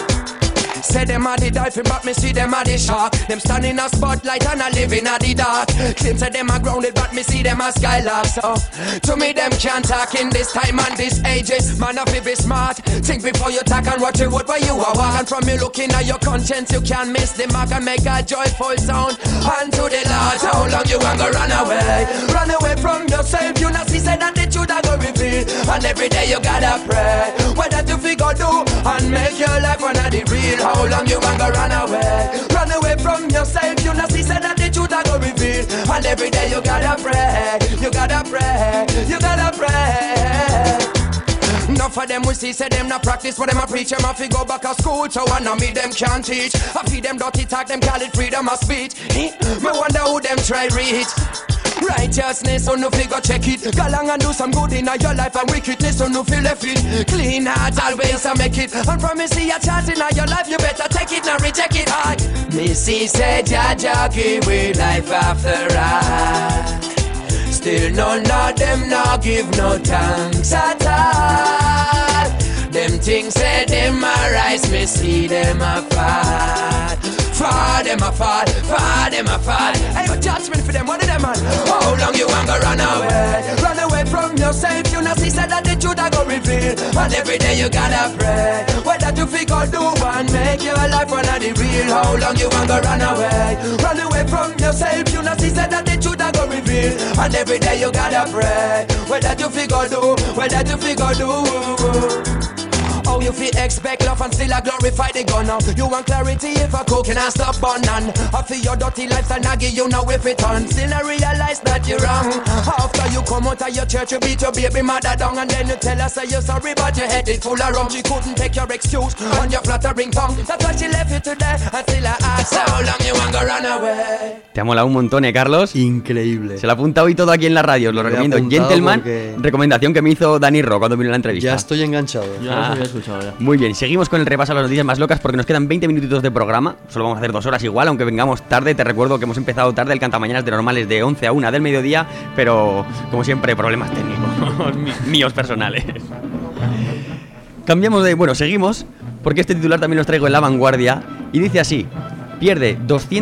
Say them a the dolphin, but me see them a the shark. Them stand in a spotlight and a live in a the dark. Claim say them a grounded, but me see them a skylark. So to me them can't talk in this time and this ages. Man of be smart. Think before you talk and watch it what where you are. And from you looking at your conscience, you can't miss the mark and make a joyful sound. Unto the Lord, how long you want to run away? Run away from yourself. You not see say that the truth I go reveal. And every day you gotta pray. Whether you figure do and make your life another real. How long you want to run away? Run away from yourself. You not see say that the truth I go reveal. And every day you gotta pray. You gotta pray. You gotta pray. Enough of them we see, say them not practice, but them a preach, them a fi go back to school, so I know me them can't teach. I feed them dirty talk, them call it freedom of speech. Me wonder who them try reach. Righteousness, so no figure check it. Go along and do some good in your life and wickedness, so no feel left it. Clean heart always and make it. And promise you a chance in your life, you better take it, not reject it. I Missy said, Jaja give we life after all. Still none of them no give no thanks at all. Them things say them a rise, me see them a fall. Fall them a fall, fall them a fall. Hey, but judgment for them, what of them man? How long you want to run away? Run away from yourself, you know see said that the truth I go reveal. And every day you gotta pray, whether to figure do and make your life one of the real. How long you want to run away? Run away from yourself, you know see said that the truth I go reveal. And every day you gotta pray, whether to figure do, whether to figure do. Oh, you feel expect love and still a glorify the gunner. You want clarity if a cook and stop burning. I feel your dirty lifestyle naggy, you know if it on. Still I realize that you're wrong. After you come out of your church, you beat your baby mother down. And then you tell her say you're sorry but your head is full of rum. She couldn't take your excuse on your flattering tongue. That's why she left you today. And still I ask how long you want to run away. Te ha molado un montón, Carlos. Increíble. Se lo ha apuntado y todo aquí en la radio, os lo recomiendo. Gentleman, porque... recomendación que me hizo Dani Ro cuando vino a la entrevista. Ya estoy enganchado. Ya los había escuchado ya. Muy bien, seguimos con el repaso a las noticias más locas porque nos quedan 20 minutitos de programa. Solo vamos a hacer 2 horas igual, aunque vengamos tarde. Te recuerdo que hemos empezado tarde el Cantamañanas de normales de 11 a 1 del mediodía, pero como siempre, problemas técnicos míos personales. Cambiamos de... Bueno, seguimos, porque este titular también los traigo en La Vanguardia y dice así: pierde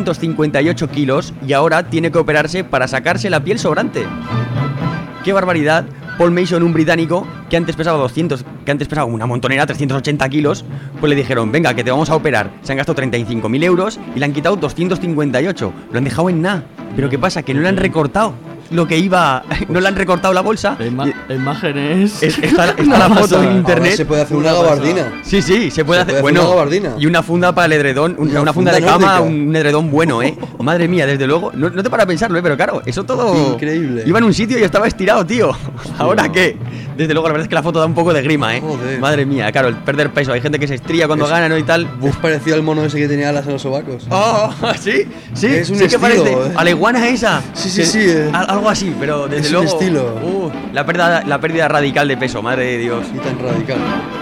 258 kilos y ahora tiene que operarse para sacarse la piel sobrante. ¡Qué barbaridad! Paul Mason, un británico que antes pesaba una montonera, 380 kilos, pues le dijeron, venga, que te vamos a operar. Se han gastado 35.000 euros y le han quitado 258. Lo han dejado en nada. Pero ¿qué pasa? Que no le han recortado lo que iba... No le han recortado la bolsa. La imagen es... Está la foto en internet. Ahora se puede hacer una gabardina. Sí, se puede hacer. Bueno, una gabardina. Y una funda para el edredón. Una funda de cama, un edredón bueno, Madre mía, desde luego. No te para pensarlo, pero claro, eso todo... Increíble. Iba en un sitio y estaba estirado, tío. ¿Ahora qué? Desde luego, la verdad es que la foto da un poco de grima, Joder. Madre mía, claro, el perder peso. Hay gente que se estría cuando gana, ¿no? Y tal. Es parecido al mono ese que tenía alas en los sobacos. Oh, sí. Es un sí estilo, que parece. A la iguana esa. Sí. Algo así, pero desde es luego. Un estilo. La pérdida radical de peso, madre de Dios. Y tan radical.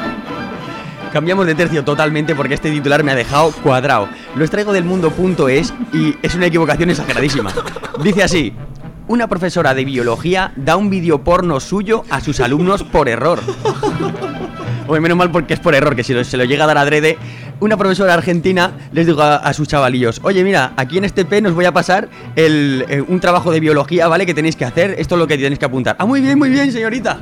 Cambiamos de tercio totalmente porque este titular me ha dejado cuadrado. Lo extraigo del mundo.es y es una equivocación exageradísima. Dice así: una profesora de biología da un vídeo porno suyo a sus alumnos por error. Oye, menos mal porque es por error, que si se lo llega a dar adrede. Una profesora argentina les dijo a sus chavalillos: oye, mira, aquí en este P nos voy a pasar un trabajo de biología, ¿vale? Que tenéis que hacer, esto es lo que tenéis que apuntar. Ah, muy bien, señorita.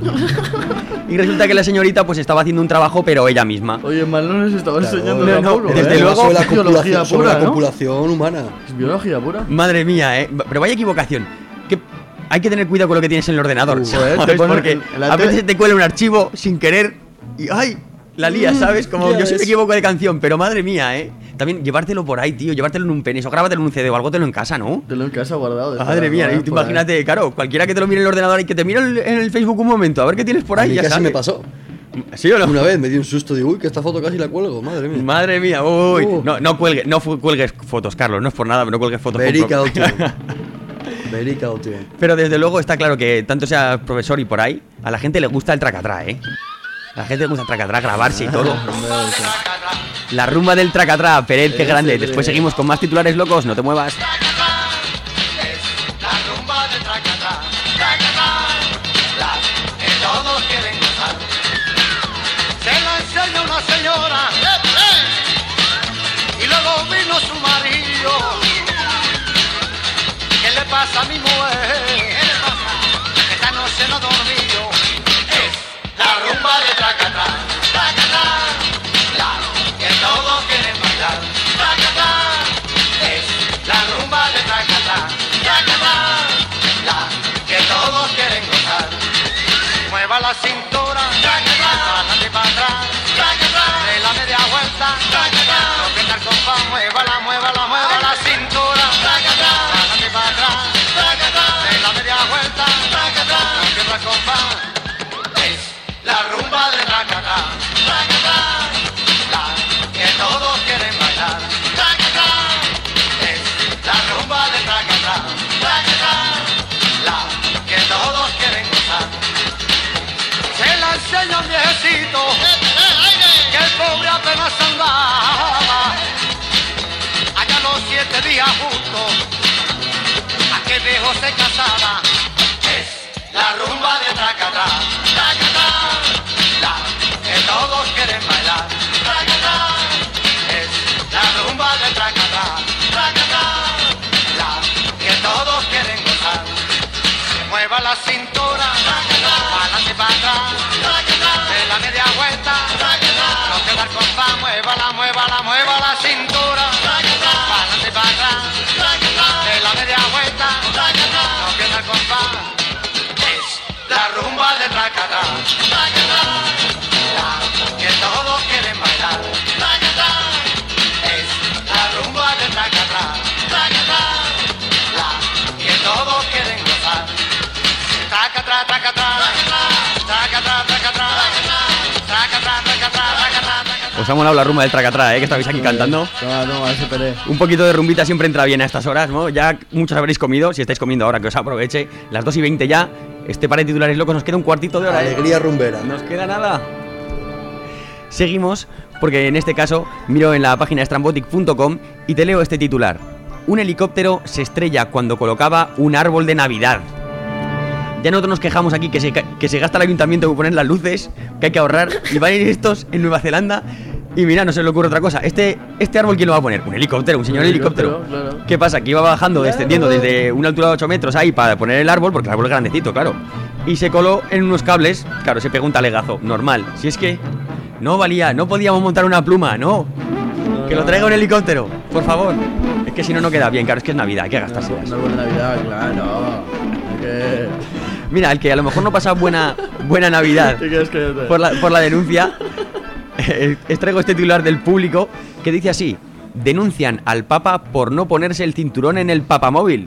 Y resulta que la señorita pues estaba haciendo un trabajo, pero ella misma. Oye, mal no les estaba enseñando tampoco, desde luego, sobre la biología sobre pura, la ¿no? copulación humana. Es biología pura. Madre mía, pero vaya equivocación. Que hay que tener cuidado con lo que tienes en el ordenador, ¿sabes? Porque a veces te cuela un archivo sin querer y ¡ay! La lía, ¿sabes? Como yo sí me equivoco de canción, pero madre mía, También llevártelo por ahí, tío, llevártelo en un penis o grábatelo en un CD o algo, te lo en casa, ¿no? Te lo en casa guardado. Madre mía, y tú imagínate, claro, cualquiera que te lo mire en el ordenador y que te mire en el Facebook un momento, a ver qué tienes por ahí, a mí ya casi sabes. me pasó. ¿Sí o no? Una vez me di un susto, digo, uy, que esta foto casi la cuelgo, madre mía. Madre mía, uy. No cuelgues fotos, Carlos, no es por nada, pero no cuelgues fotos. Very caution. Very caution. Pero desde luego está claro que tanto sea profesor y por ahí, a la gente le gusta el tracatrá, A la gente le gusta el tracatrá, grabarse y todo. La rumba del tracatrá, Perel, qué grande. Después seguimos con más titulares locos, no te muevas. Señora, y luego vino su marido. ¿Qué le pasa a mi mujer? Esta noche no dormió. Es la rumba de Tracatá, Tracatá, la que todos quieren bailar. Tracatá, es la rumba de Tracatá, Tracatá, la que todos quieren gozar. Mueva la cintura, adelante para atrás. De la media vuelta, lo que tal compa, mueva la cintura, adelante para atrás, de la media vuelta, lo que tal compa, es la rumba de Tracatá, la que todos quieren bailar, es la rumba de Tracatá, la luego se casaba. Es la rumba de Tracatá, Tracatá, la que todos quieren bailar. Tracatá, es la rumba de Tracatá, Tracatá, la que todos quieren gozar. Que mueva la cintura, adelante y para atrás, de la media vuelta, no queda el compás, mueva la cintura, adelante y para atrás, de la media vuelta, no queda el compás. Es la rumba de Tracatá, Tracatá, la que todos quieren bailar. Tracatá, es la rumba de Tracatá, Tracatá, la que todos quieren gozar. Tracatá, Tracatá, Tracatá, Tracatá, Tracatá, Tracatá, Tracatá. Os ha molado la rumba del Tracatrá, que estabais aquí cantando. Toma, SPD. Un poquito de rumbita siempre entra bien a estas horas, ¿no? Ya muchos habréis comido, si estáis comiendo ahora que os aproveche. Las 2:20 ya, este par de titulares locos, nos queda un cuartito de hora. Alegría rumbera. Nos queda nada. Seguimos, porque en este caso miro en la página strambotic.com y te leo este titular. Un helicóptero se estrella cuando colocaba un árbol de Navidad. Ya nosotros nos quejamos aquí que se gasta el ayuntamiento en poner las luces, que hay que ahorrar, y van a ir estos en Nueva Zelanda. Y mira, no se le ocurre otra cosa. Este árbol, ¿quién lo va a poner? Un helicóptero, un señor helicóptero. Claro. ¿Qué pasa? Que iba bajando, descendiendo desde una altura de 8 metros ahí para poner el árbol, porque el árbol es grandecito, claro. Y se coló en unos cables, claro, se pegó un talegazo, normal. Si es que no valía, no podíamos montar una pluma, no. Que lo traiga un helicóptero, por favor. Es que si no, no queda bien, claro, es que es Navidad, hay que gastarse. Un árbol de Navidad, claro. Mira, el que a lo mejor no pasa buena Navidad por la denuncia, traigo este titular del Público que dice así: denuncian al Papa por no ponerse el cinturón en el papamóvil.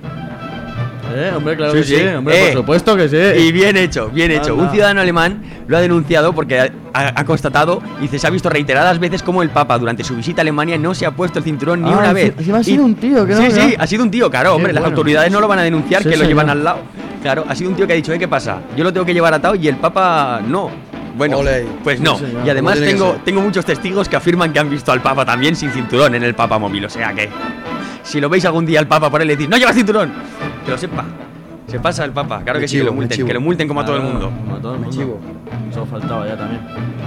Hombre, claro que sí, hombre, por supuesto que sí. Y bien hecho, bien hecho. Un ciudadano alemán lo ha denunciado porque ha constatado, dice, se ha visto reiteradas veces como el Papa durante su visita a Alemania no se ha puesto el cinturón ni una vez. Encima ha sido un tío, que no. Sí, ha sido un tío, claro, hombre, las autoridades no lo van a denunciar, Sí, que lo señor. llevan al lado. Claro, ha sido un tío que ha dicho, ¿qué pasa? Yo lo tengo que llevar atado y el Papa no. Bueno, Olé. pues no. Sí, señor. Y además ¿Cómo tiene que tengo muchos testigos que afirman que han visto al Papa también sin cinturón en el papamóvil. O sea que, si lo veis algún día al Papa por él, le decís, ¡no lleva cinturón! Que lo sepa. Se pasa el Papa. Claro que sí, que lo multen. Que lo multen como a todo el mundo. Como a todo el mundo. chivo. Eso faltaba ya también.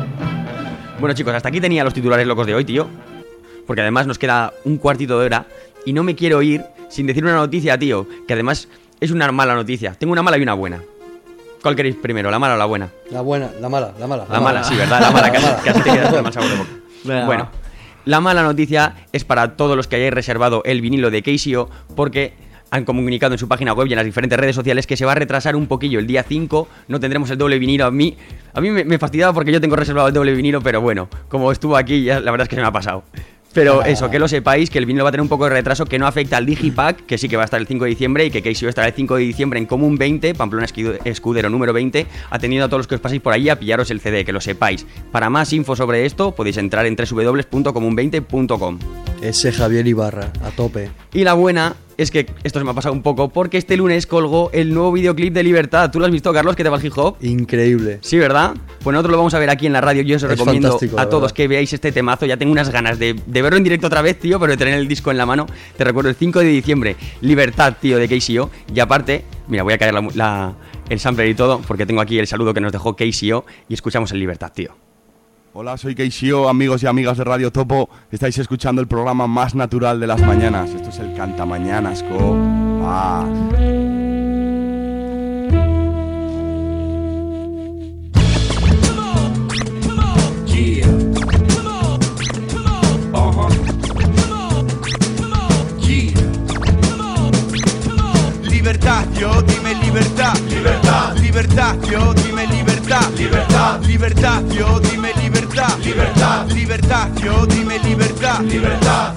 Bueno, chicos, hasta aquí tenía los titulares locos de hoy, tío. Porque además nos queda un cuartito de hora y no me quiero ir sin decir una noticia, tío, que además es una mala noticia. Tengo una mala y una buena. ¿Cuál queréis primero, la mala o la buena? La buena, la mala. La mala, sí, ¿verdad? La mala, casi te quedas con el mal sabor de boca. Venga, Bueno, la mala noticia es para todos los que hayáis reservado el vinilo de KCO, porque han comunicado en su página web y en las diferentes redes sociales que se va a retrasar un poquillo. El día 5 no tendremos el doble vinilo. A mí me fastidiaba porque yo tengo reservado el doble vinilo, pero bueno, como estuvo aquí, ya la verdad es que se me ha pasado. Pero eso, que lo sepáis, que el vinilo va a tener un poco de retraso, que no afecta al Digipack, que sí que va a estar el 5 de diciembre y que KCO estará el 5 de diciembre en Común 20, Pamplona Escudero número 20, atendiendo a todos los que os paséis por ahí a pillaros el CD, que lo sepáis. Para más info sobre esto podéis entrar en www.comun20.com. Ese Javier Ibarra, a tope. Y la buena es que esto se me ha pasado un poco, porque este lunes colgó el nuevo videoclip de Libertad. ¿Tú lo has visto, Carlos? ¿Qué te va el hip hop? Increíble. Sí, ¿verdad? Pues nosotros lo vamos a ver aquí en la radio. Yo os Es recomiendo fantástico, a la todos verdad. que veáis este temazo. Ya tengo unas ganas de verlo en directo otra vez, tío, pero de tener el disco en la mano. Te recuerdo, el 5 de diciembre, Libertad, tío, de KCO. Y aparte, mira, voy a caer el sampler y todo, porque tengo aquí el saludo que nos dejó KCO y escuchamos el Libertad, tío. Hola, soy KCO, amigos y amigas de Radio Topo. Estáis escuchando el programa más natural de las mañanas. Esto es el Cantamañanas, Libertad, yo dime libertad. Libertad. Libertad, yo dime libertad. Libertad. Libertad, yo dime libertad. Libertad. Libertad, yo dime libertad. Libertad.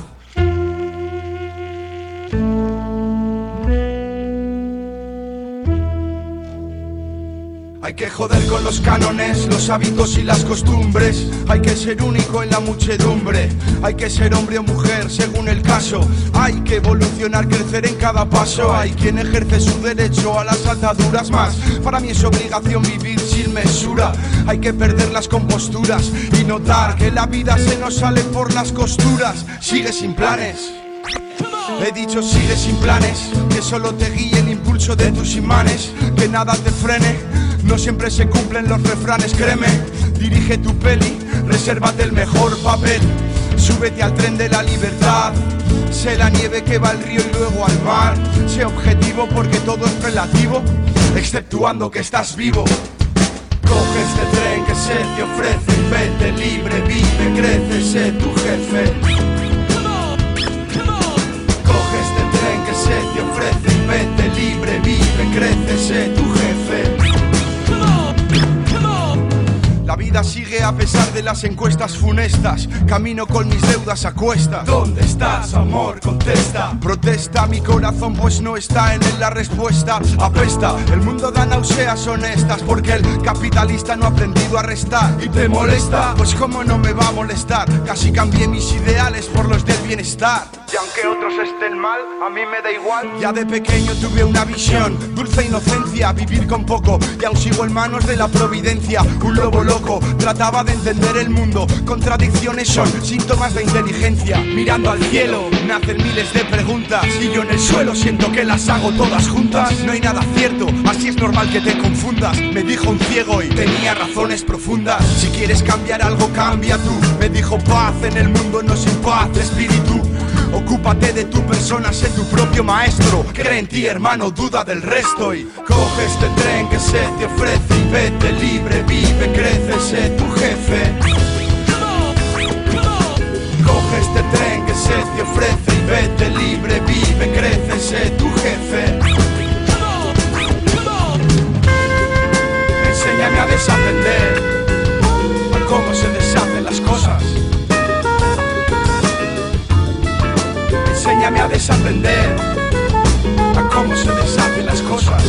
Hay que joder con los cánones, los hábitos y las costumbres. Hay que ser único en la muchedumbre. Hay que ser hombre o mujer según el caso. Hay que evolucionar, crecer en cada paso. Hay quien ejerce su derecho a las ataduras más. Para mí es obligación vivir sin mesura. Hay que perder las composturas y notar que la vida se nos sale por las costuras. Sigue sin planes. He dicho sigue sin planes, que solo te guíe el impulso de tus imanes, que nada te frene, no siempre se cumplen los refranes, créeme. Dirige tu peli, resérvate el mejor papel, súbete al tren de la libertad. Sé la nieve que va al río y luego al mar. Sé objetivo porque todo es relativo, exceptuando que estás vivo. Coge este tren que se te ofrece y vete libre, vive, crece, sé tu jefe. Coge este tren que se te ofrece y vete libre, vive, crece, sé tu jefe. La vida sigue a pesar de las encuestas funestas. Camino con mis deudas a cuestas. ¿Dónde estás, amor? Contesta. Protesta mi corazón pues no está en él la respuesta. Apesta, el mundo da náuseas honestas, porque el capitalista no ha aprendido a restar. ¿Y te molesta? Pues cómo no me va a molestar. Casi cambié mis ideales por los del bienestar. Y aunque otros estén mal, a mí me da igual. Ya de pequeño tuve una visión, dulce inocencia, vivir con poco. Y aún sigo en manos de la providencia. Un lobo loco, trataba de entender el mundo. Contradicciones son síntomas de inteligencia. Mirando al cielo, nacen miles de preguntas, y yo en el suelo siento que las hago todas juntas. No hay nada cierto, así es normal que te confundas. Me dijo un ciego y tenía razones profundas. Si quieres cambiar algo, cambia tú. Me dijo paz en el mundo, no sin paz de espíritu. Ocúpate de tu persona, sé tu propio maestro. Cree en ti, hermano, duda del resto. Y coge este tren que se te ofrece y vete libre, vive, crece, sé tu jefe. Coge este tren que se te ofrece y vete libre, vive, crece, sé tu jefe. Enséñame a desaprender a cómo se deshacen las cosas. Enséñame a desaprender a cómo se deshacen las cosas.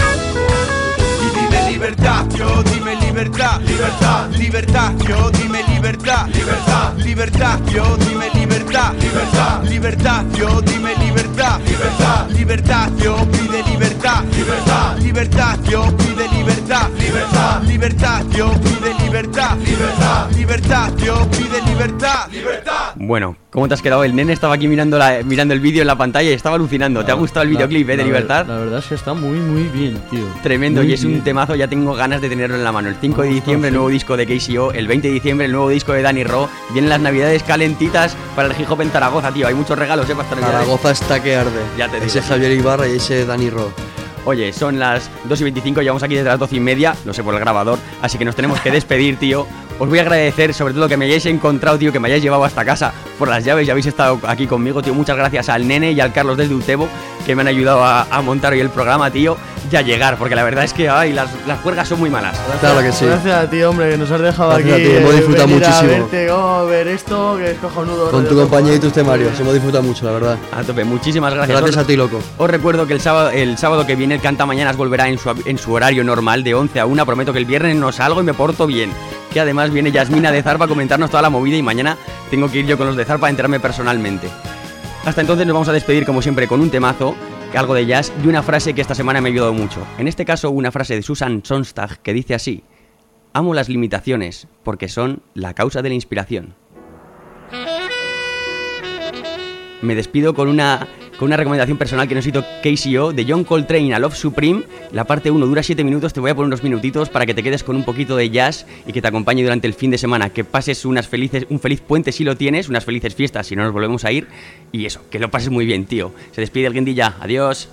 Y dime libertad, yo dime libertad, libertad, libertad, yo dime libertad, libertad, libertad, yo dime libertad, libertad, libertad, yo dime libertad, libertad, libertad, yo pide libertad, libertad, libertad, yo pide libertad, libertad, libertad, yo pide libertad, libertad, libertad, yo pide libertad, libertad. Bueno, ¿cómo te has quedado? El nene estaba aquí mirando el vídeo en la pantalla y estaba alucinando. ¿Te ha gustado el videoclip de Libertad? La verdad es que está muy, muy bien, tío. Tremendo, Muy y es un bien. temazo, ya tengo ganas de tenerlo en la mano. El 5 de diciembre el nuevo disco de KCO, el 20 de diciembre el nuevo disco de Dani Ro. Vienen las navidades calentitas para el hip hop en Zaragoza, tío. Hay muchos regalos, para estas navidades. Zaragoza está que arde. Ya te digo, ese sí. Javier Ibarra y ese Dani Ro. Oye, son las 2:25, llevamos aquí desde las 12:30, lo sé por el grabador, así que nos tenemos que despedir, tío. Os voy a agradecer sobre todo que me hayáis encontrado, tío, que me hayáis llevado hasta casa por las llaves y habéis estado aquí conmigo, tío. Muchas gracias al nene y al Carlos desde Utebo, que me han ayudado a montar hoy el programa, tío, y a llegar, porque la verdad es que ay, las juergas son muy malas. Claro que sí. Gracias a ti, hombre, que nos has dejado Gracias aquí. a ti, hemos disfrutado venir a muchísimo. verte, ver esto, que es cojonudo. Con tu compañía y tus temarios, hemos disfrutado mucho, la verdad. A tope, muchísimas gracias. Gracias a ti, loco. Os recuerdo que el sábado que viene el Canta Mañanas volverá en su horario normal de 11 a 1. Prometo que el viernes no salgo y me porto bien. Que además viene Yasmina de Zarpa a comentarnos toda la movida y mañana tengo que ir yo con los de Zarpa a enterarme personalmente. Hasta entonces nos vamos a despedir como siempre con un temazo, algo de jazz y una frase que esta semana me ha ayudado mucho. En este caso una frase de Susan Sontag que dice así: amo las limitaciones porque son la causa de la inspiración. Me despido con una recomendación personal que nos hizo KCO de John Coltrane a Love Supreme. La parte 1 dura 7 minutos, te voy a poner unos minutitos para que te quedes con un poquito de jazz y que te acompañe durante el fin de semana. Que pases un feliz puente si lo tienes, unas felices fiestas si no nos volvemos a ir. Y eso, que lo pases muy bien, tío. Se despide el Guindilla, adiós.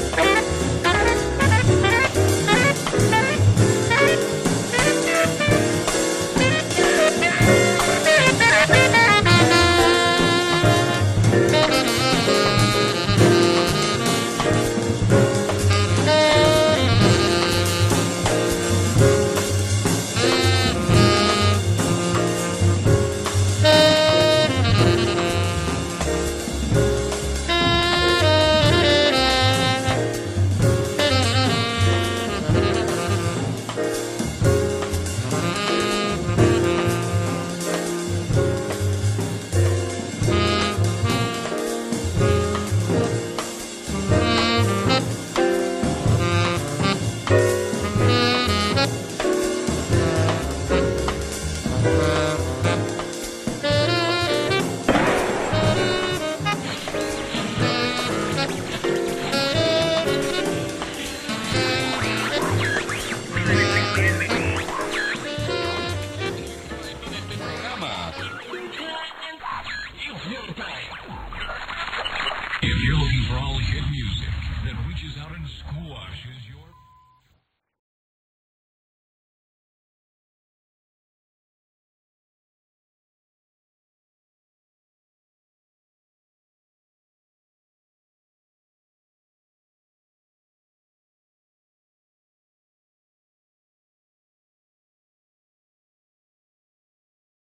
If you're looking for all hit music that reaches out and squashes your